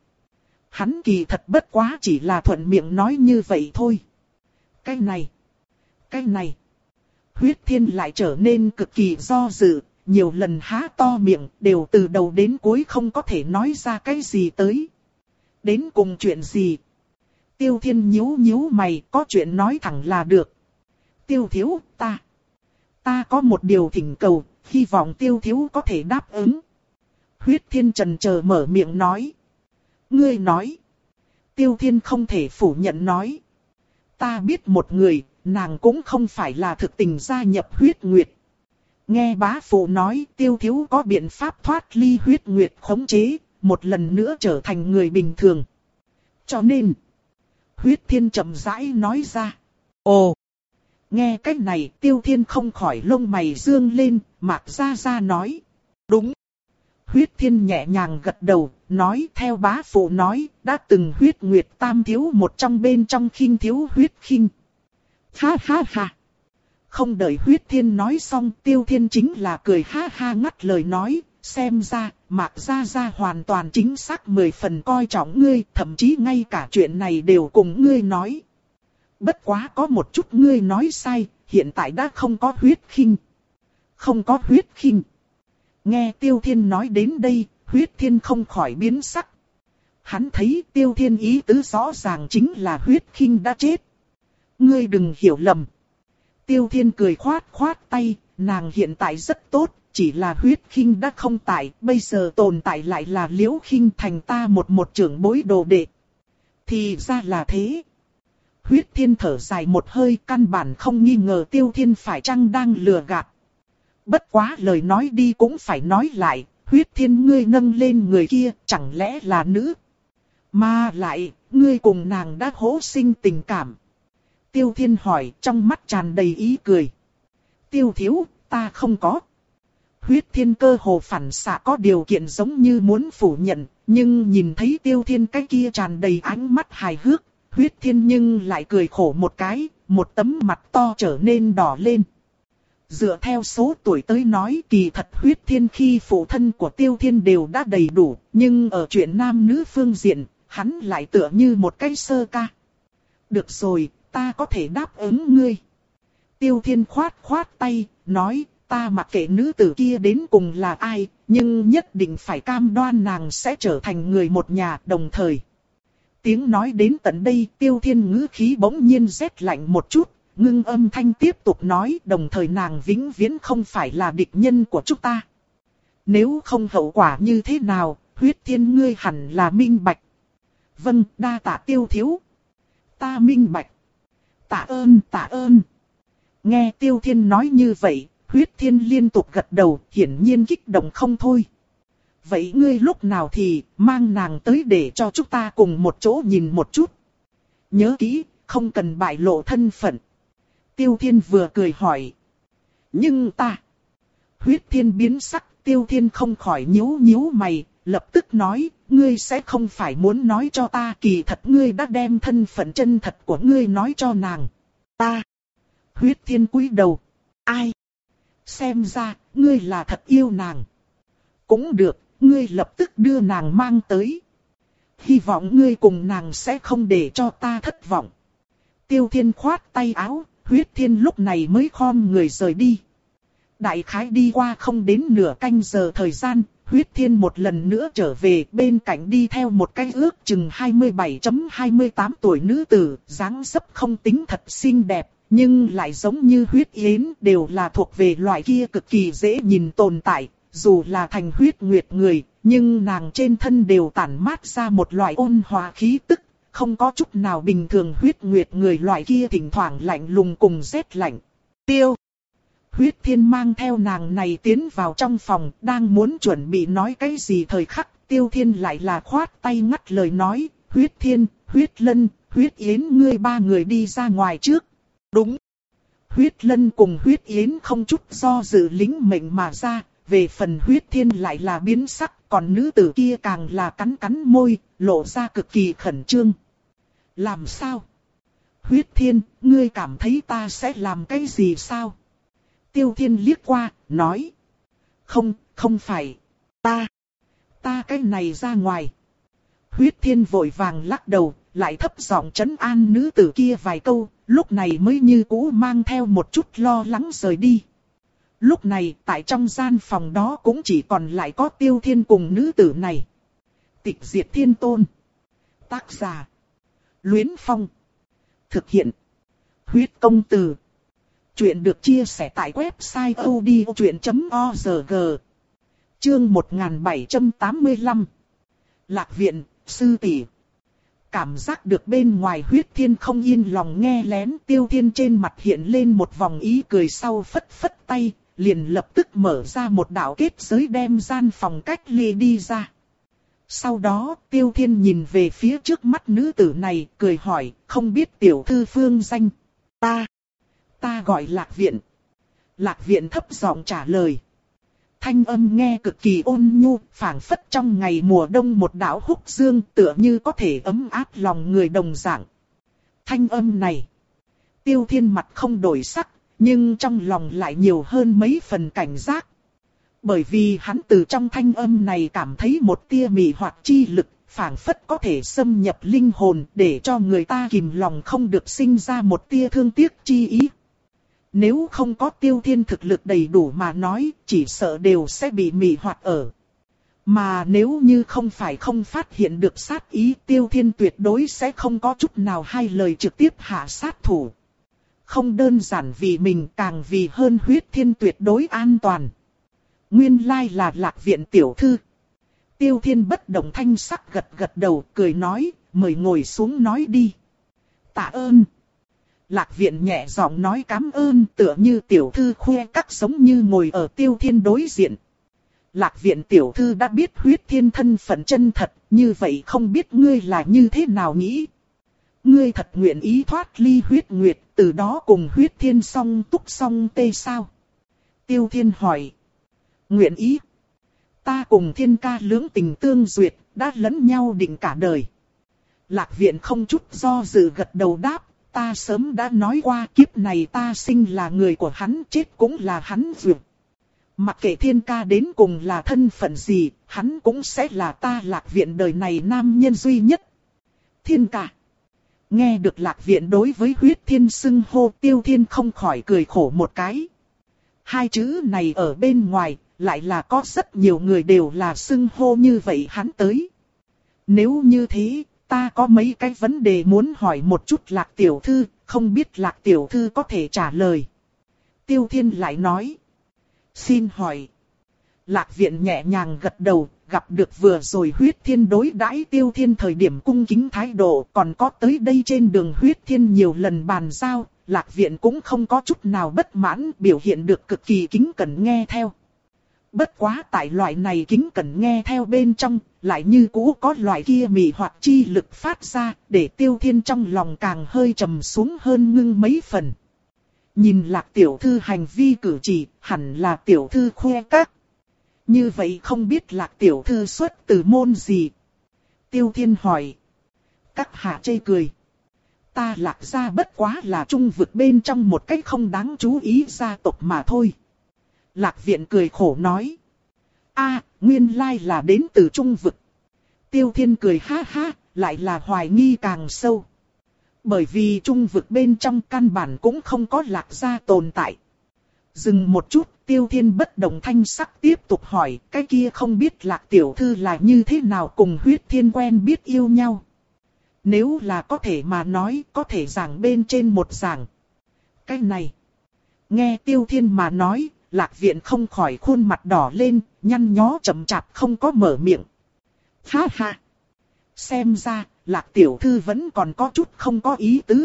S1: Hắn kỳ thật bất quá chỉ là thuận miệng nói như vậy thôi. Cái này, cái này. Huyết Thiên lại trở nên cực kỳ do dự, nhiều lần há to miệng, đều từ đầu đến cuối không có thể nói ra cái gì tới. Đến cùng chuyện gì? Tiêu Thiên nhíu nhíu mày, có chuyện nói thẳng là được. Tiêu thiếu, ta. Ta có một điều thỉnh cầu, hy vọng Tiêu thiếu có thể đáp ứng. Huyết Thiên chần chờ mở miệng nói. Ngươi nói. Tiêu Thiên không thể phủ nhận nói. Ta biết một người, nàng cũng không phải là thực tình gia nhập huyết nguyệt. Nghe bá phụ nói Tiêu thiếu có biện pháp thoát ly huyết nguyệt khống chế, một lần nữa trở thành người bình thường. Cho nên, Huyết Thiên chậm rãi nói ra. Ồ, nghe cách này Tiêu Thiên không khỏi lông mày dương lên, Mạc Gia Gia nói. Đúng. Huyết Thiên nhẹ nhàng gật đầu, nói theo bá phụ nói, đã từng huyết nguyệt tam thiếu một trong bên trong khinh thiếu huyết khinh. Ha ha ha. Không đợi Huyết Thiên nói xong, Tiêu Thiên chính là cười ha ha ngắt lời nói, xem ra, Mạc Gia Gia hoàn toàn chính xác mười phần coi trọng ngươi, thậm chí ngay cả chuyện này đều cùng ngươi nói. Bất quá có một chút ngươi nói sai, hiện tại đã không có huyết khinh. Không có huyết khinh. Nghe Tiêu Thiên nói đến đây, Huyết Thiên không khỏi biến sắc. Hắn thấy Tiêu Thiên ý tứ rõ ràng chính là huyết khinh đã chết. Ngươi đừng hiểu lầm. Tiêu Thiên cười khoát khoát tay, nàng hiện tại rất tốt, chỉ là Huyết Khinh đã không tại, bây giờ tồn tại lại là Liễu Khinh thành ta một một trưởng bối đồ đệ. Thì ra là thế. Huyết Thiên thở dài một hơi, căn bản không nghi ngờ Tiêu Thiên phải chăng đang lừa gạt. Bất quá lời nói đi cũng phải nói lại, Huyết Thiên ngươi nâng lên người kia, chẳng lẽ là nữ? Mà lại, ngươi cùng nàng đã hỗ sinh tình cảm. Tiêu Thiên hỏi, trong mắt tràn đầy ý cười. Tiêu thiếu, ta không có. Huyết Thiên cơ hồ phản xạ có điều kiện giống như muốn phủ nhận, nhưng nhìn thấy Tiêu Thiên cái kia tràn đầy ánh mắt hài hước, Huyết Thiên nhưng lại cười khổ một cái, một tấm mặt to trở nên đỏ lên. Dựa theo số tuổi tới nói, kỳ thật Huyết Thiên khi phụ thân của Tiêu Thiên đều đã đầy đủ, nhưng ở chuyện nam nữ phương diện, hắn lại tựa như một cái sơ ca. Được rồi, ta có thể đáp ứng ngươi. Tiêu Thiên khoát khoát tay, nói, ta mặc kệ nữ tử kia đến cùng là ai, nhưng nhất định phải cam đoan nàng sẽ trở thành người một nhà đồng thời. Tiếng nói đến tận đây, Tiêu Thiên ngữ khí bỗng nhiên rét lạnh một chút, ngưng âm thanh tiếp tục nói, đồng thời nàng vĩnh viễn không phải là địch nhân của chúng ta. Nếu không hậu quả như thế nào, Huyết Thiên ngươi hẳn là minh bạch. Vâng, đa tạ Tiêu thiếu. Ta minh bạch. Tạ ơn, tạ ơn. Nghe Tiêu Thiên nói như vậy, Huyết Thiên liên tục gật đầu, hiển nhiên kích động không thôi. Vậy ngươi lúc nào thì mang nàng tới để cho chúng ta cùng một chỗ nhìn một chút. Nhớ kỹ, không cần bại lộ thân phận. Tiêu Thiên vừa cười hỏi. Nhưng ta... Huyết Thiên biến sắc, Tiêu Thiên không khỏi nhíu nhíu mày, lập tức nói, ngươi sẽ không phải muốn nói cho ta kỳ thật ngươi đã đem thân phận chân thật của ngươi nói cho nàng. Ta... Huyết Thiên cúi đầu. Ai? Xem ra, ngươi là thật yêu nàng. Cũng được, ngươi lập tức đưa nàng mang tới. Hy vọng ngươi cùng nàng sẽ không để cho ta thất vọng. Tiêu Thiên khoát tay áo, Huyết Thiên lúc này mới khom người rời đi. Đại khái đi qua không đến nửa canh giờ thời gian, Huyết Thiên một lần nữa trở về, bên cạnh đi theo một cái ước chừng hai mươi bảy hai mươi tám tuổi nữ tử, dáng dấp không tính thật xinh đẹp, nhưng lại giống như Huyết Yến, đều là thuộc về loại kia cực kỳ dễ nhìn tồn tại, dù là thành huyết nguyệt người, nhưng nàng trên thân đều tản mát ra một loại ôn hòa khí tức, không có chút nào bình thường huyết nguyệt người loại kia thỉnh thoảng lạnh lùng cùng rét lạnh. Tiêu Huyết Thiên mang theo nàng này tiến vào trong phòng, đang muốn chuẩn bị nói cái gì thời khắc, Tiêu Thiên lại là khoát tay ngắt lời nói, Huyết Thiên, Huyết Lân, Huyết Yến ngươi ba người đi ra ngoài trước. Đúng. Huyết Lân cùng Huyết Yến không chút do dự lính mệnh mà ra, về phần Huyết Thiên lại là biến sắc, còn nữ tử kia càng là cắn cắn môi, lộ ra cực kỳ khẩn trương. Làm sao? Huyết Thiên, ngươi cảm thấy ta sẽ làm cái gì sao? Tiêu Thiên liếc qua, nói. Không, không phải. Ta. Ta cái này ra ngoài. Huyết Thiên vội vàng lắc đầu, lại thấp giọng trấn an nữ tử kia vài câu, lúc này mới như cũ mang theo một chút lo lắng rời đi. Lúc này, tại trong gian phòng đó cũng chỉ còn lại có Tiêu Thiên cùng nữ tử này. Tịch Diệt Thiên Tôn. Tác giả. Luyến Phong. Thực hiện. Huyết Công Từ. Chuyện được chia sẻ tại website odchuyện chấm org. Chương một nghìn bảy trăm tám mươi lăm. Lạc viện, sư tỷ. Cảm giác được bên ngoài Huyết Thiên không yên lòng nghe lén, Tiêu Thiên trên mặt hiện lên một vòng ý cười, sau phất phất tay, liền lập tức mở ra một đạo kết giới đem gian phòng cách ly đi ra. Sau đó, Tiêu Thiên nhìn về phía trước mắt nữ tử này, cười hỏi, không biết tiểu thư phương danh. Ta, ta gọi Lạc Viện. Lạc Viện thấp giọng trả lời. Thanh âm nghe cực kỳ ôn nhu, phảng phất trong ngày mùa đông một đạo húc dương, tựa như có thể ấm áp lòng người đồng dạng. Thanh âm này, Tiêu Thiên mặt không đổi sắc, nhưng trong lòng lại nhiều hơn mấy phần cảnh giác. Bởi vì hắn từ trong thanh âm này cảm thấy một tia mị hoặc chi lực, phảng phất có thể xâm nhập linh hồn, để cho người ta kìm lòng không được sinh ra một tia thương tiếc chi ý. Nếu không có Tiêu Thiên thực lực đầy đủ mà nói, chỉ sợ đều sẽ bị mị hoặc ở. Mà nếu như không phải không phát hiện được sát ý, Tiêu Thiên tuyệt đối sẽ không có chút nào hai lời trực tiếp hạ sát thủ. không đơn giản vì mình càng vì hơn Huyết Thiên tuyệt đối an toàn. Nguyên lai là Lạc viện tiểu thư. Tiêu Thiên bất động thanh sắc gật gật đầu cười nói, mời ngồi xuống nói đi. Tạ ơn. Lạc viện nhẹ giọng nói cảm ơn tựa như tiểu thư khoe các giống như ngồi ở Tiêu Thiên đối diện. Lạc viện tiểu thư đã biết Huyết Thiên thân phận chân thật, như vậy không biết ngươi là như thế nào nghĩ. Ngươi thật nguyện ý thoát ly huyết nguyệt, từ đó cùng Huyết Thiên song túc song tê sao? Tiêu Thiên hỏi. Nguyện ý. Ta cùng Thiên ca lưỡng tình tương duyệt, đã lẫn nhau định cả đời. Lạc viện không chút do dự gật đầu đáp, ta sớm đã nói qua kiếp này ta sinh là người của hắn, chết cũng là hắn duyệt. Mặc kệ Thiên ca đến cùng là thân phận gì, hắn cũng sẽ là ta Lạc viện đời này nam nhân duy nhất. Thiên ca. Nghe được Lạc viện đối với Huyết Thiên xưng hô, Tiêu Thiên không khỏi cười khổ một cái. Hai chữ này ở bên ngoài, lại là có rất nhiều người đều là xưng hô như vậy hắn tới. Nếu như thế, ta có mấy cái vấn đề muốn hỏi một chút Lạc tiểu thư, không biết Lạc tiểu thư có thể trả lời. Tiêu Thiên lại nói. Xin hỏi. Lạc viện nhẹ nhàng gật đầu, gặp được vừa rồi Huyết Thiên đối đãi Tiêu Thiên thời điểm cung kính thái độ, còn có tới đây trên đường Huyết Thiên nhiều lần bàn giao, Lạc viện cũng không có chút nào bất mãn, biểu hiện được cực kỳ kính cẩn nghe theo. Bất quá tại loại này kính cẩn nghe theo bên trong, lại như cũ có loại kia mị hoặc chi lực phát ra, để Tiêu Thiên trong lòng càng hơi trầm xuống hơn ngưng mấy phần. Nhìn Lạc tiểu thư hành vi cử chỉ, hẳn là tiểu thư khoe các. Như vậy không biết Lạc tiểu thư xuất từ môn gì? Tiêu Thiên hỏi. Các hạ chê cười. Ta Lạc gia bất quá là trung vực bên trong một cách không đáng chú ý gia tộc mà thôi. Lạc viện cười khổ nói. A, nguyên lai là đến từ trung vực. Tiêu Thiên cười ha ha, lại là hoài nghi càng sâu. Bởi vì trung vực bên trong căn bản cũng không có Lạc gia tồn tại. Dừng một chút, Tiêu Thiên bất động thanh sắc tiếp tục hỏi, cái kia không biết Lạc tiểu thư là như thế nào cùng Huyết Thiên quen biết yêu nhau. Nếu là có thể mà nói, có thể giảng bên trên một giảng. Cái này, nghe Tiêu Thiên mà nói, Lạc viện không khỏi khuôn mặt đỏ lên, nhăn nhó chậm chạp không có mở miệng. Ha ha! Xem ra, Lạc tiểu thư vẫn còn có chút không có ý tứ.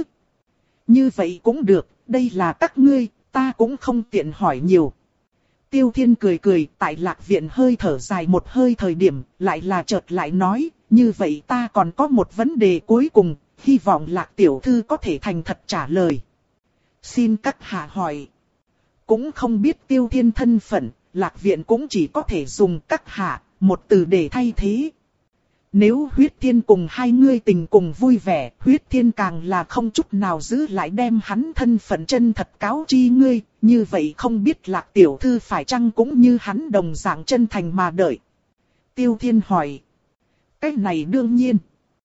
S1: Như vậy cũng được, đây là các ngươi, ta cũng không tiện hỏi nhiều. Tiêu Thiên cười cười, tại Lạc viện hơi thở dài một hơi thời điểm, lại là chợt lại nói, như vậy ta còn có một vấn đề cuối cùng, hy vọng Lạc tiểu thư có thể thành thật trả lời. Xin các hạ hỏi. Cũng không biết Tiêu Thiên thân phận, Lạc viện cũng chỉ có thể dùng các hạ, một từ để thay thế. Nếu Huyết Thiên cùng hai ngươi tình cùng vui vẻ, Huyết Thiên càng là không chút nào giữ lại đem hắn thân phận chân thật cáo chi ngươi, như vậy không biết Lạc tiểu thư phải chăng cũng như hắn đồng dạng chân thành mà đợi. Tiêu Thiên hỏi. Cái này đương nhiên.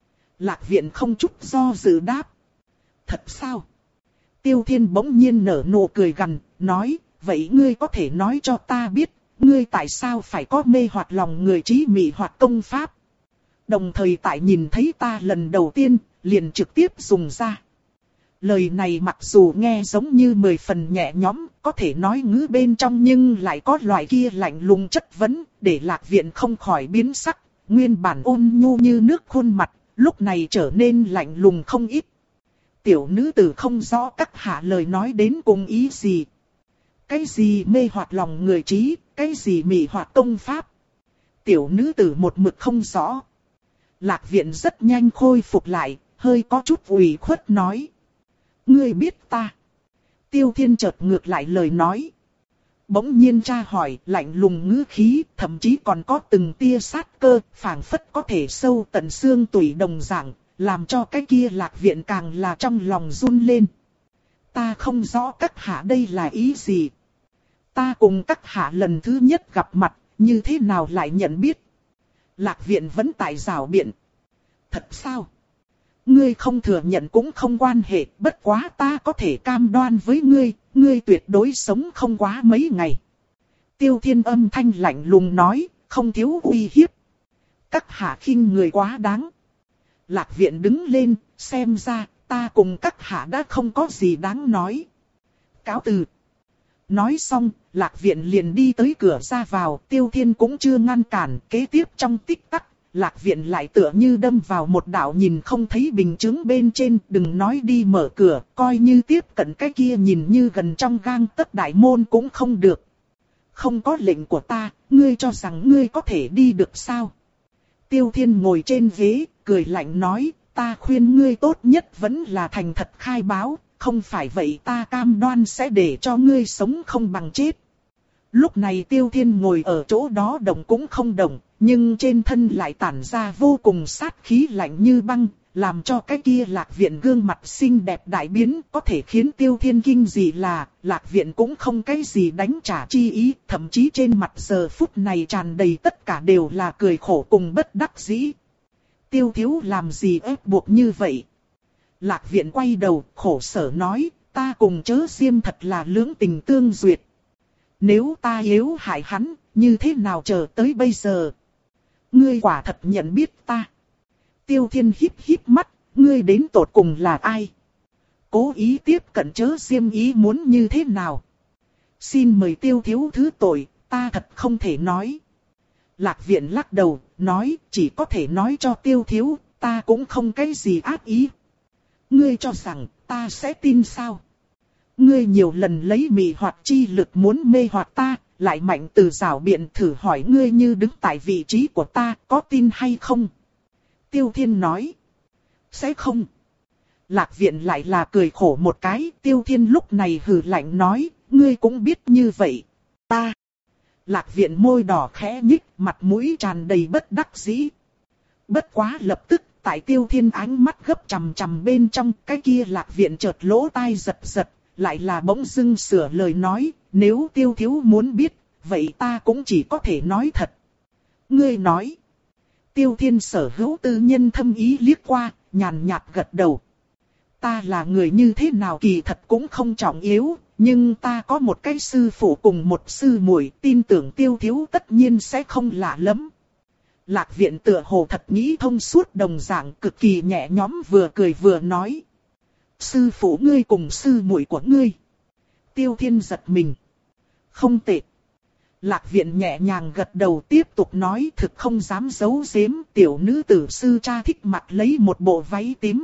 S1: Lạc viện không chút do dự đáp. Thật sao? Tiêu Thiên bỗng nhiên nở nụ cười gằn, nói, vậy ngươi có thể nói cho ta biết, ngươi tại sao phải có mê hoặc lòng người trí mị hoặc công pháp? Đồng thời tại nhìn thấy ta lần đầu tiên, liền trực tiếp dùng ra. Lời này mặc dù nghe giống như mười phần nhẹ nhõm, có thể nói ngữ bên trong nhưng lại có loại kia lạnh lùng chất vấn, để Lạc viện không khỏi biến sắc, nguyên bản ôn nhu như nước khuôn mặt, lúc này trở nên lạnh lùng không ít. Tiểu nữ tử không rõ các hạ lời nói đến cùng ý gì. Cái gì mê hoặc lòng người trí, cái gì mị hoặc công pháp. Tiểu nữ tử một mực không rõ. Lạc viện rất nhanh khôi phục lại, hơi có chút ủy khuất nói. Ngươi biết ta. Tiêu Thiên chợt ngược lại lời nói. Bỗng nhiên tra hỏi, lạnh lùng ngữ khí, thậm chí còn có từng tia sát cơ, phảng phất có thể sâu tận xương tủy đồng dạng, làm cho cái kia Lạc viện càng là trong lòng run lên. Ta không rõ các hạ đây là ý gì. Ta cùng các hạ lần thứ nhất gặp mặt, như thế nào lại nhận biết. Lạc viện vẫn tại rào biện. Thật sao? Ngươi không thừa nhận cũng không quan hệ, bất quá ta có thể cam đoan với ngươi, ngươi tuyệt đối sống không quá mấy ngày. Tiêu Thiên âm thanh lạnh lùng nói, không thiếu uy hiếp. Các hạ khinh người quá đáng. Lạc viện đứng lên, xem ra, ta cùng các hạ đã không có gì đáng nói. Cáo từ. Nói xong, Lạc Viện liền đi tới cửa ra vào, Tiêu Thiên cũng chưa ngăn cản, kế tiếp trong tích tắc, Lạc Viện lại tựa như đâm vào một đạo nhìn không thấy bình chứng bên trên, đừng nói đi mở cửa, coi như tiếp cận cái kia nhìn như gần trong gang tấc đại môn cũng không được. Không có lệnh của ta, ngươi cho rằng ngươi có thể đi được sao? Tiêu Thiên ngồi trên ghế, cười lạnh nói, ta khuyên ngươi tốt nhất vẫn là thành thật khai báo, không phải vậy ta cam đoan sẽ để cho ngươi sống không bằng chết. Lúc này Tiêu Thiên ngồi ở chỗ đó động cũng không động, nhưng trên thân lại tản ra vô cùng sát khí lạnh như băng, làm cho cái kia Lạc Viện gương mặt xinh đẹp đại biến, có thể khiến Tiêu Thiên kinh dị là, Lạc Viện cũng không cái gì đánh trả chi ý, thậm chí trên mặt giờ phút này tràn đầy tất cả đều là cười khổ cùng bất đắc dĩ. Tiêu thiếu làm gì ép buộc như vậy? Lạc Viện quay đầu, khổ sở nói, ta cùng Chớ Xiêm thật là lưỡng tình tương duyệt. Nếu ta yếu hại hắn, như thế nào chờ tới bây giờ? Ngươi quả thật nhận biết ta. Tiêu Thiên híp híp mắt, ngươi đến tột cùng là ai? Cố ý tiếp cận Chớ Xiêm ý muốn như thế nào? Xin mời Tiêu thiếu thứ tội, ta thật không thể nói. Lạc Viện lắc đầu, nói, chỉ có thể nói cho Tiêu thiếu, ta cũng không cái gì ác ý. Ngươi cho rằng, ta sẽ tin sao? Ngươi nhiều lần lấy mị hoặc chi lực muốn mê hoặc ta, lại mạnh từ rảo biện thử hỏi ngươi như đứng tại vị trí của ta, có tin hay không? Tiêu Thiên nói, sẽ không. Lạc Viện lại là cười khổ một cái, Tiêu Thiên lúc này hừ lạnh nói, ngươi cũng biết như vậy. Ta. Lạc Viện môi đỏ khẽ nhích, mặt mũi tràn đầy bất đắc dĩ. Bất quá lập tức, tại Tiêu Thiên ánh mắt gấp chằm chằm bên trong, cái kia Lạc Viện chợt lỗ tai giật giật, lại là bỗng dưng sửa lời nói, nếu Tiêu thiếu muốn biết, vậy ta cũng chỉ có thể nói thật. Ngươi nói. Tiêu Thiên sở hữu tư nhân thâm ý liếc qua, nhàn nhạt gật đầu. Ta là người như thế nào kỳ thật cũng không trọng yếu, nhưng ta có một cái sư phụ cùng một sư muội, tin tưởng Tiêu thiếu tất nhiên sẽ không lạ lắm. Lạc Viện tựa hồ thật nghĩ thông suốt đồng dạng, cực kỳ nhẹ nhõm, vừa cười vừa nói. Sư phụ ngươi cùng sư muội của ngươi. Tiêu Thiên giật mình. Không tệ. Lạc Viện nhẹ nhàng gật đầu, tiếp tục nói, thực không dám giấu giếm, tiểu nữ tử sư cha thích mặc lấy một bộ váy tím.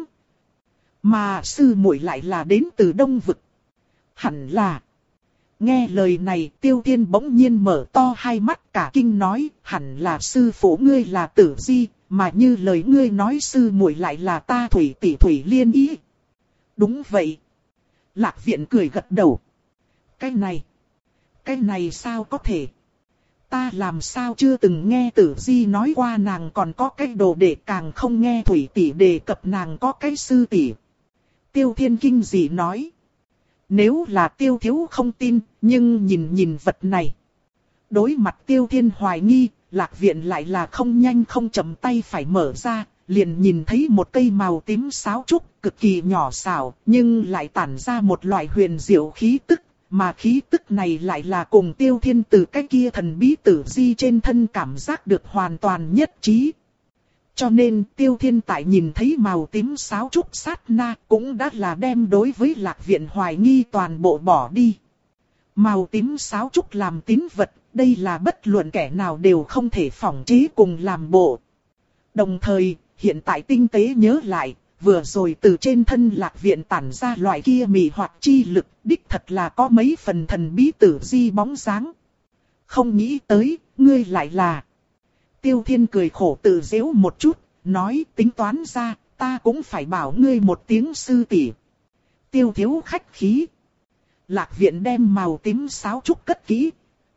S1: Mà sư muội lại là đến từ Đông Vực. Hẳn là. Nghe lời này, Tiêu Thiên bỗng nhiên mở to hai mắt, cả kinh nói, hẳn là sư phụ ngươi là Tử Di, mà như lời ngươi nói sư muội lại là ta Thủy tỷ Thủy Liên ý. Đúng vậy. Lạc Viện cười gật đầu. Cái này. Cái này sao có thể? Ta làm sao chưa từng nghe Tử Di nói qua nàng còn có cái đồ đệ, càng không nghe Thủy tỷ đề cập nàng có cái sư tỷ. Tiêu Thiên kinh dị nói. Nếu là Tiêu thiếu không tin, nhưng nhìn nhìn vật này. Đối mặt Tiêu Thiên hoài nghi, Lạc Viện lại là không nhanh không chậm tay phải mở ra, liền nhìn thấy một cây màu tím sáo trúc, cực kỳ nhỏ xảo, nhưng lại tản ra một loại huyền diệu khí tức, mà khí tức này lại là cùng Tiêu Thiên từ cái kia thần bí Tử Di trên thân cảm giác được hoàn toàn nhất trí. Cho nên Tiêu Thiên tại nhìn thấy màu tím sáo trúc sát na cũng đã là đem đối với Lạc Viện hoài nghi toàn bộ bỏ đi. Màu tím sáo trúc làm tín vật, đây là bất luận kẻ nào đều không thể phỏng chế cùng làm bộ. Đồng thời, hiện tại tinh tế nhớ lại, vừa rồi từ trên thân Lạc Viện tản ra loại kia mị hoặc chi lực, đích thật là có mấy phần thần bí Tử Di bóng dáng. Không nghĩ tới, ngươi lại là... Tiêu Thiên cười khổ tự giễu một chút, nói tính toán ra, ta cũng phải bảo ngươi một tiếng sư tỷ. Tiêu thiếu khách khí. Lạc Viện đem màu tím sáo trúc cất kỹ.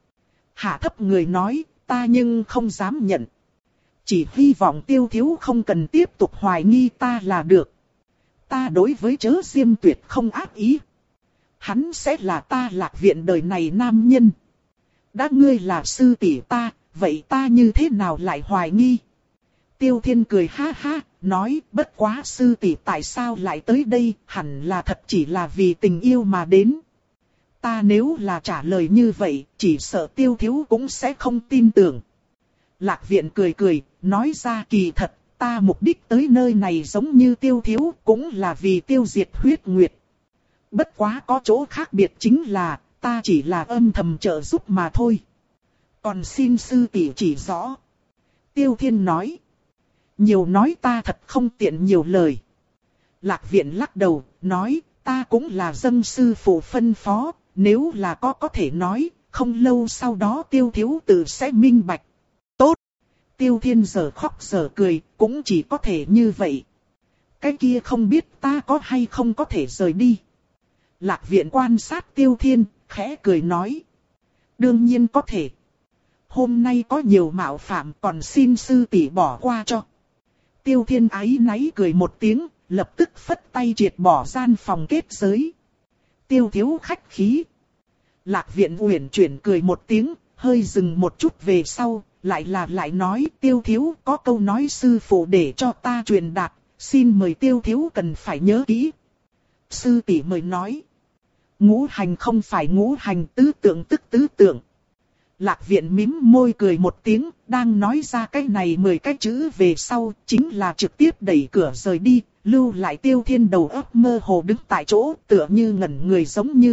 S1: Hạ thấp người nói, ta nhưng không dám nhận. Chỉ hy vọng Tiêu thiếu không cần tiếp tục hoài nghi ta là được. Ta đối với Chớ Xiêm tuyệt không ác ý. Hắn sẽ là ta Lạc Viện đời này nam nhân. Đã ngươi là sư tỷ ta, vậy ta như thế nào lại hoài nghi? Tiêu Thiên cười ha ha, nói bất quá sư tỷ tại sao lại tới đây, hẳn là thật chỉ là vì tình yêu mà đến. Ta nếu là trả lời như vậy, chỉ sợ Tiêu thiếu cũng sẽ không tin tưởng. Lạc Viện cười cười, nói ra kỳ thật, ta mục đích tới nơi này giống như Tiêu thiếu, cũng là vì tiêu diệt huyết nguyệt. Bất quá có chỗ khác biệt chính là, ta chỉ là âm thầm trợ giúp mà thôi. Còn xin sư tỷ chỉ rõ. Tiêu Thiên nói. Nhiều nói ta thật không tiện nhiều lời. Lạc Viện lắc đầu, nói, ta cũng là dâng sư phụ phân phó, nếu là có có thể nói, không lâu sau đó Tiêu thiếu tử sẽ minh bạch. Tốt. Tiêu Thiên giờ khóc giờ cười, cũng chỉ có thể như vậy. Cái kia không biết ta có hay không có thể rời đi. Lạc Viện quan sát Tiêu Thiên, khẽ cười nói. Đương nhiên có thể. Hôm nay có nhiều mạo phạm, còn xin sư tỷ bỏ qua cho. Tiêu Thiên áy náy cười một tiếng, lập tức phất tay triệt bỏ gian phòng kết giới. Tiêu thiếu khách khí. Lạc Viện uyển chuyển cười một tiếng, hơi dừng một chút về sau, lại là lại nói Tiêu thiếu có câu nói sư phụ để cho ta truyền đạt, xin mời Tiêu thiếu cần phải nhớ kỹ. Sư tỷ mời nói. Ngũ hành không phải ngũ hành, tứ tượng tức tứ tượng. Lạc Viện mím môi cười một tiếng, đang nói ra cái này mười cái chữ về sau, chính là trực tiếp đẩy cửa rời đi, lưu lại Tiêu Thiên đầu óc mơ hồ đứng tại chỗ, tựa như ngẩn người giống như.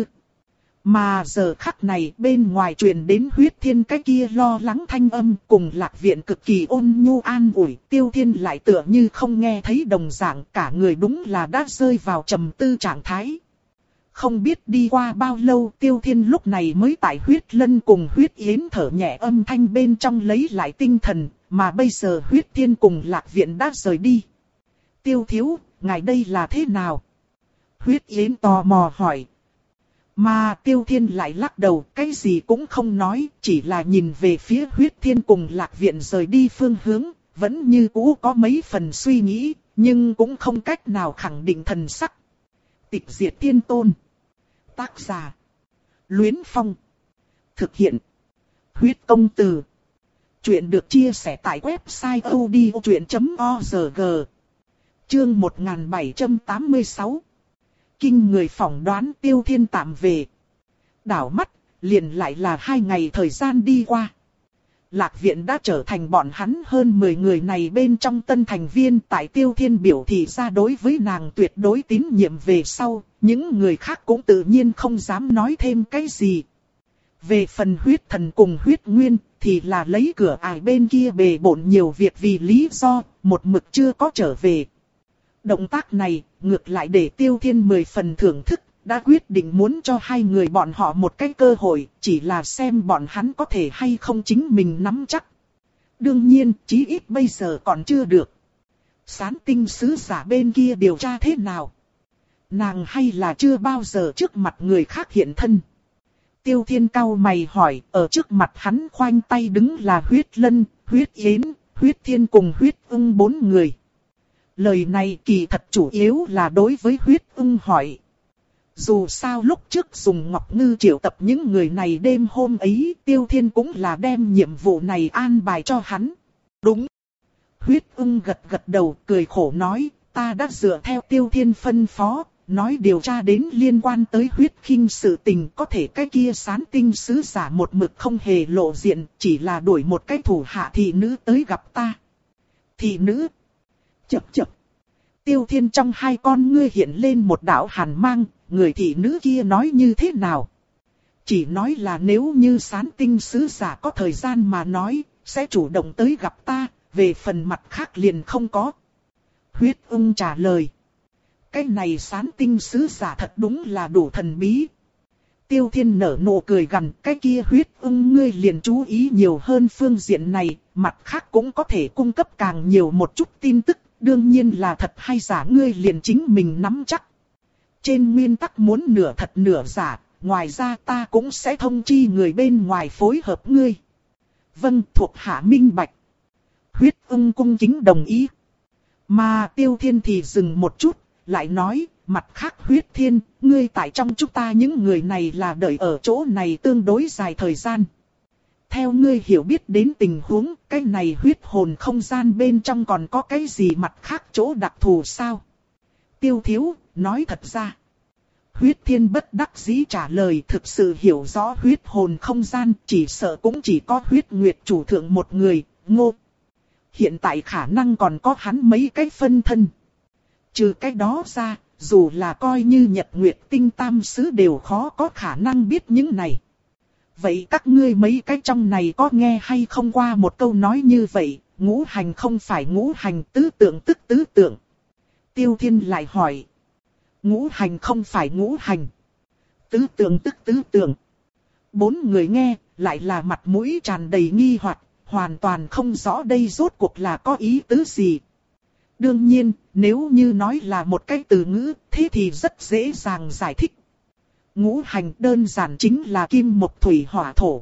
S1: Mà giờ khắc này bên ngoài truyền đến Huyết Thiên cái kia lo lắng thanh âm, cùng Lạc Viện cực kỳ ôn nhu an ủi, Tiêu Thiên lại tựa như không nghe thấy đồng dạng, cả người đúng là đã rơi vào trầm tư trạng thái. Không biết đi qua bao lâu Tiêu Thiên lúc này mới tại Huyết Lân cùng Huyết Yến thở nhẹ âm thanh bên trong lấy lại tinh thần, mà bây giờ Huyết Thiên cùng Lạc Viện đã rời đi. Tiêu thiếu, ngài đây là thế nào? Huyết Yến tò mò hỏi. Mà Tiêu Thiên lại lắc đầu, cái gì cũng không nói, chỉ là nhìn về phía Huyết Thiên cùng Lạc Viện rời đi phương hướng, vẫn như cũ có mấy phần suy nghĩ, nhưng cũng không cách nào khẳng định thần sắc. Tịch Diệt Tiên Tôn. Tác giả. Luyến Phong. Thực hiện. Huyết Công Từ. Chuyện được chia sẻ tại website odchuyện chấm org. Chương một nghìn bảy trăm tám mươi sáu. Kinh người phỏng đoán Tiêu Thiên tạm về. Đảo mắt, liền lại là hai ngày thời gian đi qua. Lạc Viện đã trở thành bọn hắn hơn mười người này bên trong tân thành viên, tại Tiêu Thiên biểu thị ra đối với nàng tuyệt đối tín nhiệm về sau, những người khác cũng tự nhiên không dám nói thêm cái gì. Về phần Huyết Thần cùng Huyết Nguyên, thì là lấy cửa ải bên kia bề bộn nhiều việc vì lý do, một mực chưa có trở về. Động tác này, ngược lại để Tiêu Thiên mười phần thưởng thức, đã quyết định muốn cho hai người bọn họ một cái cơ hội, chỉ là xem bọn hắn có thể hay không chính mình nắm chắc. Đương nhiên, chí ít bây giờ còn chưa được. Sán tinh sứ giả bên kia điều tra thế nào? Nàng hay là chưa bao giờ trước mặt người khác hiện thân? Tiêu Thiên cau mày hỏi, ở trước mặt hắn khoanh tay đứng là Huyết Lân, Huyết Yến, Huyết Thiên cùng Huyết Ưng bốn người. Lời này kỳ thật chủ yếu là đối với Huyết Ưng hỏi. Dù sao lúc trước dùng Ngọc Ngư triệu tập những người này đêm hôm ấy, Tiêu Thiên cũng là đem nhiệm vụ này an bài cho hắn. Đúng. Huyết Ưng gật gật đầu cười khổ nói, ta đã dựa theo Tiêu Thiên phân phó, nói điều tra đến liên quan tới huyết khinh sự tình, có thể cái kia Sán tinh sứ giả một mực không hề lộ diện, chỉ là đuổi một cái thủ hạ thị nữ tới gặp ta. Thị nữ. Chập chập. Tiêu Thiên trong hai con ngươi hiện lên một đạo hàn mang, người thị nữ kia nói như thế nào? Chỉ nói là nếu như Sán tinh sứ giả có thời gian mà nói, sẽ chủ động tới gặp ta, về phần mặt khác liền không có. Huyết Ưng trả lời. Cái này Sán tinh sứ giả thật đúng là đủ thần bí. Tiêu Thiên nở nụ cười gằn, cái kia Huyết Ưng ngươi liền chú ý nhiều hơn phương diện này, mặt khác cũng có thể cung cấp càng nhiều một chút tin tức, đương nhiên là thật hay giả ngươi liền chính mình nắm chắc. Trên nguyên tắc muốn nửa thật nửa giả, ngoài ra ta cũng sẽ thông chi người bên ngoài phối hợp ngươi. Vâng, thuộc hạ minh bạch. Huyết Ưng cung kính đồng ý. Mà Tiêu Thiên thì dừng một chút, lại nói, mặt khác Huyết Thiên, ngươi tại trong chúng ta những người này là đợi ở chỗ này tương đối dài thời gian. Theo ngươi hiểu biết đến tình huống, cái này huyết hồn không gian bên trong còn có cái gì mặt khác chỗ đặc thù sao? Tiêu thiếu, nói thật ra. Huyết Thiên bất đắc dĩ trả lời, thực sự hiểu rõ huyết hồn không gian, chỉ sợ cũng chỉ có Huyết Nguyệt chủ thượng một người, Ngô. Hiện tại khả năng còn có hắn mấy cái phân thân. Trừ cái đó ra, dù là coi như Nhật Nguyệt Tinh Tam Sứ đều khó có khả năng biết những này. Vậy các ngươi mấy cái trong này có nghe hay không qua một câu nói như vậy, ngũ hành không phải ngũ hành, tứ tượng tức tứ tượng. Tiêu Thiên lại hỏi. Ngũ hành không phải ngũ hành, tứ tượng tức tứ tượng. Bốn người nghe, lại là mặt mũi tràn đầy nghi hoặc, hoàn toàn không rõ đây rốt cuộc là có ý tứ gì. Đương nhiên, nếu như nói là một cái từ ngữ, thế thì rất dễ dàng giải thích. Ngũ hành đơn giản chính là kim mộc thủy hỏa thổ.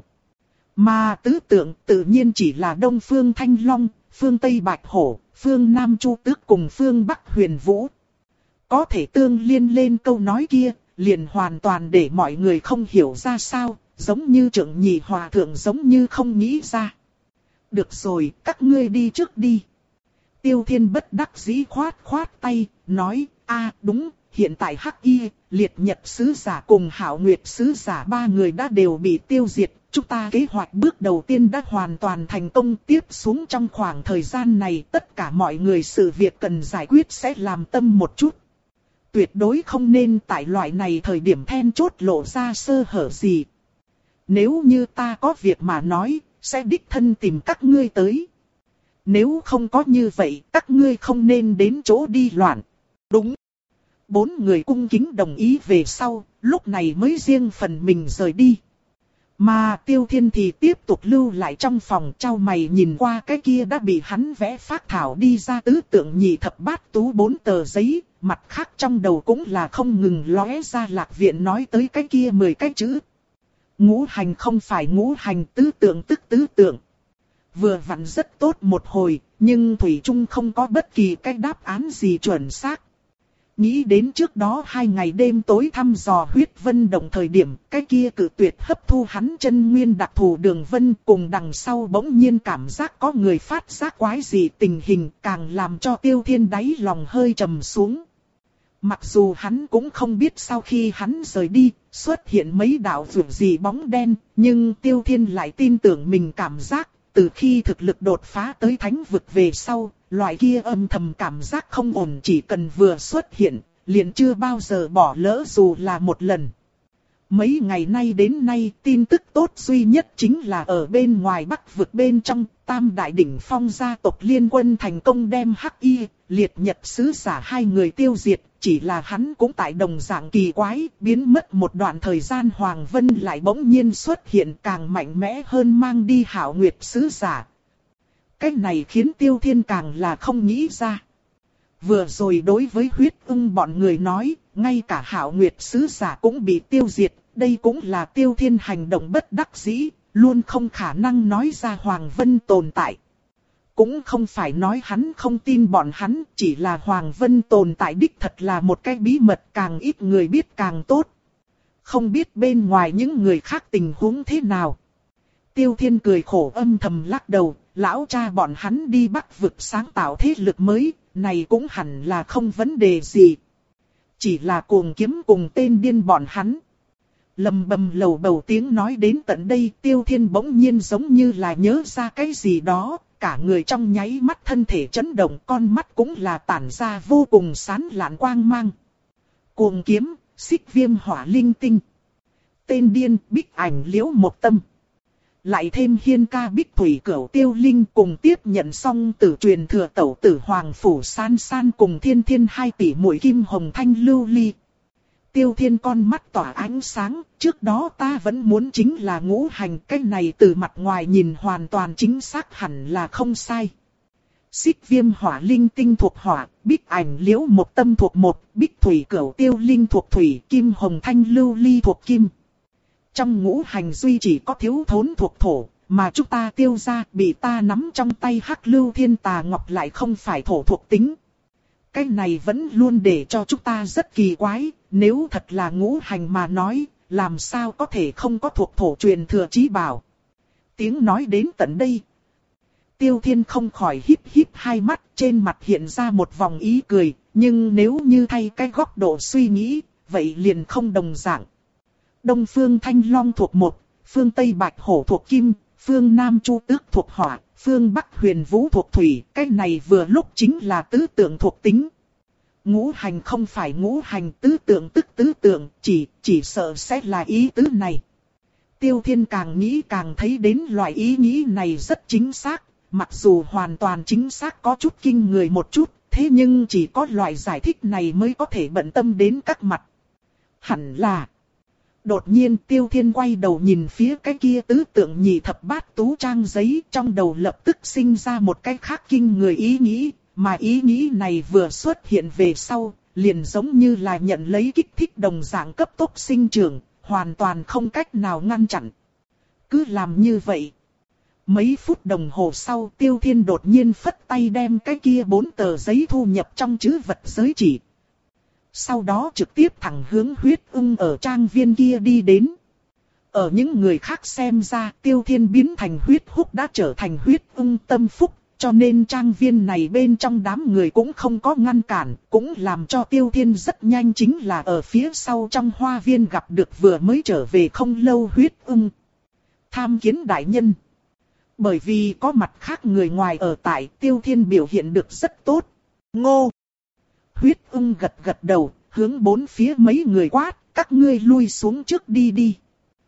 S1: Mà tứ tượng tự nhiên chỉ là Đông Phương Thanh Long, Phương Tây Bạch Hổ, Phương Nam Chu Tước cùng Phương Bắc Huyền Vũ. Có thể tương liên lên câu nói kia, liền hoàn toàn để mọi người không hiểu ra sao, giống như Trượng Nhị Hòa Thượng giống như không nghĩ ra. Được rồi, các ngươi đi trước đi. Tiêu Thiên bất đắc dĩ khoát khoát tay, nói, a đúng, hiện tại Hắc Y, Liệt Nhật Sứ Giả cùng Hạo Nguyệt Sứ Giả ba người đã đều bị tiêu diệt. Chúng ta kế hoạch bước đầu tiên đã hoàn toàn thành công, tiếp xuống trong khoảng thời gian này tất cả mọi người sự việc cần giải quyết sẽ làm tâm một chút. Tuyệt đối không nên tại loại này thời điểm then chốt lộ ra sơ hở gì. Nếu như ta có việc mà nói, sẽ đích thân tìm các ngươi tới. Nếu không có như vậy, các ngươi không nên đến chỗ đi loạn. Đúng. Bốn người cung kính đồng ý về sau, lúc này mới riêng phần mình rời đi. Mà Tiêu Thiên thì tiếp tục lưu lại trong phòng, trao mày nhìn qua cái kia đã bị hắn vẽ phác thảo đi ra tứ tượng nhị thập bát tú bốn tờ giấy, mặt khác trong đầu cũng là không ngừng lóe ra Lạc Viện nói tới cái kia mười cái chữ. Ngũ hành không phải ngũ hành, tứ tượng tức tứ tượng. Vừa vặn rất tốt một hồi, nhưng Thủy Trung không có bất kỳ cái đáp án gì chuẩn xác. Nghĩ đến trước đó hai ngày đêm tối thăm dò huyết vân động thời điểm, cái kia cự tuyệt hấp thu hắn chân nguyên đặc thù đường vân, cùng đằng sau bỗng nhiên cảm giác có người phát giác quái gì tình hình, càng làm cho Tiêu Thiên đáy lòng hơi trầm xuống. Mặc dù hắn cũng không biết sau khi hắn rời đi, xuất hiện mấy đạo rượu gì bóng đen, nhưng Tiêu Thiên lại tin tưởng mình cảm giác, từ khi thực lực đột phá tới thánh vực về sau, loại kia âm thầm cảm giác không ổn chỉ cần vừa xuất hiện, liền chưa bao giờ bỏ lỡ dù là một lần. Mấy ngày nay đến nay, tin tức tốt duy nhất chính là ở bên ngoài Bắc vực bên trong, Tam Đại Đỉnh Phong gia tộc liên quân thành công đem Hắc Y, Liệt Nhật Sứ Giả hai người tiêu diệt, chỉ là hắn cũng tại đồng dạng kỳ quái, biến mất một đoạn thời gian Hoàng Vân lại bỗng nhiên xuất hiện càng mạnh mẽ hơn mang đi Hạo Nguyệt Sứ Giả. Cái này khiến Tiêu Thiên càng là không nghĩ ra. Vừa rồi đối với huyết ưng bọn người nói, ngay cả Hạo Nguyệt Sứ Giả cũng bị tiêu diệt, đây cũng là Tiêu Thiên hành động bất đắc dĩ, luôn không khả năng nói ra Hoàng Vân tồn tại. Cũng không phải nói hắn không tin bọn hắn, chỉ là Hoàng Vân tồn tại đích thật là một cái bí mật càng ít người biết càng tốt. Không biết bên ngoài những người khác tình huống thế nào. Tiêu Thiên cười khổ âm thầm lắc đầu, lão cha bọn hắn đi Bắc vực sáng tạo thế lực mới, này cũng hẳn là không vấn đề gì. Chỉ là cuồng kiếm cùng tên điên bọn hắn. Lầm bầm lầu bầu tiếng nói đến tận đây, Tiêu Thiên bỗng nhiên giống như là nhớ ra cái gì đó, cả người trong nháy mắt thân thể chấn động, con mắt cũng là tản ra vô cùng sáng lạn quang mang. Cuồng kiếm, xích viêm hỏa linh tinh. Tên điên, bích ảnh liễu một tâm. Lại thêm hiên ca bích thủy cửu tiêu linh cùng tiếp nhận xong tử truyền thừa tẩu tử hoàng phủ san san cùng thiên thiên hai tỷ muội kim hồng thanh lưu ly. Tiêu Thiên con mắt tỏa ánh sáng, trước đó ta vẫn muốn chính là ngũ hành, cái này từ mặt ngoài nhìn hoàn toàn chính xác hẳn là không sai. Xích viêm hỏa linh tinh thuộc hỏa, bích ảnh liễu một tâm thuộc một, bích thủy cửu tiêu linh thuộc thủy, kim hồng thanh lưu ly thuộc kim. Trong ngũ hành duy chỉ có thiếu thốn thuộc thổ, mà chúng ta tiêu ra bị ta nắm trong tay hắc lưu thiên tà ngọc lại không phải thổ thuộc tính. Cái này vẫn luôn để cho chúng ta rất kỳ quái, nếu thật là ngũ hành mà nói, làm sao có thể không có thuộc thổ truyền thừa chí bảo. Tiếng nói đến tận đây. Tiêu Thiên không khỏi híp híp hai mắt, trên mặt hiện ra một vòng ý cười, nhưng nếu như thay cái góc độ suy nghĩ, vậy liền không đồng dạng. Đông phương Thanh Long thuộc một, phương Tây Bạch Hổ thuộc kim, phương Nam Chu Tước thuộc hỏa, phương Bắc Huyền Vũ thuộc thủy, cái này vừa lúc chính là tứ tượng thuộc tính. Ngũ hành không phải ngũ hành, tứ tượng tức tứ tượng, chỉ, chỉ sợ sẽ là ý tứ này. Tiêu Thiên càng nghĩ càng thấy đến loại ý nghĩ này rất chính xác, mặc dù hoàn toàn chính xác có chút kinh người một chút, thế nhưng chỉ có loại giải thích này mới có thể bận tâm đến các mặt. Hẳn là... Đột nhiên Tiêu Thiên quay đầu nhìn phía cái kia tứ tượng nhị thập bát tú trang giấy, trong đầu lập tức sinh ra một cái khác kinh người ý nghĩ, mà ý nghĩ này vừa xuất hiện về sau, liền giống như là nhận lấy kích thích đồng dạng cấp tốc sinh trưởng, hoàn toàn không cách nào ngăn chặn. Cứ làm như vậy. Mấy phút đồng hồ sau Tiêu Thiên đột nhiên phất tay đem cái kia bốn tờ giấy thu nhập trong trữ vật giới chỉ. Sau đó trực tiếp thẳng hướng Huyết Ưng ở trang viên kia đi đến. Ở những người khác xem ra Tiêu Thiên biến thành huyết húc đã trở thành Huyết Ưng tâm phúc, cho nên trang viên này bên trong đám người cũng không có ngăn cản, cũng làm cho Tiêu Thiên rất nhanh chính là ở phía sau trong hoa viên gặp được vừa mới trở về không lâu Huyết Ưng. Tham kiến đại nhân. Bởi vì có mặt khác người ngoài ở tại, Tiêu Thiên biểu hiện được rất tốt. Ngô! Huyết Ưng gật gật đầu, hướng bốn phía mấy người quát, các ngươi lui xuống trước đi đi.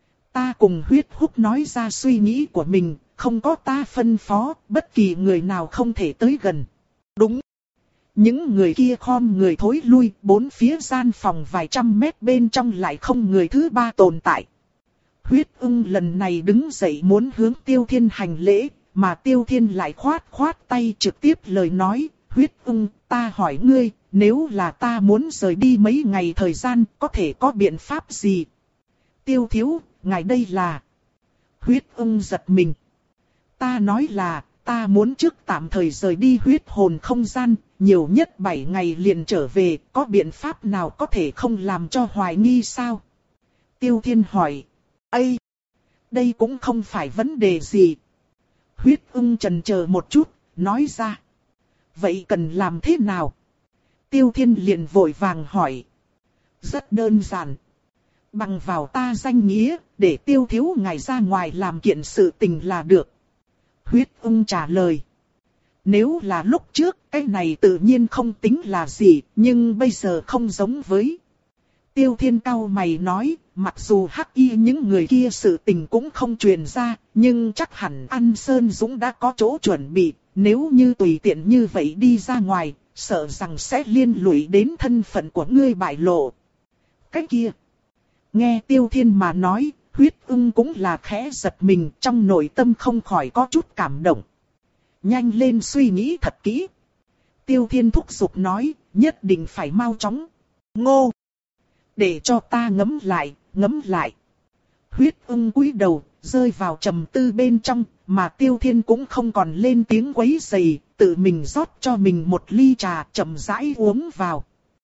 S1: Ta cùng Huyết Húc nói ra suy nghĩ của mình, không có ta phân phó, bất kỳ người nào không thể tới gần. Đúng. Những người kia khom người thối lui, bốn phía gian phòng vài trăm mét bên trong lại không người thứ ba tồn tại. Huyết Ưng lần này đứng dậy muốn hướng Tiêu Thiên hành lễ, mà Tiêu Thiên lại khoát khoát tay trực tiếp lời nói, Huyết Ưng, ta hỏi ngươi, nếu là ta muốn rời đi mấy ngày thời gian, có thể có biện pháp gì? Tiêu thiếu, ngài đây là... Huyết Ưng giật mình. Ta nói là, ta muốn trước tạm thời rời đi huyết hồn không gian, nhiều nhất bảy ngày liền trở về, có biện pháp nào có thể không làm cho hoài nghi sao? Tiêu Thiên hỏi. Ây! Đây cũng không phải vấn đề gì. Huyết Ưng chần chờ một chút, nói ra. Vậy cần làm thế nào? Tiêu Thiên liền vội vàng hỏi. Rất đơn giản. Bằng vào ta danh nghĩa, để Tiêu thiếu ngài ra ngoài làm kiện sự tình là được. Huyết Ưng trả lời. Nếu là lúc trước, cái này tự nhiên không tính là gì, nhưng bây giờ không giống với. Tiêu Thiên cau mày nói, mặc dù hắc y những người kia sự tình cũng không truyền ra, nhưng chắc hẳn An Sơn Dũng đã có chỗ chuẩn bị, nếu như tùy tiện như vậy đi ra ngoài, sợ rằng sẽ liên lụy đến thân phận của ngươi bại lộ. Cái kia, nghe Tiêu Thiên mà nói, Huyết Ưng cũng là khẽ giật mình, trong nội tâm không khỏi có chút cảm động. Nhanh lên suy nghĩ thật kỹ. Tiêu Thiên thúc giục nói, nhất định phải mau chóng. Ngô! Để cho ta ngẫm lại, ngẫm lại. Huyết Ưng cúi đầu, rơi vào trầm tư bên trong, mà Tiêu Thiên cũng không còn lên tiếng quấy rầy, tự mình rót cho mình một ly trà chậm rãi uống vào.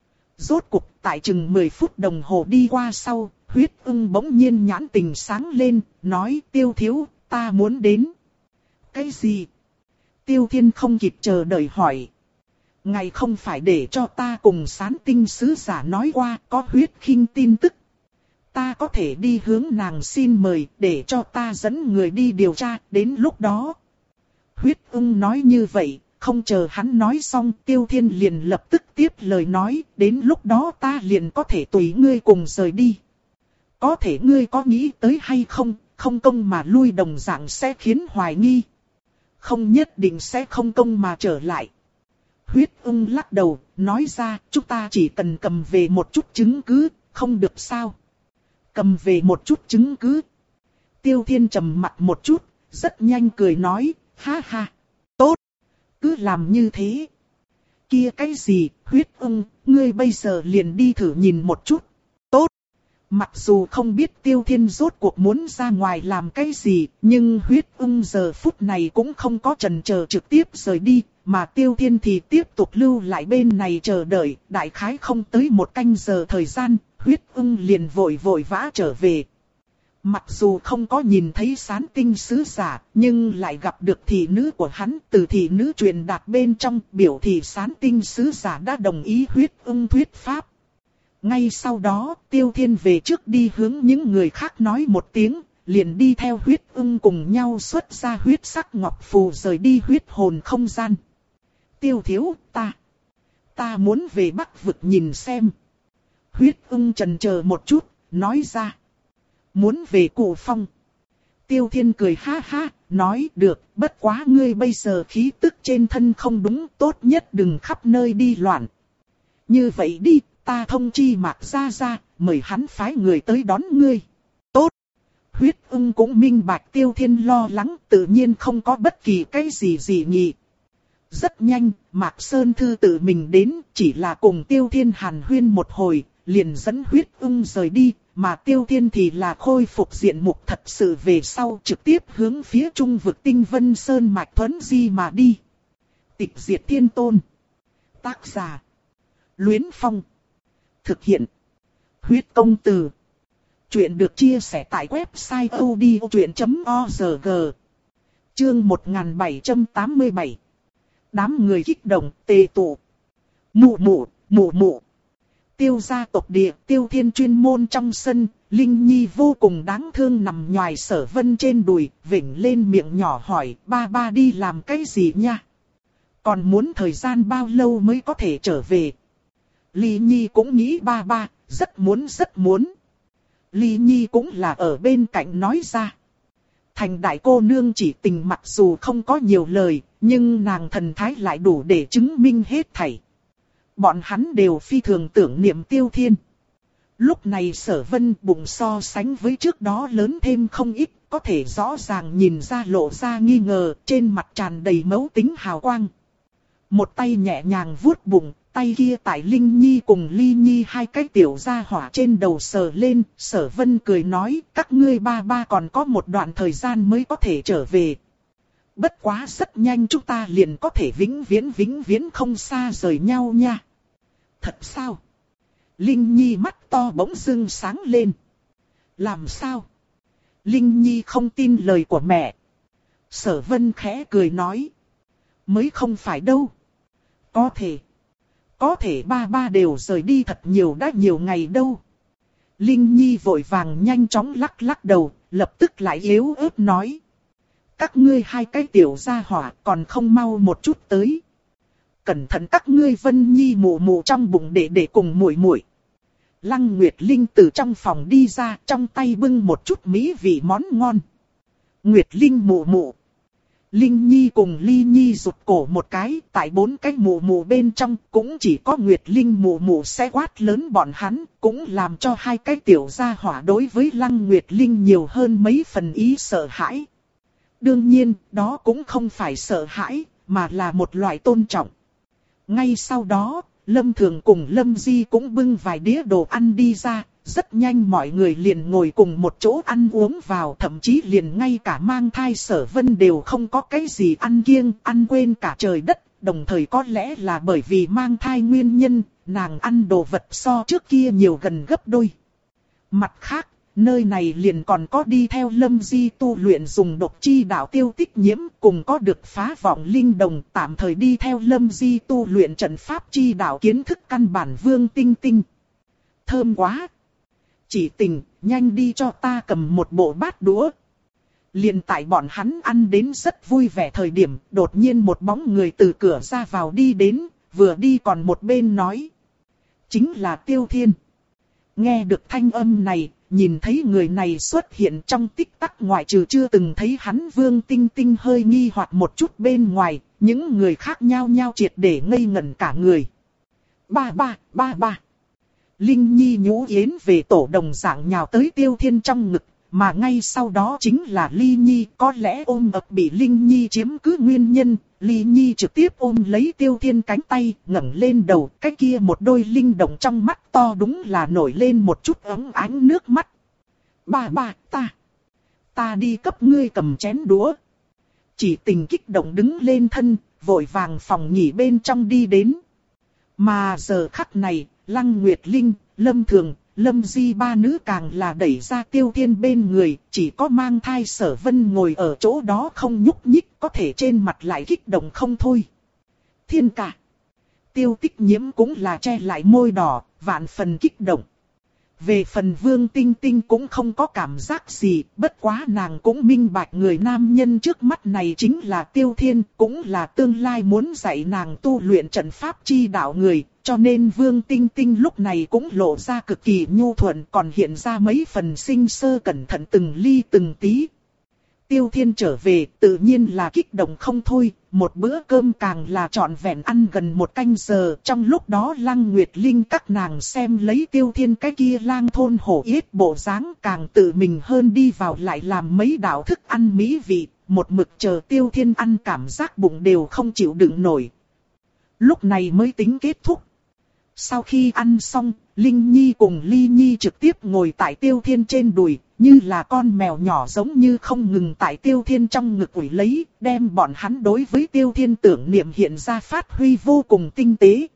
S1: Rốt cuộc tại chừng mười phút đồng hồ đi qua sau, Huyết Ưng bỗng nhiên nhãn tình sáng lên, nói Tiêu thiếu, ta muốn đến. Cái gì? Tiêu Thiên không kịp chờ đợi hỏi. Ngài không phải để cho ta cùng Sán Tinh sứ giả nói qua có huyết khinh tin tức. Ta có thể đi hướng nàng xin mời để cho ta dẫn người đi điều tra đến lúc đó. Huyết Ưng nói như vậy, không chờ hắn nói xong Tiêu Thiên liền lập tức tiếp lời nói, đến lúc đó ta liền có thể tùy ngươi cùng rời đi. Có thể ngươi có nghĩ tới hay không, không công mà lui đồng dạng sẽ khiến hoài nghi. Không nhất định sẽ không công mà trở lại. Huyết Ưng lắc đầu, nói ra, chúng ta chỉ cần cầm về một chút chứng cứ, không được sao. Cầm về một chút chứng cứ. Tiêu Thiên trầm mặt một chút, rất nhanh cười nói, ha ha, tốt, cứ làm như thế. Kia cái gì, Huyết Ưng, ngươi bây giờ liền đi thử nhìn một chút. Tốt. Mặc dù không biết Tiêu Thiên rốt cuộc muốn ra ngoài làm cái gì, nhưng Huyết Ưng giờ phút này cũng không có chần chờ trực tiếp rời đi, mà Tiêu Thiên thì tiếp tục lưu lại bên này chờ đợi, đại khái không tới một canh giờ thời gian, Huyết Ưng liền vội vội vã trở về. Mặc dù không có nhìn thấy Sán Tinh sứ giả, nhưng lại gặp được thị nữ của hắn, từ thị nữ truyền đạt bên trong biểu thị Sán Tinh sứ giả đã đồng ý Huyết Ưng thuyết pháp. Ngay sau đó, Tiêu Thiên về trước đi hướng những người khác nói một tiếng, liền đi theo Huyết Ưng cùng nhau xuất ra huyết sắc ngọc phù rời đi huyết hồn không gian. Tiêu thiếu, ta, Ta muốn về Bắc vực nhìn xem. Huyết ưng chần chờ một chút, nói ra. Muốn về Cụ Phong. Tiêu Thiên cười ha ha, nói được, bất quá ngươi bây giờ khí tức trên thân không đúng, tốt nhất đừng khắp nơi đi loạn. Như vậy đi, ta thông chi Mạc Gia Gia, mời hắn phái người tới đón ngươi. Tốt. Huyết ưng cũng minh bạch Tiêu Thiên lo lắng, tự nhiên không có bất kỳ cái gì gì nhị. Rất nhanh, Mạc Sơn Thư tự mình đến, chỉ là cùng Tiêu Thiên hàn huyên một hồi, liền dẫn huyết ưng rời đi, mà Tiêu Thiên thì là khôi phục diện mục thật sự về sau trực tiếp hướng phía trung vực Tinh Vân Sơn Mạch Thuấn Di mà đi. Tịch diệt thiên tôn. Tác giả. Luyến Phong. Thực hiện. Huyết công từ. Chuyện được chia sẻ tại website odchuyện chấm org. Chương một nghìn bảy trăm tám mươi bảy. Đám người kích động, tề tụ. Mụ mụ, mụ mụ. Tiêu gia tộc địa, Tiêu Thiên chuyên môn trong sân, Linh Nhi vô cùng đáng thương nằm nhoài Sở Vân trên đùi, vểnh lên miệng nhỏ hỏi, ba ba đi làm cái gì nha? Còn muốn thời gian bao lâu mới có thể trở về? Ly Nhi cũng nghĩ ba ba, rất muốn rất muốn. Ly Nhi cũng là ở bên cạnh nói ra. Thành đại cô nương chỉ tình mặc dù không có nhiều lời, nhưng nàng thần thái lại đủ để chứng minh hết thảy. Bọn hắn đều phi thường tưởng niệm Tiêu Thiên. Lúc này Sở Vân bụng so sánh với trước đó lớn thêm không ít, có thể rõ ràng nhìn ra lộ ra nghi ngờ, trên mặt tràn đầy mẫu tính hào quang. Một tay nhẹ nhàng vuốt bụng, tay kia tại Linh Nhi cùng Ly Nhi hai cái tiểu gia hỏa trên đầu sờ lên, Sở Vân cười nói, các ngươi ba ba còn có một đoạn thời gian mới có thể trở về. Bất quá rất nhanh chúng ta liền có thể vĩnh viễn vĩnh viễn không xa rời nhau nha. Thật sao? Linh Nhi mắt to bỗng dưng sáng lên. Làm sao? Linh Nhi không tin lời của mẹ. Sở Vân khẽ cười nói. Mới không phải đâu. Có thể. Có thể ba ba đều rời đi thật nhiều đã nhiều ngày đâu. Linh Nhi vội vàng nhanh chóng lắc lắc đầu, lập tức lại yếu ớt nói. Các ngươi hai cái tiểu gia hỏa còn không mau một chút tới. Cẩn thận các ngươi Vân Nhi mụ mụ trong bụng để để cùng muội muội. Lăng Nguyệt Linh từ trong phòng đi ra, trong tay bưng một chút mỹ vị món ngon. Nguyệt Linh mụ mụ. Linh Nhi cùng Ly Nhi rụt cổ một cái, tại bốn cái mụ mụ bên trong, cũng chỉ có Nguyệt Linh mụ mụ sẽ quát lớn bọn hắn, cũng làm cho hai cái tiểu gia hỏa đối với Lăng Nguyệt Linh nhiều hơn mấy phần ý sợ hãi. Đương nhiên, đó cũng không phải sợ hãi, mà là một loại tôn trọng. Ngay sau đó, Lâm Thường cùng Lâm Di cũng bưng vài đĩa đồ ăn đi ra, rất nhanh mọi người liền ngồi cùng một chỗ ăn uống vào, thậm chí liền ngay cả mang thai Sở Vân đều không có cái gì ăn kiêng, ăn quên cả trời đất, đồng thời có lẽ là bởi vì mang thai nguyên nhân, nàng ăn đồ vật so trước kia nhiều gần gấp đôi. Mặt khác, nơi này liền còn có đi theo Lâm Di tu luyện dùng độc chi đạo Tiêu Tích Nhiễm, cùng có được phá vọng linh đồng, tạm thời đi theo Lâm Di tu luyện trận pháp chi đạo kiến thức căn bản Vương Tinh Tinh. Thơm quá! Chỉ tình, nhanh đi cho ta cầm một bộ bát đũa. Liền tại bọn hắn ăn đến rất vui vẻ thời điểm, đột nhiên một bóng người từ cửa ra vào đi đến, vừa đi còn một bên nói. Chính là Tiêu Thiên. Nghe được thanh âm này, nhìn thấy người này xuất hiện trong tích tắc, ngoại trừ chưa từng thấy hắn Vương Tinh Tinh hơi nghi hoặc một chút bên ngoài, những người khác nhao nhao triệt để ngây ngẩn cả người. Ba ba, ba ba. Linh Nhi nhũ yến về tổ đồng dạng nhào tới Tiêu Thiên trong ngực, mà ngay sau đó chính là Ly Nhi, có lẽ ôm ập bị Linh Nhi chiếm cứ nguyên nhân, Ly Nhi trực tiếp ôm lấy Tiêu Thiên cánh tay, ngẩng lên đầu, cái kia một đôi linh động trong mắt to đúng là nổi lên một chút ấm ánh nước mắt. Ba ba, ta, ta đi cấp ngươi cầm chén đũa. Chỉ tình kích động đứng lên thân, vội vàng phòng nghỉ bên trong đi đến. Mà giờ khắc này, Lăng Nguyệt Linh, Lâm Thường, Lâm Di ba nữ càng là đẩy ra Tiêu Thiên bên người, chỉ có mang thai Sở Vân ngồi ở chỗ đó không nhúc nhích, có thể trên mặt lại kích động không thôi. Thiên ca. Tiêu Tích Nhiễm cũng là che lại môi đỏ, vạn phần kích động. Về phần Vương Tinh Tinh cũng không có cảm giác gì, bất quá nàng cũng minh bạch người nam nhân trước mắt này chính là Tiêu Thiên, cũng là tương lai muốn dạy nàng tu luyện trận pháp chi đạo người, cho nên Vương Tinh Tinh lúc này cũng lộ ra cực kỳ nhu thuận, còn hiện ra mấy phần sinh sơ cẩn thận từng ly từng tí. Tiêu Thiên trở về tự nhiên là kích động không thôi, một bữa cơm càng là trọn vẹn ăn gần một canh giờ. Trong lúc đó Lăng Nguyệt Linh các nàng xem lấy Tiêu Thiên cái kia lang thôn hổ yết bộ dáng, càng tự mình hơn đi vào lại làm mấy đạo thức ăn mỹ vị, một mực chờ Tiêu Thiên ăn cảm giác bụng đều không chịu đựng nổi. Lúc này mới tính kết thúc. Sau khi ăn xong, Linh Nhi cùng Ly Nhi trực tiếp ngồi tại Tiêu Thiên trên đùi, như là con mèo nhỏ giống như không ngừng tại Tiêu Thiên trong ngực ủi lấy, đem bọn hắn đối với Tiêu Thiên tưởng niệm hiện ra phát huy vô cùng tinh tế.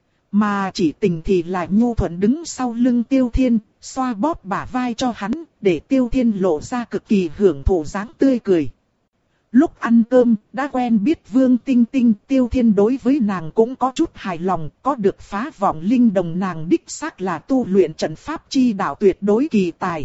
S1: Mà chỉ tình thì là nhu thuận đứng sau lưng Tiêu Thiên, xoa bóp bả vai cho hắn, để Tiêu Thiên lộ ra cực kỳ hưởng thụ dáng tươi cười. Lúc ăn cơm, đã quen biết Vương Tinh Tinh, Tiêu Thiên đối với nàng cũng có chút hài lòng, có được phá vọng linh đồng nàng đích xác là tu luyện trận pháp chi đạo tuyệt đối kỳ tài.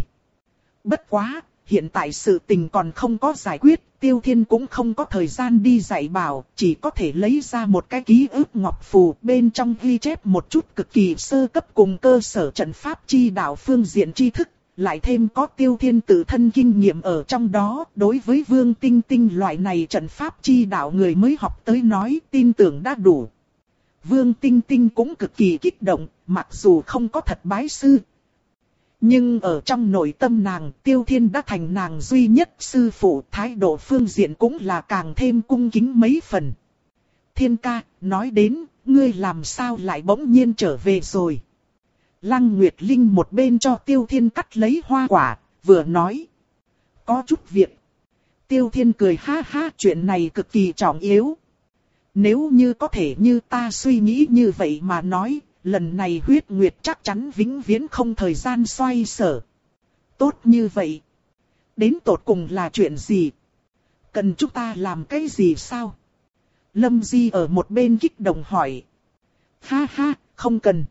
S1: Bất quá, hiện tại sự tình còn không có giải quyết, Tiêu Thiên cũng không có thời gian đi dạy bảo, chỉ có thể lấy ra một cái ký ức ngọc phù, bên trong ghi chép một chút cực kỳ sơ cấp cùng cơ sở trận pháp chi đạo phương diện tri thức. Lại thêm có Tiêu Thiên tự thân kinh nghiệm ở trong đó, đối với Vương Tinh Tinh loại này trận pháp chi đạo người mới học tới nói, tin tưởng đã đủ. Vương Tinh Tinh cũng cực kỳ kích động, mặc dù không có thật bái sư. Nhưng ở trong nội tâm nàng, Tiêu Thiên đã thành nàng duy nhất sư phụ, thái độ phương diện cũng là càng thêm cung kính mấy phần. Thiên ca, nói đến, ngươi làm sao lại bỗng nhiên trở về rồi? Lăng Nguyệt Linh một bên cho Tiêu Thiên cắt lấy hoa quả, vừa nói. Có chút việc. Tiêu Thiên cười ha ha, chuyện này cực kỳ trọng yếu. Nếu như có thể như ta suy nghĩ như vậy mà nói, lần này huyết nguyệt chắc chắn vĩnh viễn không thời gian xoay sở. Tốt như vậy. Đến tột cùng là chuyện gì? Cần chúng ta làm cái gì sao? Lâm Di ở một bên kích động hỏi. Ha ha, không cần.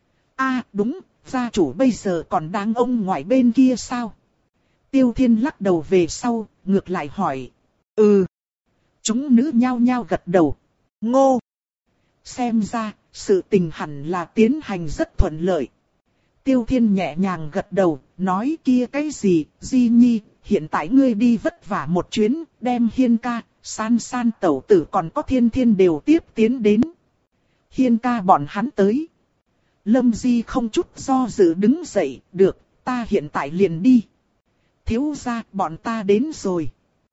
S1: À đúng, gia chủ bây giờ còn đang ông ngoại bên kia sao? Tiêu Thiên lắc đầu về sau, ngược lại hỏi. Ừ. Chúng nữ nhao nhao gật đầu. Ngô. Xem ra, sự tình hẳn là tiến hành rất thuận lợi. Tiêu Thiên nhẹ nhàng gật đầu, nói kia cái gì, Di Nhi, hiện tại ngươi đi vất vả một chuyến, đem Hiên ca, San San tẩu tử còn có Thiên Thiên đều tiếp tiến đến. Hiên ca bọn hắn tới. Lâm Di không chút do dự đứng dậy, được, ta hiện tại liền đi. Thiếu gia, bọn ta đến rồi.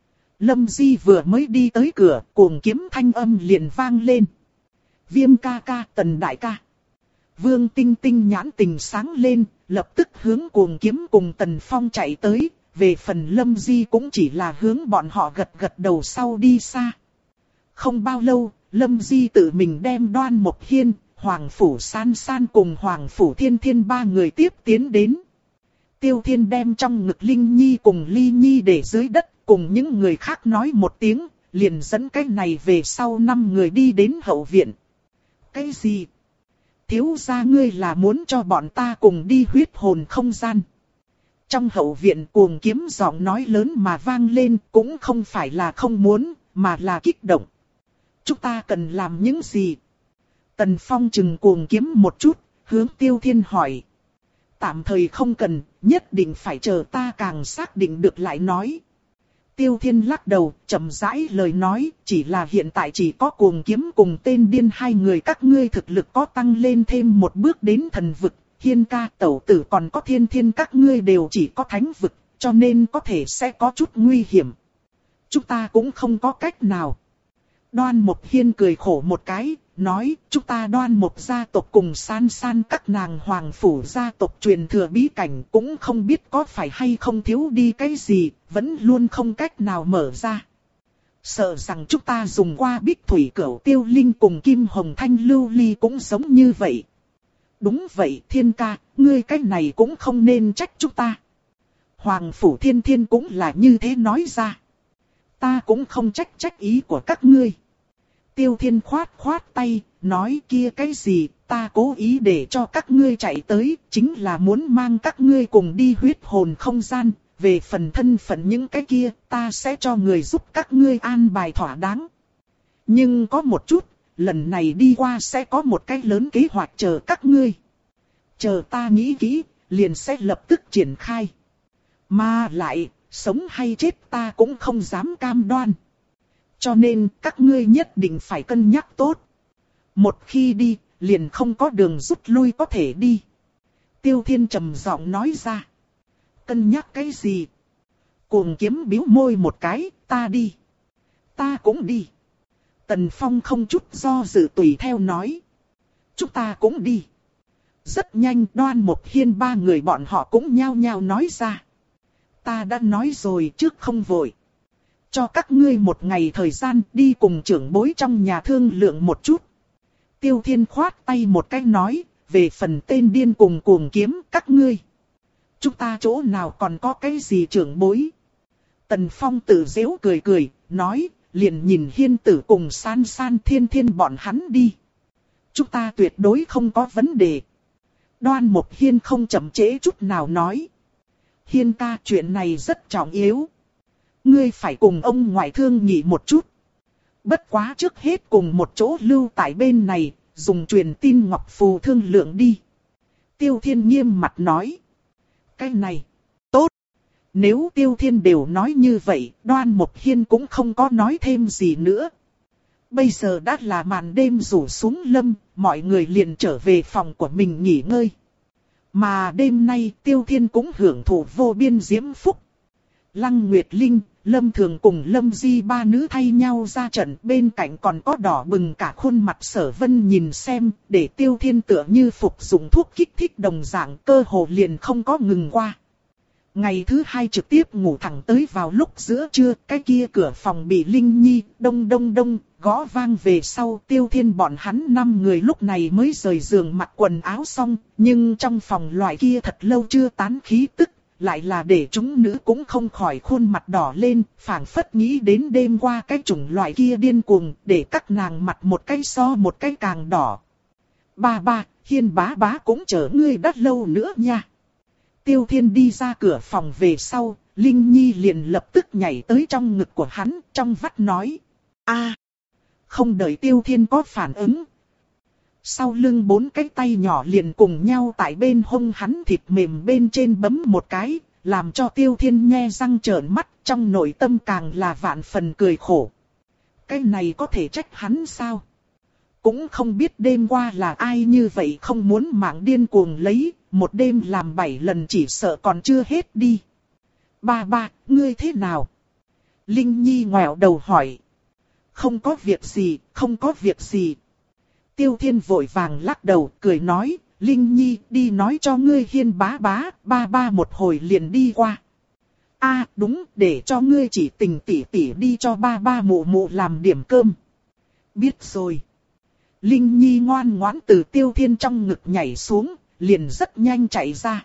S1: Lâm Di vừa mới đi tới cửa, cuồng kiếm thanh âm liền vang lên. Viêm ca ca, Tần đại ca. Vương Tinh Tinh nhãn tình sáng lên, lập tức hướng cuồng kiếm cùng Tần Phong chạy tới. Về phần Lâm Di cũng chỉ là hướng bọn họ gật gật đầu sau đi xa. Không bao lâu, Lâm Di tự mình đem Đoan Mộc Hiên, Hoàng Phủ San San cùng Hoàng Phủ Thiên Thiên ba người tiếp tiến đến. Tiêu Thiên đem trong ngực Linh Nhi cùng Ly Nhi để dưới đất, cùng những người khác nói một tiếng, liền dẫn cái này về sau năm người đi đến hậu viện. Cái gì? Thiếu gia ngươi là muốn cho bọn ta cùng đi huyết hồn không gian. Trong hậu viện cuồng kiếm giọng nói lớn mà vang lên, cũng không phải là không muốn, mà là kích động. Chúng ta cần làm những gì? Tần Phong chừng cuồng kiếm một chút, hướng Tiêu Thiên hỏi. Tạm thời không cần, nhất định phải chờ ta càng xác định được lại nói. Tiêu Thiên lắc đầu, chậm rãi lời nói, chỉ là hiện tại chỉ có cuồng kiếm cùng tên điên hai người các ngươi thực lực có tăng lên thêm một bước đến thần vực. Hiên ca, tẩu tử còn có Thiên Thiên các ngươi đều chỉ có thánh vực, cho nên có thể sẽ có chút nguy hiểm. Chúng ta cũng không có cách nào. Đoan Mộc Hiên cười khổ một cái, nói, chúng ta Đoan Mộc gia tộc cùng San San các nàng Hoàng Phủ gia tộc truyền thừa bí cảnh cũng không biết có phải hay không thiếu đi cái gì, vẫn luôn không cách nào mở ra. Sợ rằng chúng ta dùng qua Bích Thủy Cửu Tiêu Linh cùng Kim Hồng Thanh Lưu Ly cũng giống như vậy. Đúng vậy Thiên ca, ngươi cái này cũng không nên trách chúng ta. Hoàng Phủ Thiên Thiên cũng là như thế nói ra. Ta cũng không trách trách ý của các ngươi. Tiêu Thiên khoát khoát tay, nói kia cái gì, ta cố ý để cho các ngươi chạy tới, chính là muốn mang các ngươi cùng đi huyết hồn không gian. Về phần thân phận những cái kia, ta sẽ cho người giúp các ngươi an bài thỏa đáng. Nhưng có một chút, lần này đi qua sẽ có một cái lớn kế hoạch chờ các ngươi. Chờ ta nghĩ kỹ, liền sẽ lập tức triển khai. Mà lại, sống hay chết ta cũng không dám cam đoan. Cho nên các ngươi nhất định phải cân nhắc tốt. Một khi đi, liền không có đường rút lui có thể đi. Tiêu Thiên trầm giọng nói ra. Cân nhắc cái gì? Cuồng Kiếm bĩu môi một cái, ta đi. Ta cũng đi. Tần Phong không chút do dự tùy theo nói. Chúng ta cũng đi. Rất nhanh Đoan Mộc Hiên ba người bọn họ cũng nhao nhao nói ra. Ta đã nói rồi trước không vội. Cho các ngươi một ngày thời gian đi cùng trưởng bối trong nhà thương lượng một chút. Tiêu Thiên khoát tay một cái nói, về phần tên điên cùng Cuồng Kiếm các ngươi. Chúng ta chỗ nào còn có cái gì trưởng bối. Tần Phong tự giễu cười cười, nói, liền nhìn Hiên Tử cùng San San Thiên Thiên bọn hắn đi. Chúng ta tuyệt đối không có vấn đề. Đoan Mộc Hiên không chậm trễ chút nào nói. Hiên ca, chuyện này rất trọng yếu. Ngươi phải cùng ông ngoại thương nghị một chút. Bất quá trước hết cùng một chỗ lưu tại bên này, dùng truyền tin ngọc phù thương lượng đi. Tiêu Thiên nghiêm mặt nói. Cái này, tốt. Nếu Tiêu Thiên đều nói như vậy, Đoan Mộc Hiên cũng không có nói thêm gì nữa. Bây giờ đã là màn đêm rủ xuống lâm, mọi người liền trở về phòng của mình nghỉ ngơi. Mà đêm nay Tiêu Thiên cũng hưởng thụ vô biên diễm phúc. Lăng Nguyệt Linh, Lâm Thường cùng Lâm Di ba nữ thay nhau ra trận, bên cạnh còn có đỏ bừng cả khuôn mặt Sở Vân nhìn xem, để Tiêu Thiên tựa như phục dụng thuốc kích thích đồng dạng, cơ hồ liền không có ngừng qua. Ngày thứ hai trực tiếp ngủ thẳng tới vào lúc giữa trưa, cái kia cửa phòng bị Linh Nhi đông đông đông gõ vang về sau. Tiêu Thiên bọn hắn năm người lúc này mới rời giường mặc quần áo xong, nhưng trong phòng loại kia thật lâu chưa tán khí tức, lại là để chúng nữ cũng không khỏi khuôn mặt đỏ lên, phảng phất nghĩ đến đêm qua cái chủng loại kia điên cuồng, để các nàng mặt một cái so một cái càng đỏ. Ba ba, Hiên bá bá cũng chờ ngươi đắt lâu nữa nha. Tiêu Thiên đi ra cửa phòng về sau, Linh Nhi liền lập tức nhảy tới trong ngực của hắn, trong vắt nói. A, không đợi Tiêu Thiên có phản ứng. Sau lưng bốn cái tay nhỏ liền cùng nhau tại bên hông hắn thịt mềm bên trên bấm một cái, làm cho Tiêu Thiên nhe răng trợn mắt, trong nội tâm càng là vạn phần cười khổ. Cái này có thể trách hắn sao? Cũng không biết đêm qua là ai như vậy không muốn mạng điên cuồng lấy, một đêm làm bảy lần chỉ sợ còn chưa hết đi. Ba ba, ngươi thế nào? Linh Nhi ngoẹo đầu hỏi. Không có việc gì, không có việc gì. Tiêu Thiên vội vàng lắc đầu, cười nói, Linh Nhi đi nói cho ngươi Hiên bá bá, ba ba một hồi liền đi qua. A à, đúng, để cho ngươi chỉ tình tỉ tỉ đi cho ba ba mụ mụ làm điểm cơm. Biết rồi. Linh Nhi ngoan ngoãn từ Tiêu Thiên trong ngực nhảy xuống, liền rất nhanh chạy ra.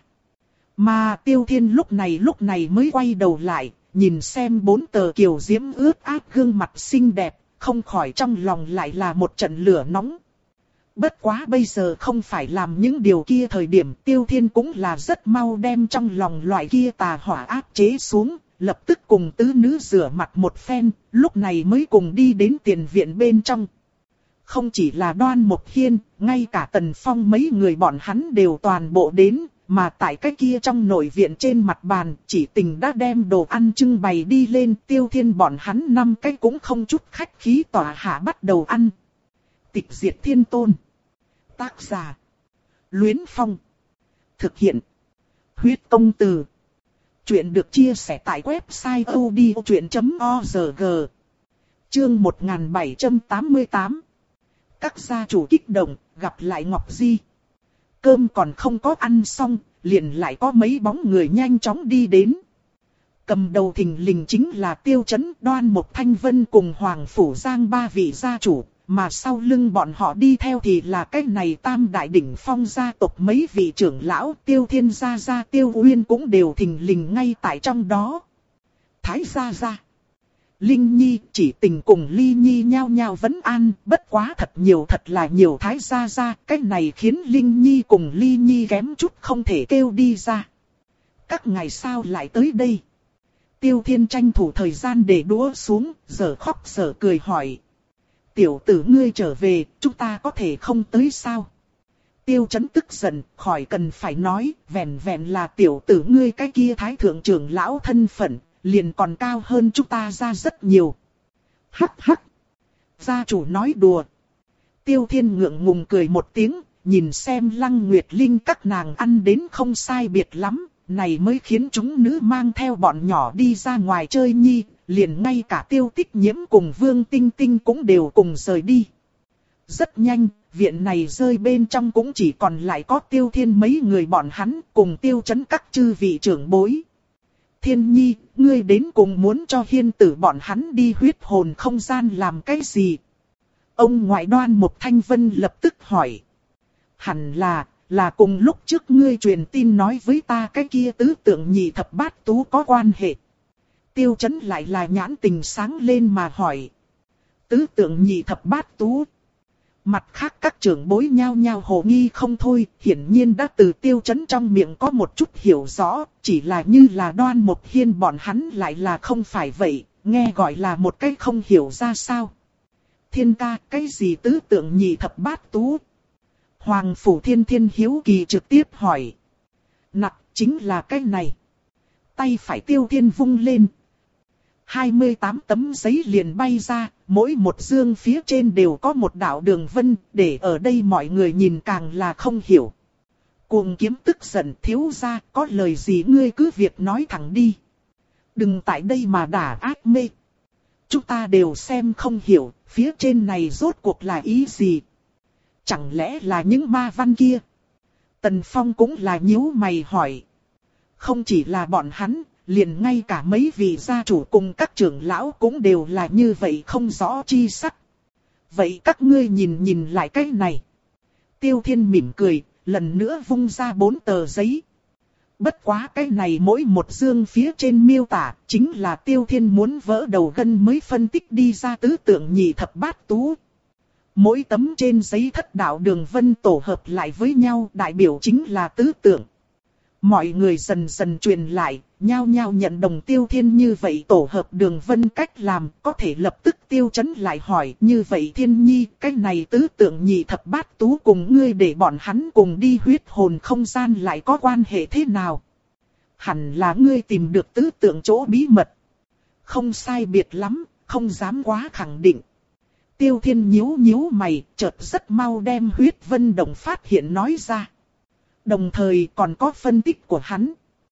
S1: Mà Tiêu Thiên lúc này lúc này mới quay đầu lại, nhìn xem bốn tờ kiều diễm ướt át gương mặt xinh đẹp, không khỏi trong lòng lại là một trận lửa nóng. Bất quá bây giờ không phải làm những điều kia thời điểm, Tiêu Thiên cũng là rất mau đem trong lòng loại kia tà hỏa áp chế xuống, lập tức cùng tứ nữ rửa mặt một phen, lúc này mới cùng đi đến tiền viện bên trong. Không chỉ là Đoan Mộc Hiên, ngay cả Tần Phong mấy người bọn hắn đều toàn bộ đến, mà tại cái kia trong nội viện trên mặt bàn, chỉ tình đã đem đồ ăn trưng bày đi lên. Tiêu Thiên bọn hắn năm cái cũng không chút khách khí tỏa hạ bắt đầu ăn. Tịch diệt thiên tôn. Tác giả. Luyến Phong. Thực hiện. Huyết công từ. Chuyện được chia sẻ tại website odchuyện chấm org. Chương một nghìn bảy trăm tám mươi tám. Các gia chủ kích động, gặp lại Ngọc Di. Cơm còn không có ăn xong, liền lại có mấy bóng người nhanh chóng đi đến. Cầm đầu thình lình chính là Tiêu Chấn, Đoan Mộc Thanh Vân cùng Hoàng Phủ Giang ba vị gia chủ, mà sau lưng bọn họ đi theo thì là cái này tam đại đỉnh phong gia tộc mấy vị trưởng lão. Tiêu Thiên gia gia Tiêu Uyên cũng đều thình lình ngay tại trong đó. Thái gia gia. Linh Nhi, Chỉ Tình cùng Ly Nhi nhao nhao vấn an, bất quá thật nhiều thật là nhiều thái gia gia, cái này khiến Linh Nhi cùng Ly Nhi kém chút không thể kêu đi ra. Các ngài sao lại tới đây? Tiêu Thiên tranh thủ thời gian để đũa xuống, giờ khóc giờ cười hỏi. Tiểu tử ngươi trở về, chúng ta có thể không tới sao? Tiêu Chấn tức giận, khỏi cần phải nói, vẹn vẹn là tiểu tử ngươi cái kia thái thượng trưởng lão thân phận, liền còn cao hơn chúng ta ra rất nhiều. Hắc hắc. Gia chủ nói đùa. Tiêu Thiên ngượng ngùng cười một tiếng, nhìn xem Lăng Nguyệt Linh các nàng ăn đến không sai biệt lắm, này mới khiến chúng nữ mang theo bọn nhỏ đi ra ngoài chơi nhi, liền ngay cả Tiêu Tích Nhiễm cùng Vương Tinh Tinh cũng đều cùng rời đi. Rất nhanh, viện này rơi bên trong cũng chỉ còn lại có Tiêu Thiên mấy người bọn hắn cùng Tiêu Chấn các chư vị trưởng bối. Thiên Nhi, ngươi đến cùng muốn cho Hiên tử bọn hắn đi huyết hồn không gian làm cái gì? Ông ngoại Đoan Mục Thanh Vân lập tức hỏi. Hẳn là, là cùng lúc trước ngươi truyền tin nói với ta cái kia tứ tượng nhị thập bát tú có quan hệ. Tiêu Chấn lại là nhãn tình sáng lên mà hỏi. Tứ tượng nhị thập bát tú. Mặt khác các trưởng bối nhao nhao hồ nghi không thôi, hiển nhiên đã từ Tiêu Chấn trong miệng có một chút hiểu rõ, chỉ là như là Đoan Mục Hiên bọn hắn lại là không phải vậy, nghe gọi là một cái không hiểu ra sao. Thiên ca, cái gì tứ tượng nhị thập bát tú? Hoàng Phủ Thiên Thiên hiếu kỳ trực tiếp hỏi. Nặc, chính là cái này. Tay phải Tiêu Thiên vung lên. hai mươi tám tấm giấy liền bay ra, mỗi một dương phía trên đều có một đạo đường vân, để ở đây mọi người nhìn càng là không hiểu. Cuồng Kiếm tức giận, thiếu gia, có lời gì ngươi cứ việc nói thẳng đi. Đừng tại đây mà đả ác mê. Chúng ta đều xem không hiểu, phía trên này rốt cuộc là ý gì. Chẳng lẽ là những ma văn kia? Tần Phong cũng là nhíu mày hỏi. Không chỉ là bọn hắn, liền ngay cả mấy vị gia chủ cùng các trưởng lão cũng đều là như vậy không rõ chi sắc. Vậy các ngươi nhìn nhìn lại cái này. Tiêu Thiên mỉm cười, lần nữa vung ra bốn tờ giấy. Bất quá cái này mỗi một dương phía trên miêu tả, chính là Tiêu Thiên muốn vỡ đầu gân mới phân tích đi ra tứ tượng nhị thập bát tú. Mỗi tấm trên giấy thất đạo đường vân tổ hợp lại với nhau, đại biểu chính là tứ tượng. Mọi người dần dần truyền lại, nhao nhao nhận đồng Tiêu Thiên như vậy tổ hợp đường vân cách làm, có thể lập tức Tiêu Chấn lại hỏi, như vậy Thiên Nhi, cái này tứ tượng nhị thập bát tú cùng ngươi để bọn hắn cùng đi huyết hồn không gian lại có quan hệ thế nào? Hẳn là ngươi tìm được tứ tượng chỗ bí mật. Không sai biệt lắm, không dám quá khẳng định. Tiêu Thiên nhíu nhíu mày, chợt rất mau đem huyết vân đồng phát hiện nói ra. Đồng thời còn có phân tích của hắn.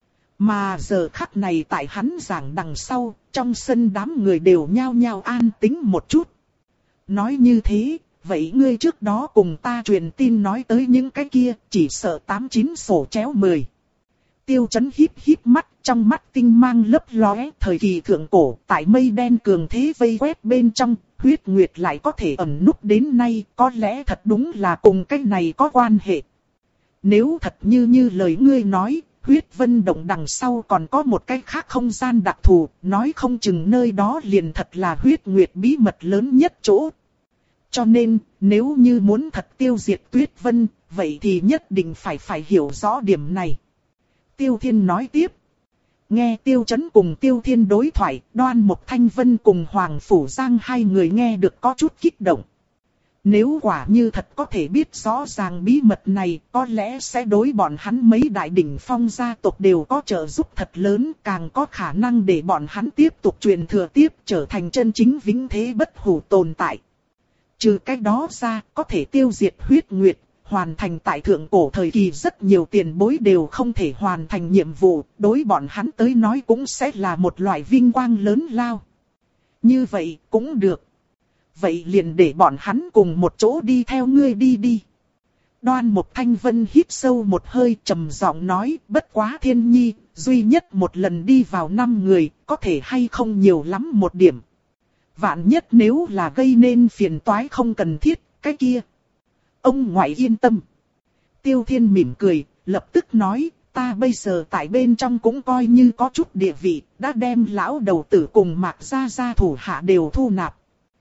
S1: Mà giờ khắc này tại hắn giảng đằng sau, trong sân đám người đều nhao nhao an tĩnh một chút. Nói như thế, vậy ngươi trước đó cùng ta truyền tin nói tới những cái kia, chỉ sợ tám chín sổ chéo mười. Tiêu Chấn híp híp mắt, trong mắt tinh mang lấp lóe, thời kỳ thượng cổ, tại mây đen cường thế vây quét bên trong, huyết nguyệt lại có thể ẩn núp đến nay, có lẽ thật đúng là cùng cái này có quan hệ. Nếu thật như như lời ngươi nói, huyết vân động đằng sau còn có một cái khác không gian đặc thù, nói không chừng nơi đó liền thật là huyết nguyệt bí mật lớn nhất chỗ. Cho nên, nếu như muốn thật tiêu diệt Tuyết Vân, vậy thì nhất định phải phải hiểu rõ điểm này. Tiêu Thiên nói tiếp. Nghe Tiêu Chấn cùng Tiêu Thiên đối thoại, Đoan Mục Thanh Vân cùng Hoàng Phủ Giang hai người nghe được có chút kích động. Nếu quả như thật có thể biết rõ ràng bí mật này, có lẽ sẽ đối bọn hắn mấy đại đỉnh phong gia tộc đều có trợ giúp thật lớn, càng có khả năng để bọn hắn tiếp tục truyền thừa tiếp trở thành chân chính vĩnh thế bất hủ tồn tại. Trừ cách đó ra, có thể tiêu diệt huyết nguyệt, hoàn thành tại thượng cổ thời kỳ rất nhiều tiền bối đều không thể hoàn thành nhiệm vụ, đối bọn hắn tới nói cũng sẽ là một loại vinh quang lớn lao. Như vậy cũng được. Vậy liền để bọn hắn cùng một chỗ đi theo ngươi đi đi. Đoan Mục Thanh Vân hít sâu một hơi trầm giọng nói, bất quá Thiên Nhi, duy nhất một lần đi vào năm người, có thể hay không nhiều lắm một điểm. Vạn nhất nếu là gây nên phiền toái không cần thiết, cái kia. Ông ngoại yên tâm. Tiêu Thiên mỉm cười, lập tức nói, ta bây giờ tại bên trong cũng coi như có chút địa vị, đã đem lão đầu tử cùng Mạc Gia Gia thủ hạ đều thu nạp.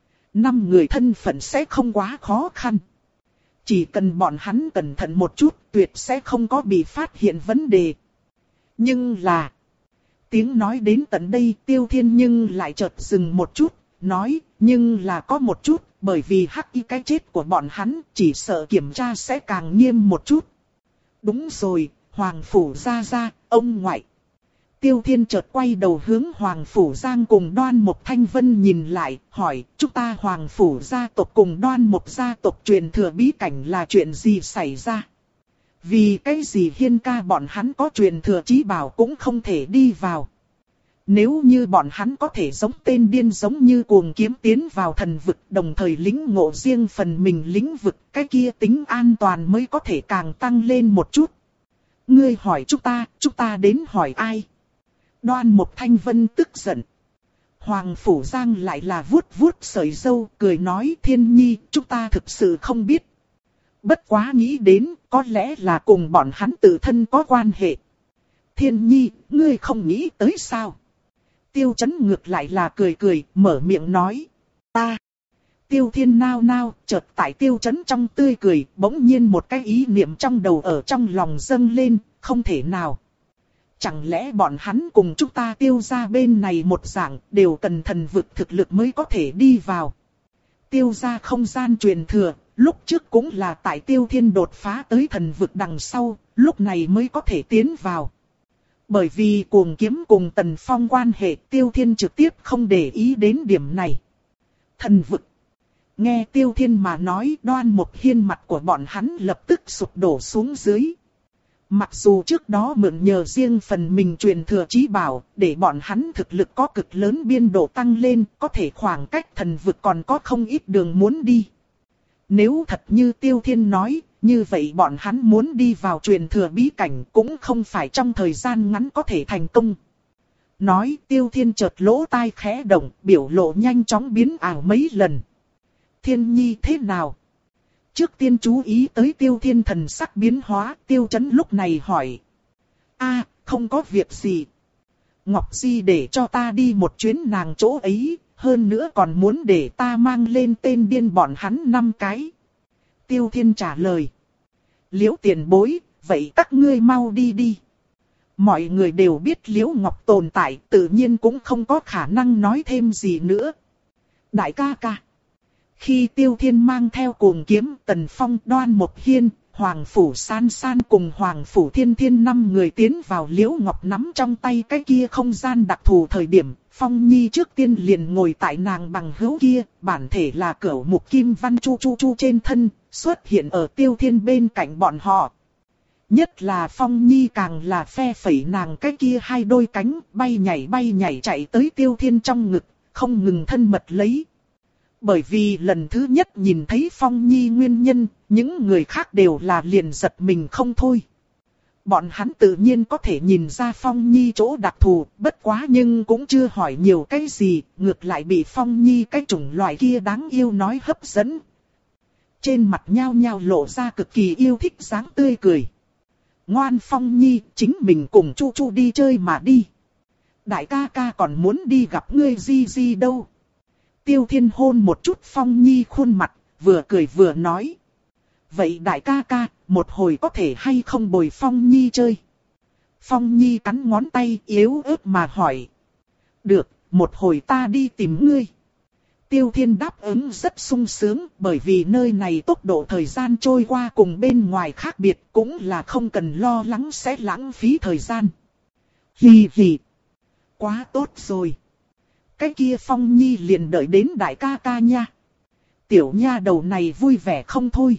S1: Năm người thân phận sẽ không quá khó khăn. Chỉ cần bọn hắn cẩn thận một chút, tuyệt sẽ không có bị phát hiện vấn đề. Nhưng là... Tiếng nói đến tận đây, Tiêu Thiên nhưng lại chợt dừng một chút, nói, nhưng là có một chút, bởi vì hắc y cái chết của bọn hắn, chỉ sợ kiểm tra sẽ càng nghiêm một chút. Đúng rồi, Hoàng Phủ Gia Gia, ông ngoại. Tiêu Thiên chợt quay đầu hướng Hoàng Phủ Giang cùng Đoan Mộc Thanh Vân nhìn lại, hỏi, chúng ta Hoàng Phủ gia tộc cùng Đoan Mộc gia tộc truyền thừa bí cảnh là chuyện gì xảy ra? Vì cái gì Hiên ca bọn hắn có truyền thừa chí bảo cũng không thể đi vào. Nếu như bọn hắn có thể giống tên điên giống như cuồng kiếm tiến vào thần vực đồng thời lĩnh ngộ riêng phần mình lĩnh vực, cái kia tính an toàn mới có thể càng tăng lên một chút. Ngươi hỏi chúng ta, chúng ta đến hỏi ai? Đoan Mộc Thanh Vân tức giận. Hoàng Phủ Giang lại là vuốt vuốt sợi râu, cười nói Thiên Nhi, chúng ta thực sự không biết. Bất quá nghĩ đến, có lẽ là cùng bọn hắn tự thân có quan hệ. Thiên Nhi, ngươi không nghĩ tới sao? Tiêu Chấn ngược lại là cười cười, mở miệng nói. Ta. Tiêu Thiên nao nao, chợt tại Tiêu Chấn trong tươi cười, bỗng nhiên một cái ý niệm trong đầu ở trong lòng dâng lên, không thể nào. Chẳng lẽ bọn hắn cùng chúng ta Tiêu gia bên này một dạng, đều cần thần vực thực lực mới có thể đi vào. Tiêu gia không gian truyền thừa, lúc trước cũng là tại Tiêu Thiên đột phá tới thần vực đằng sau, lúc này mới có thể tiến vào. Bởi vì cuồng kiếm cùng Tần Phong quan hệ, Tiêu Thiên trực tiếp không để ý đến điểm này. Thần vực. Nghe Tiêu Thiên mà nói, Đoan Mộc Hiên mặt của bọn hắn lập tức sụp đổ xuống dưới. Mặc dù trước đó mượn nhờ riêng phần mình truyền thừa chí bảo, để bọn hắn thực lực có cực lớn biên độ tăng lên, có thể khoảng cách thần vực còn có không ít đường muốn đi. Nếu thật như Tiêu Thiên nói, như vậy bọn hắn muốn đi vào truyền thừa bí cảnh cũng không phải trong thời gian ngắn có thể thành công. Nói Tiêu Thiên chợt lỗ tai khẽ động, biểu lộ nhanh chóng biến ảo mấy lần. Thiên Nhi thế nào? Trước tiên chú ý tới Tiêu Thiên thần sắc biến hóa, Tiêu Chấn lúc này hỏi. A, không có việc gì. Ngọc Di để cho ta đi một chuyến nàng chỗ ấy, hơn nữa còn muốn để ta mang lên tên điên bọn hắn năm cái. Tiêu Thiên trả lời. Liễu tiền bối, vậy các ngươi mau đi đi. Mọi người đều biết Liễu Ngọc tồn tại, tự nhiên cũng không có khả năng nói thêm gì nữa. Đại ca ca. Khi Tiêu Thiên mang theo cuồng kiếm, Tần Phong, Đoan Mộc Hiên, Hoàng Phủ San San cùng Hoàng Phủ Thiên Thiên năm người tiến vào Liễu Ngọc nắm trong tay cái kia không gian đặc thù thời điểm, Phong Nhi trước tiên liền ngồi tại nàng bằng hữu kia, bản thể là cửu mục kim văn chu chu chu trên thân, xuất hiện ở Tiêu Thiên bên cạnh bọn họ. Nhất là Phong Nhi càng là phe phẩy nàng cái kia hai đôi cánh, bay nhảy bay nhảy chạy tới Tiêu Thiên trong ngực, không ngừng thân mật lấy. Bởi vì lần thứ nhất nhìn thấy Phong Nhi nguyên nhân, những người khác đều là liền giật mình không thôi. Bọn hắn tự nhiên có thể nhìn ra Phong Nhi chỗ đặc thù, bất quá nhưng cũng chưa hỏi nhiều cái gì, ngược lại bị Phong Nhi cái chủng loại kia đáng yêu nói hấp dẫn. Trên mặt nhao nhao lộ ra cực kỳ yêu thích dáng tươi cười. Ngoan Phong Nhi, chính mình cùng Chu Chu đi chơi mà đi. Đại ca ca còn muốn đi gặp ngươi Di Di đâu. Tiêu Thiên hôn một chút Phong Nhi khuôn mặt, vừa cười vừa nói. Vậy đại ca ca, một hồi có thể hay không bồi Phong Nhi chơi? Phong Nhi cắn ngón tay yếu ớt mà hỏi. Được, một hồi ta đi tìm ngươi. Tiêu Thiên đáp ứng rất sung sướng, bởi vì nơi này tốc độ thời gian trôi qua cùng bên ngoài khác biệt, cũng là không cần lo lắng sẽ lãng phí thời gian. Hì hì. Quá tốt rồi. Cái kia Phong Nhi liền đợi đến đại ca ca nha. Tiểu nha đầu này vui vẻ không thôi.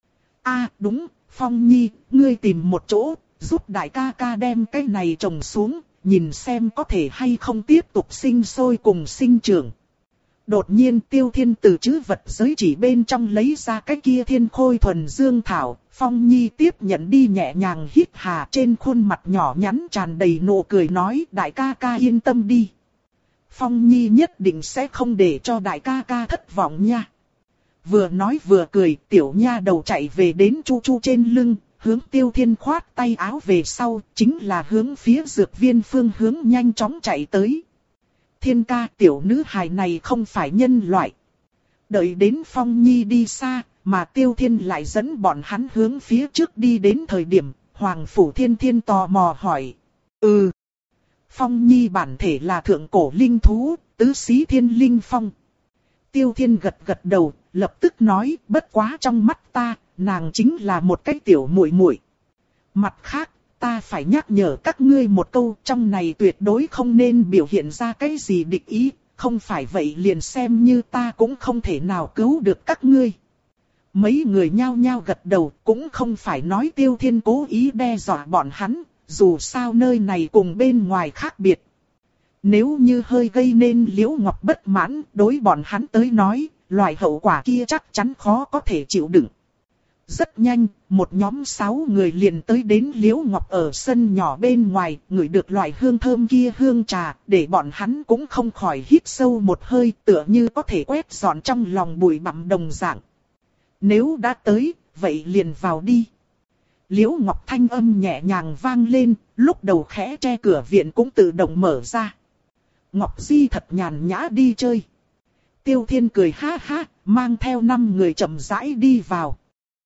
S1: A đúng, Phong Nhi, ngươi tìm một chỗ, giúp đại ca ca đem cái này trồng xuống, nhìn xem có thể hay không tiếp tục sinh sôi cùng sinh trưởng. Đột nhiên Tiêu Thiên từ chữ vật giới chỉ bên trong lấy ra cái kia thiên khôi thuần dương thảo, Phong Nhi tiếp nhận đi nhẹ nhàng hít hà, trên khuôn mặt nhỏ nhắn tràn đầy nụ cười nói đại ca ca yên tâm đi. Phong Nhi nhất định sẽ không để cho đại ca ca thất vọng nha. Vừa nói vừa cười, tiểu nha đầu chạy về đến Chu Chu trên lưng, hướng Tiêu Thiên khoát tay áo về sau, chính là hướng phía dược viên phương hướng nhanh chóng chạy tới. Thiên ca, tiểu nữ hài này không phải nhân loại. Đợi đến Phong Nhi đi xa, mà Tiêu Thiên lại dẫn bọn hắn hướng phía trước đi đến thời điểm, Hoàng Phủ Thiên Thiên tò mò hỏi. Ừ. Phong Nhi bản thể là thượng cổ linh thú, tứ xí thiên linh phong. Tiêu Thiên gật gật đầu, lập tức nói, bất quá trong mắt ta, nàng chính là một cái tiểu muội muội. Mặt khác, ta phải nhắc nhở các ngươi một câu, trong này tuyệt đối không nên biểu hiện ra cái gì địch ý, không phải vậy liền xem như ta cũng không thể nào cứu được các ngươi. Mấy người nhao nhao gật đầu, cũng không phải nói Tiêu Thiên cố ý đe dọa bọn hắn, dù sao nơi này cùng bên ngoài khác biệt. Nếu như hơi gây nên Liễu Ngọc bất mãn, đối bọn hắn tới nói, loại hậu quả kia chắc chắn khó có thể chịu đựng. Rất nhanh, một nhóm sáu người liền tới đến Liễu Ngọc ở sân nhỏ bên ngoài, ngửi được loại hương thơm kia hương trà, để bọn hắn cũng không khỏi hít sâu một hơi, tựa như có thể quét dọn trong lòng bụi bặm đồng dạng. Nếu đã tới, vậy liền vào đi. Liễu Ngọc thanh âm nhẹ nhàng vang lên, lúc đầu khẽ che cửa viện cũng tự động mở ra. Ngọc Di thật nhàn nhã đi chơi. Tiêu Thiên cười ha ha, mang theo năm người chậm rãi đi vào.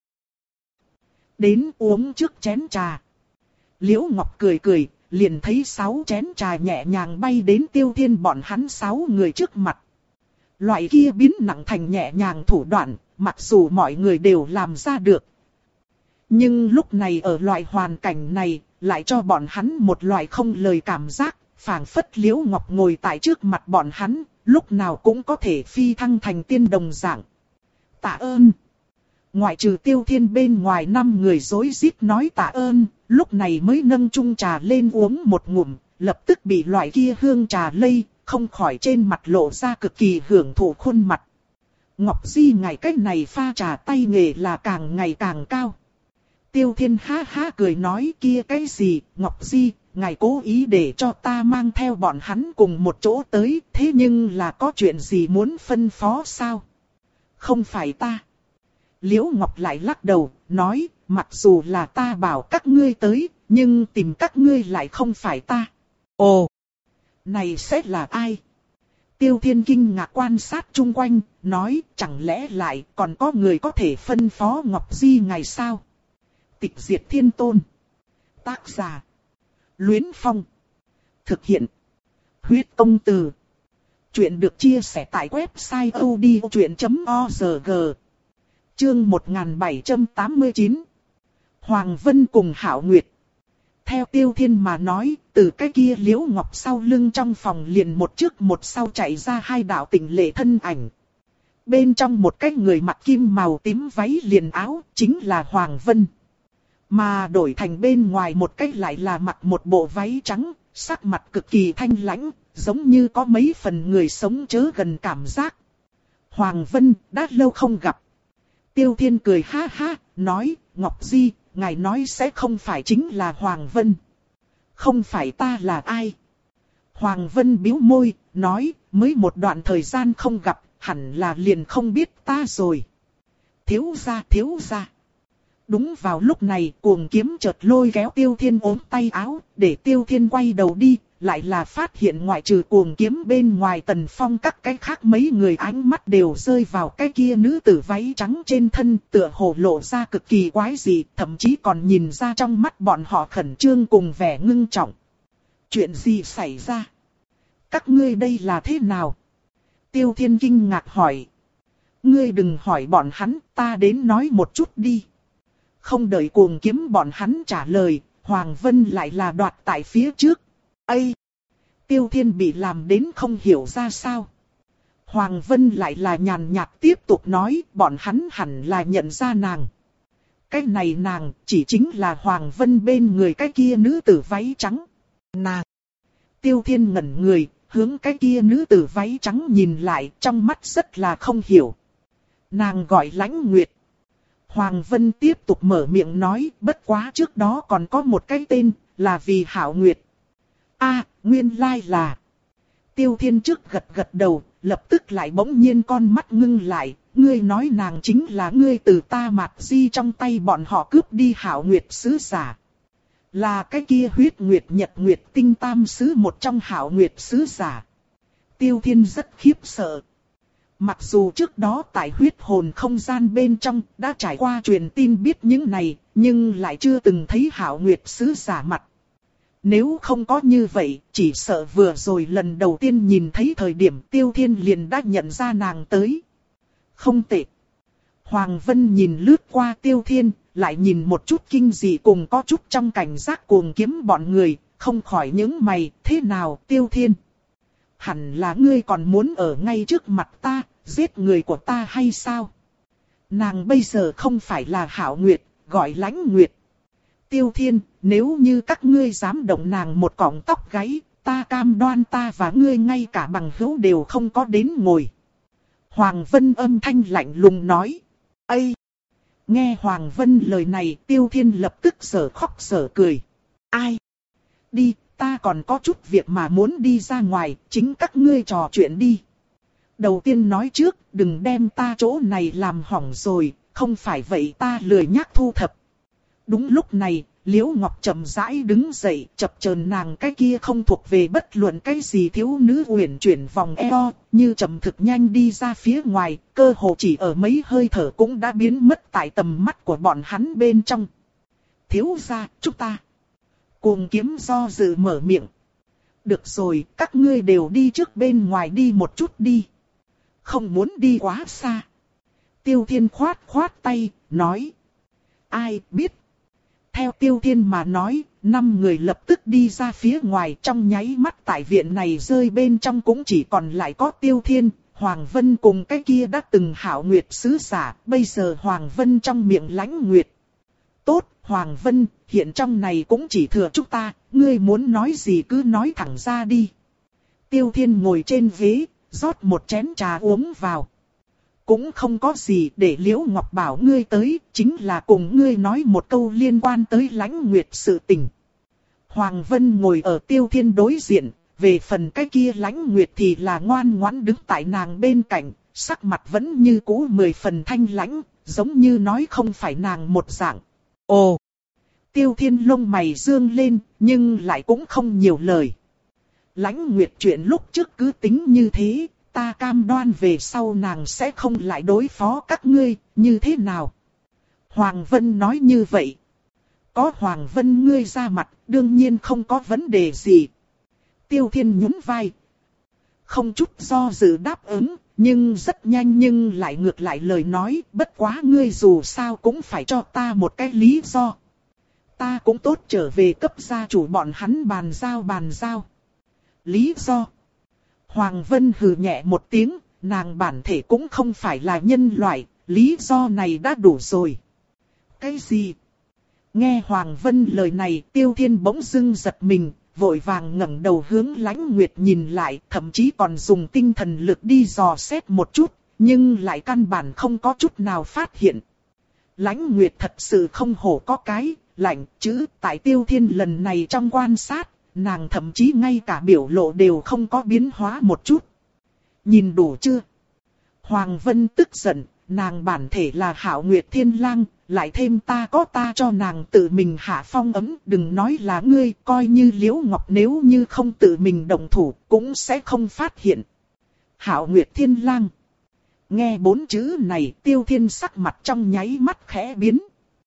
S1: Đến uống trước chén trà. Liễu Ngọc cười cười, liền thấy sáu chén trà nhẹ nhàng bay đến Tiêu Thiên bọn hắn sáu người trước mặt. Loại kia biến nặng thành nhẹ nhàng thủ đoạn, mặc dù mọi người đều làm ra được. Nhưng lúc này ở loại hoàn cảnh này, lại cho bọn hắn một loại không lời cảm giác, phảng phất Liễu Ngọc ngồi tại trước mặt bọn hắn, lúc nào cũng có thể phi thăng thành tiên đồng dạng. Tạ ơn. Ngoại trừ Tiêu Thiên bên ngoài năm người rối rít nói tạ ơn, lúc này mới nâng chung trà lên uống một ngụm, lập tức bị loại kia hương trà lây, không khỏi trên mặt lộ ra cực kỳ hưởng thụ khuôn mặt. Ngọc Di ngày cách này pha trà tay nghề là càng ngày càng cao. Tiêu Thiên ha ha cười nói kia cái gì, Ngọc Di, ngài cố ý để cho ta mang theo bọn hắn cùng một chỗ tới, thế nhưng là có chuyện gì muốn phân phó sao? Không phải ta. Liễu Ngọc lại lắc đầu, nói, mặc dù là ta bảo các ngươi tới, nhưng tìm các ngươi lại không phải ta. Ồ, này sẽ là ai? Tiêu Thiên kinh ngạc quan sát chung quanh, nói, chẳng lẽ lại còn có người có thể phân phó Ngọc Di ngày sao? Tịch Diệt Thiên Tôn. Tác giả. Luyến Phong. Thực hiện. Huyết Công Từ. Chuyện được chia sẻ tại website odchuyện chấm org. Chương một nghìn bảy trăm tám mươi chín. Hoàng Vân cùng Hạo Nguyệt. Theo Tiêu Thiên mà nói, từ cái kia Liễu Ngọc sau lưng trong phòng liền một trước một sau chạy ra hai đạo tỉnh lệ thân ảnh. Bên trong một cái người mặc kim màu tím váy liền áo, chính là Hoàng Vân. Mà đổi thành bên ngoài một cách lại là mặc một bộ váy trắng, sắc mặt cực kỳ thanh lãnh, giống như có mấy phần người sống chớ gần cảm giác. Hoàng Vân, đã lâu không gặp. Tiêu Thiên cười ha ha, nói, Ngọc Di, ngài nói sẽ không phải chính là Hoàng Vân. Không phải ta là ai? Hoàng Vân bĩu môi, nói, mới một đoạn thời gian không gặp, hẳn là liền không biết ta rồi. Thiếu gia, thiếu gia. Đúng vào lúc này, Cuồng Kiếm chợt lôi kéo Tiêu Thiên ốm tay áo, để Tiêu Thiên quay đầu đi, lại là phát hiện ngoại trừ Cuồng Kiếm bên ngoài Tần Phong các cái khác mấy người ánh mắt đều rơi vào cái kia nữ tử váy trắng trên thân, tựa hồ lộ ra cực kỳ quái dị, thậm chí còn nhìn ra trong mắt bọn họ khẩn trương cùng vẻ ngưng trọng. Chuyện gì xảy ra? Các ngươi đây là thế nào? Tiêu Thiên kinh ngạc hỏi. Ngươi đừng hỏi bọn hắn, ta đến nói một chút đi. Không đợi Cuồng Kiếm bọn hắn trả lời, Hoàng Vân lại là đoạt tại phía trước. Ây! Tiêu Thiên bị làm đến không hiểu ra sao. Hoàng Vân lại là nhàn nhạt tiếp tục nói, bọn hắn hẳn là nhận ra nàng. Cái này nàng chỉ chính là Hoàng Vân bên người cái kia nữ tử váy trắng. Nàng! Tiêu Thiên ngẩn người, hướng cái kia nữ tử váy trắng nhìn lại, trong mắt rất là không hiểu. Nàng gọi Lãnh Nguyệt. Hoàng Vân tiếp tục mở miệng nói, bất quá trước đó còn có một cái tên, là vì Hạo Nguyệt. A, à, nguyên lai là. Tiêu Thiên trước gật gật đầu, lập tức lại bỗng nhiên con mắt ngưng lại, ngươi nói nàng chính là ngươi từ ta Mạt Di trong tay bọn họ cướp đi Hạo Nguyệt sứ giả. Là cái kia huyết nguyệt nhật nguyệt tinh tam sứ một trong Hạo Nguyệt sứ giả. Tiêu Thiên rất khiếp sợ. Mặc dù trước đó tại huyết hồn không gian bên trong đã trải qua truyền tin biết những này, nhưng lại chưa từng thấy Hạo Nguyệt sứ giả mặt. Nếu không có như vậy, chỉ sợ vừa rồi lần đầu tiên nhìn thấy thời điểm Tiêu Thiên liền đã nhận ra nàng tới. Không tệ. Hoàng Vân nhìn lướt qua Tiêu Thiên, lại nhìn một chút kinh dị cùng có chút trong cảnh giác cuồng kiếm bọn người, không khỏi những mày, thế nào Tiêu Thiên? Hẳn là ngươi còn muốn ở ngay trước mặt ta, giết người của ta hay sao? Nàng bây giờ không phải là Hạo Nguyệt, gọi Lãnh Nguyệt. Tiêu Thiên, nếu như các ngươi dám động nàng một cọng tóc gáy, ta cam đoan ta và ngươi ngay cả bằng hữu đều không có đến ngồi. Hoàng Vân âm thanh lạnh lùng nói. Ây! Nghe Hoàng Vân lời này, Tiêu Thiên lập tức sở khóc sở cười. Ai? Đi, ta còn có chút việc mà muốn đi ra ngoài, chính các ngươi trò chuyện đi. Đầu tiên nói trước, đừng đem ta chỗ này làm hỏng rồi, không phải vậy ta lười nhác thu thập. Đúng lúc này, Liễu Ngọc chậm rãi đứng dậy, chập chờn nàng cái kia không thuộc về bất luận cái gì thiếu nữ uyển chuyển vòng eo, như chậm thực nhanh đi ra phía ngoài, cơ hồ chỉ ở mấy hơi thở cũng đã biến mất tại tầm mắt của bọn hắn bên trong. Thiếu gia, chúng ta. Cuồng kiếm do dự mở miệng. Được rồi, các ngươi đều đi trước bên ngoài đi một chút đi. Không muốn đi quá xa. Tiêu Thiên khoát khoát tay, nói. Ai biết. Theo Tiêu Thiên mà nói, năm người lập tức đi ra phía ngoài, trong nháy mắt tại viện này rơi bên trong cũng chỉ còn lại có Tiêu Thiên, Hoàng Vân cùng cái kia đã từng Hạo Nguyệt sứ giả, bây giờ Hoàng Vân trong miệng Lãnh Nguyệt. Tốt, Hoàng Vân, hiện trong này cũng chỉ thừa chúng ta, ngươi muốn nói gì cứ nói thẳng ra đi. Tiêu Thiên ngồi trên ghế, rót một chén trà uống vào. Cũng không có gì để Liễu Ngọc bảo ngươi tới, chính là cùng ngươi nói một câu liên quan tới Lãnh Nguyệt sự tình. Hoàng Vân ngồi ở Tiêu Thiên đối diện, về phần cái kia Lãnh Nguyệt thì là ngoan ngoãn đứng tại nàng bên cạnh, sắc mặt vẫn như cũ mười phần thanh lãnh, giống như nói không phải nàng một dạng. Ồ! Tiêu Thiên lông mày dương lên, nhưng lại cũng không nhiều lời. Lãnh Nguyệt chuyện lúc trước cứ tính như thế. Ta cam đoan về sau nàng sẽ không lại đối phó các ngươi, như thế nào? Hoàng Vân nói như vậy. Có Hoàng Vân ngươi ra mặt, đương nhiên không có vấn đề gì. Tiêu Thiên nhún vai. Không chút do dự đáp ứng, nhưng rất nhanh nhưng lại ngược lại lời nói, bất quá ngươi dù sao cũng phải cho ta một cái lý do. Ta cũng tốt trở về cấp gia chủ bọn hắn bàn giao bàn giao. Lý do? Hoàng Vân hừ nhẹ một tiếng, nàng bản thể cũng không phải là nhân loại, lý do này đã đủ rồi. Cái gì? Nghe Hoàng Vân lời này, Tiêu Thiên bỗng dưng giật mình, vội vàng ngẩng đầu hướng Lãnh Nguyệt nhìn lại, thậm chí còn dùng tinh thần lực đi dò xét một chút, nhưng lại căn bản không có chút nào phát hiện. Lãnh Nguyệt thật sự không hổ có cái, lạnh chữ tại Tiêu Thiên lần này trong quan sát. Nàng thậm chí ngay cả biểu lộ đều không có biến hóa một chút. Nhìn đủ chưa? Hoàng Vân tức giận, nàng bản thể là Hạo Nguyệt Thiên Lang, lại thêm ta có ta cho nàng tự mình hạ phong ấm, đừng nói là ngươi, coi như Liễu Ngọc nếu như không tự mình động thủ, cũng sẽ không phát hiện. Hạo Nguyệt Thiên Lang. Nghe bốn chữ này, Tiêu Thiên sắc mặt trong nháy mắt khẽ biến.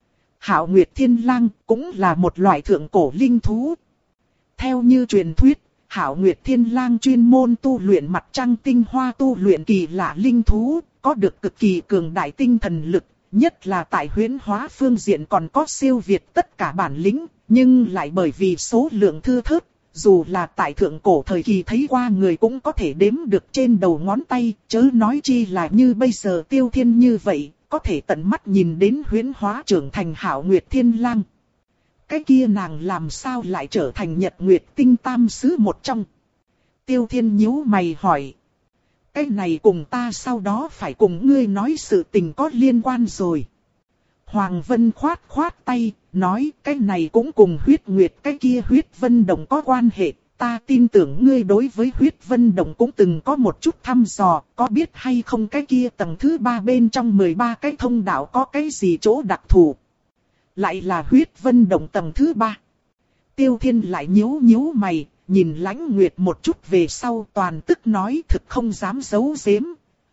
S1: Hạo Nguyệt Thiên Lang cũng là một loại thượng cổ linh thú. Theo như truyền thuyết, Hạo Nguyệt Thiên Lang chuyên môn tu luyện mặt trăng tinh hoa tu luyện kỳ lạ linh thú, có được cực kỳ cường đại tinh thần lực, nhất là tại huyễn hóa phương diện còn có siêu việt tất cả bản lĩnh, nhưng lại bởi vì số lượng thưa thớt, dù là tại thượng cổ thời kỳ thấy qua người cũng có thể đếm được trên đầu ngón tay, chớ nói chi là như bây giờ Tiêu Thiên như vậy, có thể tận mắt nhìn đến huyễn hóa trưởng thành Hạo Nguyệt Thiên Lang. Cái kia nàng làm sao lại trở thành Nhật Nguyệt Tinh tam sứ một trong? Tiêu Thiên nhíu mày hỏi. Cái này cùng ta sau đó phải cùng ngươi nói sự tình có liên quan rồi. Hoàng Vân khoát khoát tay, nói cái này cũng cùng huyết nguyệt cái kia huyết vân đồng có quan hệ, ta tin tưởng ngươi đối với huyết vân động cũng từng có một chút thăm dò, có biết hay không cái kia tầng thứ ba bên trong mười ba cái thông đạo có cái gì chỗ đặc thù. Lại là huyết vân động tầng thứ ba. Tiêu Thiên lại nhíu nhíu mày, nhìn Lãnh Nguyệt một chút về sau toàn tức nói thực không dám giấu giếm.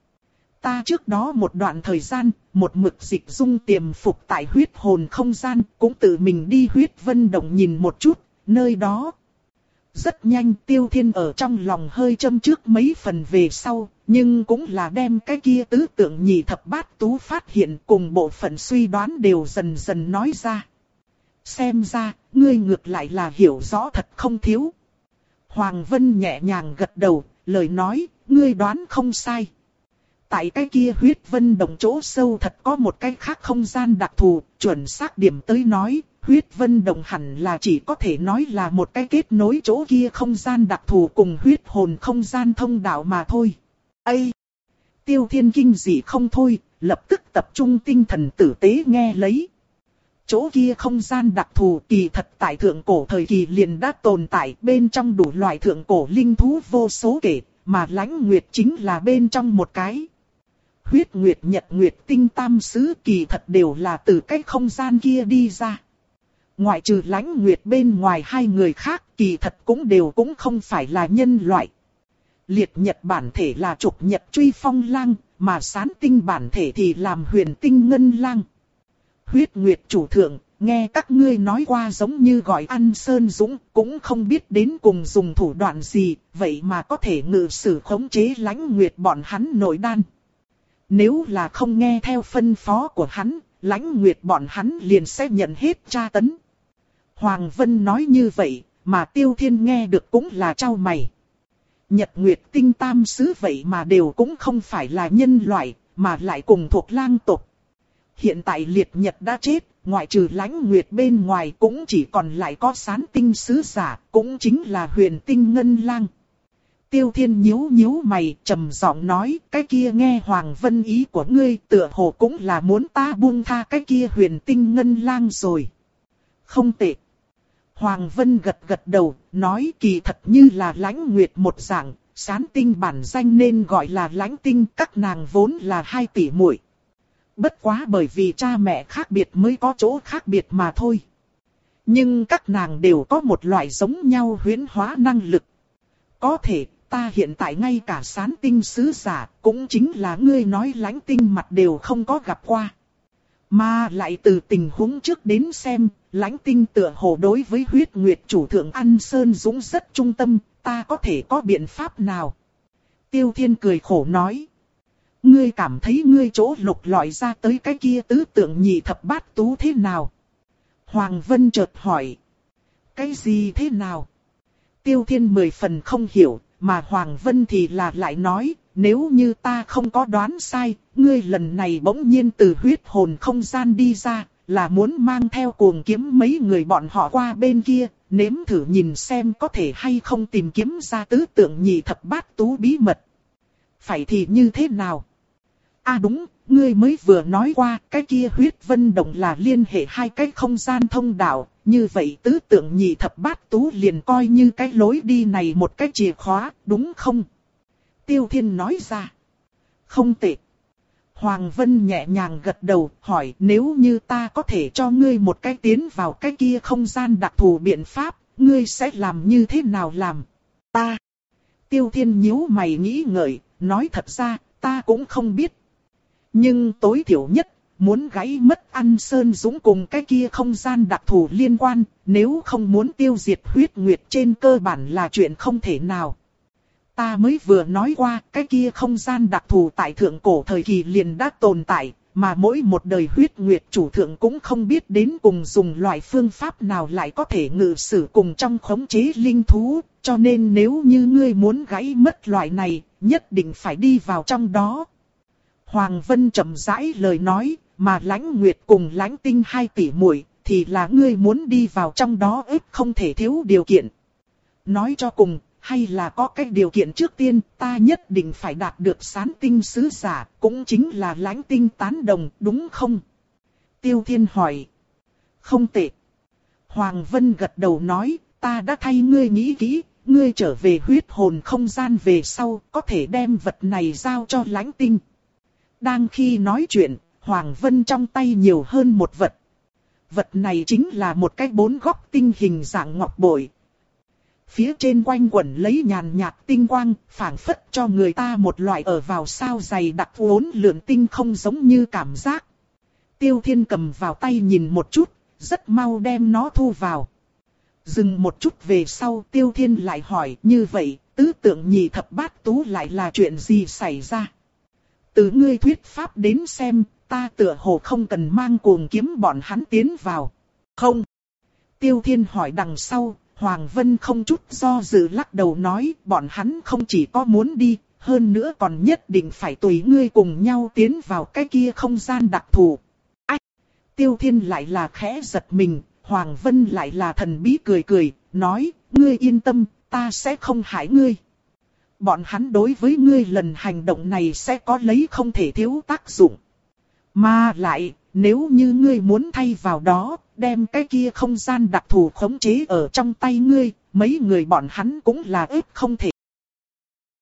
S1: Ta trước đó một đoạn thời gian, một mực dịch dung tiềm phục tại huyết hồn không gian, cũng tự mình đi huyết vân động nhìn một chút, nơi đó. Rất nhanh Tiêu Thiên ở trong lòng hơi châm trước mấy phần về sau, nhưng cũng là đem cái kia tứ tượng nhị thập bát tú phát hiện cùng bộ phận suy đoán đều dần dần nói ra. Xem ra, ngươi ngược lại là hiểu rõ thật không thiếu. Hoàng Vân nhẹ nhàng gật đầu, lời nói, ngươi đoán không sai. Tại cái kia huyết vân động chỗ sâu thật có một cái khác không gian đặc thù, chuẩn xác điểm tới nói, huyết vân động hẳn là chỉ có thể nói là một cái kết nối chỗ kia không gian đặc thù cùng huyết hồn không gian thông đạo mà thôi. Ây! Tiêu Thiên kinh dị không thôi, lập tức tập trung tinh thần tử tế nghe lấy. Chỗ kia không gian đặc thù kỳ thật tại thượng cổ thời kỳ liền đã tồn tại, bên trong đủ loại thượng cổ linh thú vô số kể, mà Lãnh Nguyệt chính là bên trong một cái. Huyết Nguyệt, Nhật Nguyệt, Tinh Tam Sứ kỳ thật đều là từ cái không gian kia đi ra. Ngoại trừ Lãnh Nguyệt bên ngoài hai người khác kỳ thật cũng đều cũng không phải là nhân loại. Liệt Nhật bản thể là Trục Nhật Truy Phong Lang, mà Sán Tinh bản thể thì làm Huyền Tinh Ngân Lang. Huyết Nguyệt chủ thượng, nghe các ngươi nói qua giống như gọi ăn Sơn Dũng, cũng không biết đến cùng dùng thủ đoạn gì, vậy mà có thể ngự sử khống chế Lãnh Nguyệt bọn hắn nội đan. Nếu là không nghe theo phân phó của hắn, Lãnh Nguyệt bọn hắn liền sẽ nhận hết tra tấn. Hoàng Vân nói như vậy, mà Tiêu Thiên nghe được cũng là trao mày. Nhật Nguyệt Tinh Tam Sứ vậy mà đều cũng không phải là nhân loại, mà lại cùng thuộc lang tộc. Hiện tại Liệt Nhật đã chết, ngoại trừ Lãnh Nguyệt bên ngoài cũng chỉ còn lại có Sán Tinh Sứ giả, cũng chính là Huyền Tinh Ngân Lang. Tiêu Thiên nhíu nhíu mày, trầm giọng nói, cái kia nghe Hoàng Vân ý của ngươi tựa hồ cũng là muốn ta buông tha cái kia Huyền Tinh Ngân Lang rồi. Không tệ. Hoàng Vân gật gật đầu, nói kỳ thật như là Lãnh Nguyệt một dạng, Sán Tinh bản danh nên gọi là Lãnh Tinh, các nàng vốn là hai tỷ muội. Bất quá bởi vì cha mẹ khác biệt mới có chỗ khác biệt mà thôi. Nhưng các nàng đều có một loại giống nhau huyễn hóa năng lực. Có thể, ta hiện tại ngay cả Sán Tinh sứ giả, cũng chính là ngươi nói Lãnh Tinh mặt đều không có gặp qua. Mà lại từ tình huống trước đến xem, Lãnh Tinh tựa hồ đối với huyết nguyệt chủ thượng An Sơn Dũng rất trung tâm, ta có thể có biện pháp nào? Tiêu Thiên cười khổ nói. Ngươi cảm thấy ngươi chỗ lục lọi ra tới cái kia tứ tượng nhị thập bát tú thế nào? Hoàng Vân chợt hỏi. Cái gì thế nào? Tiêu Thiên mười phần không hiểu, mà Hoàng Vân thì là lại nói, nếu như ta không có đoán sai, ngươi lần này bỗng nhiên từ huyết hồn không gian đi ra, là muốn mang theo cuồng kiếm mấy người bọn họ qua bên kia, nếm thử nhìn xem có thể hay không tìm kiếm ra tứ tượng nhị thập bát tú bí mật. Phải thì như thế nào? À đúng, ngươi mới vừa nói qua, cái kia huyết vân động là liên hệ hai cái không gian thông đạo, như vậy tứ tượng nhị thập bát tú liền coi như cái lối đi này một cái chìa khóa, đúng không? Tiêu Thiên nói ra. Không tệ. Hoàng Vân nhẹ nhàng gật đầu, hỏi nếu như ta có thể cho ngươi một cái tiến vào cái kia không gian đặc thù biện pháp, ngươi sẽ làm như thế nào làm? Ta. Tiêu Thiên nhíu mày nghĩ ngợi, nói thật ra, ta cũng không biết. Nhưng tối thiểu nhất, muốn gãy mất An Sơn Dũng cùng cái kia không gian đặc thù liên quan, nếu không muốn tiêu diệt huyết nguyệt trên cơ bản là chuyện không thể nào. Ta mới vừa nói qua, cái kia không gian đặc thù tại thượng cổ thời kỳ liền đã tồn tại, mà mỗi một đời huyết nguyệt chủ thượng cũng không biết đến cùng dùng loại phương pháp nào lại có thể ngự sử cùng trong khống chế linh thú, cho nên nếu như ngươi muốn gãy mất loại này, nhất định phải đi vào trong đó. Hoàng Vân chậm rãi lời nói, mà Lãnh Nguyệt cùng Lãnh Tinh hai tỷ muội thì là ngươi muốn đi vào trong đó ít không thể thiếu điều kiện. Nói cho cùng, hay là có cái điều kiện trước tiên, ta nhất định phải đạt được Sán Tinh sứ giả, cũng chính là Lãnh Tinh tán đồng, đúng không? Tiêu Thiên hỏi. Không tệ. Hoàng Vân gật đầu nói, ta đã thay ngươi nghĩ kỹ, ngươi trở về huyết hồn không gian về sau, có thể đem vật này giao cho Lãnh Tinh. Đang khi nói chuyện, Hoàng Vân trong tay nhiều hơn một vật. Vật này chính là một cái bốn góc tinh hình dạng ngọc bội. Phía trên quanh quẩn lấy nhàn nhạt tinh quang, phảng phất cho người ta một loại ở vào sao dày đặc uốn lượn tinh không giống như cảm giác. Tiêu Thiên cầm vào tay nhìn một chút, rất mau đem nó thu vào. Dừng một chút về sau, Tiêu Thiên lại hỏi, như vậy, tứ tượng nhị thập bát tú lại là chuyện gì xảy ra? Từ ngươi thuyết pháp đến xem, ta tựa hồ không cần mang cuồng kiếm bọn hắn tiến vào. Không. Tiêu Thiên hỏi đằng sau, Hoàng Vân không chút do dự lắc đầu nói, bọn hắn không chỉ có muốn đi, hơn nữa còn nhất định phải tùy ngươi cùng nhau tiến vào cái kia không gian đặc thù. Ách! Tiêu Thiên lại là khẽ giật mình, Hoàng Vân lại là thần bí cười cười, nói, ngươi yên tâm, ta sẽ không hại ngươi. Bọn hắn đối với ngươi lần hành động này sẽ có lấy không thể thiếu tác dụng. Mà lại, nếu như ngươi muốn thay vào đó, đem cái kia không gian đặc thù khống chế ở trong tay ngươi, mấy người bọn hắn cũng là ếp không thể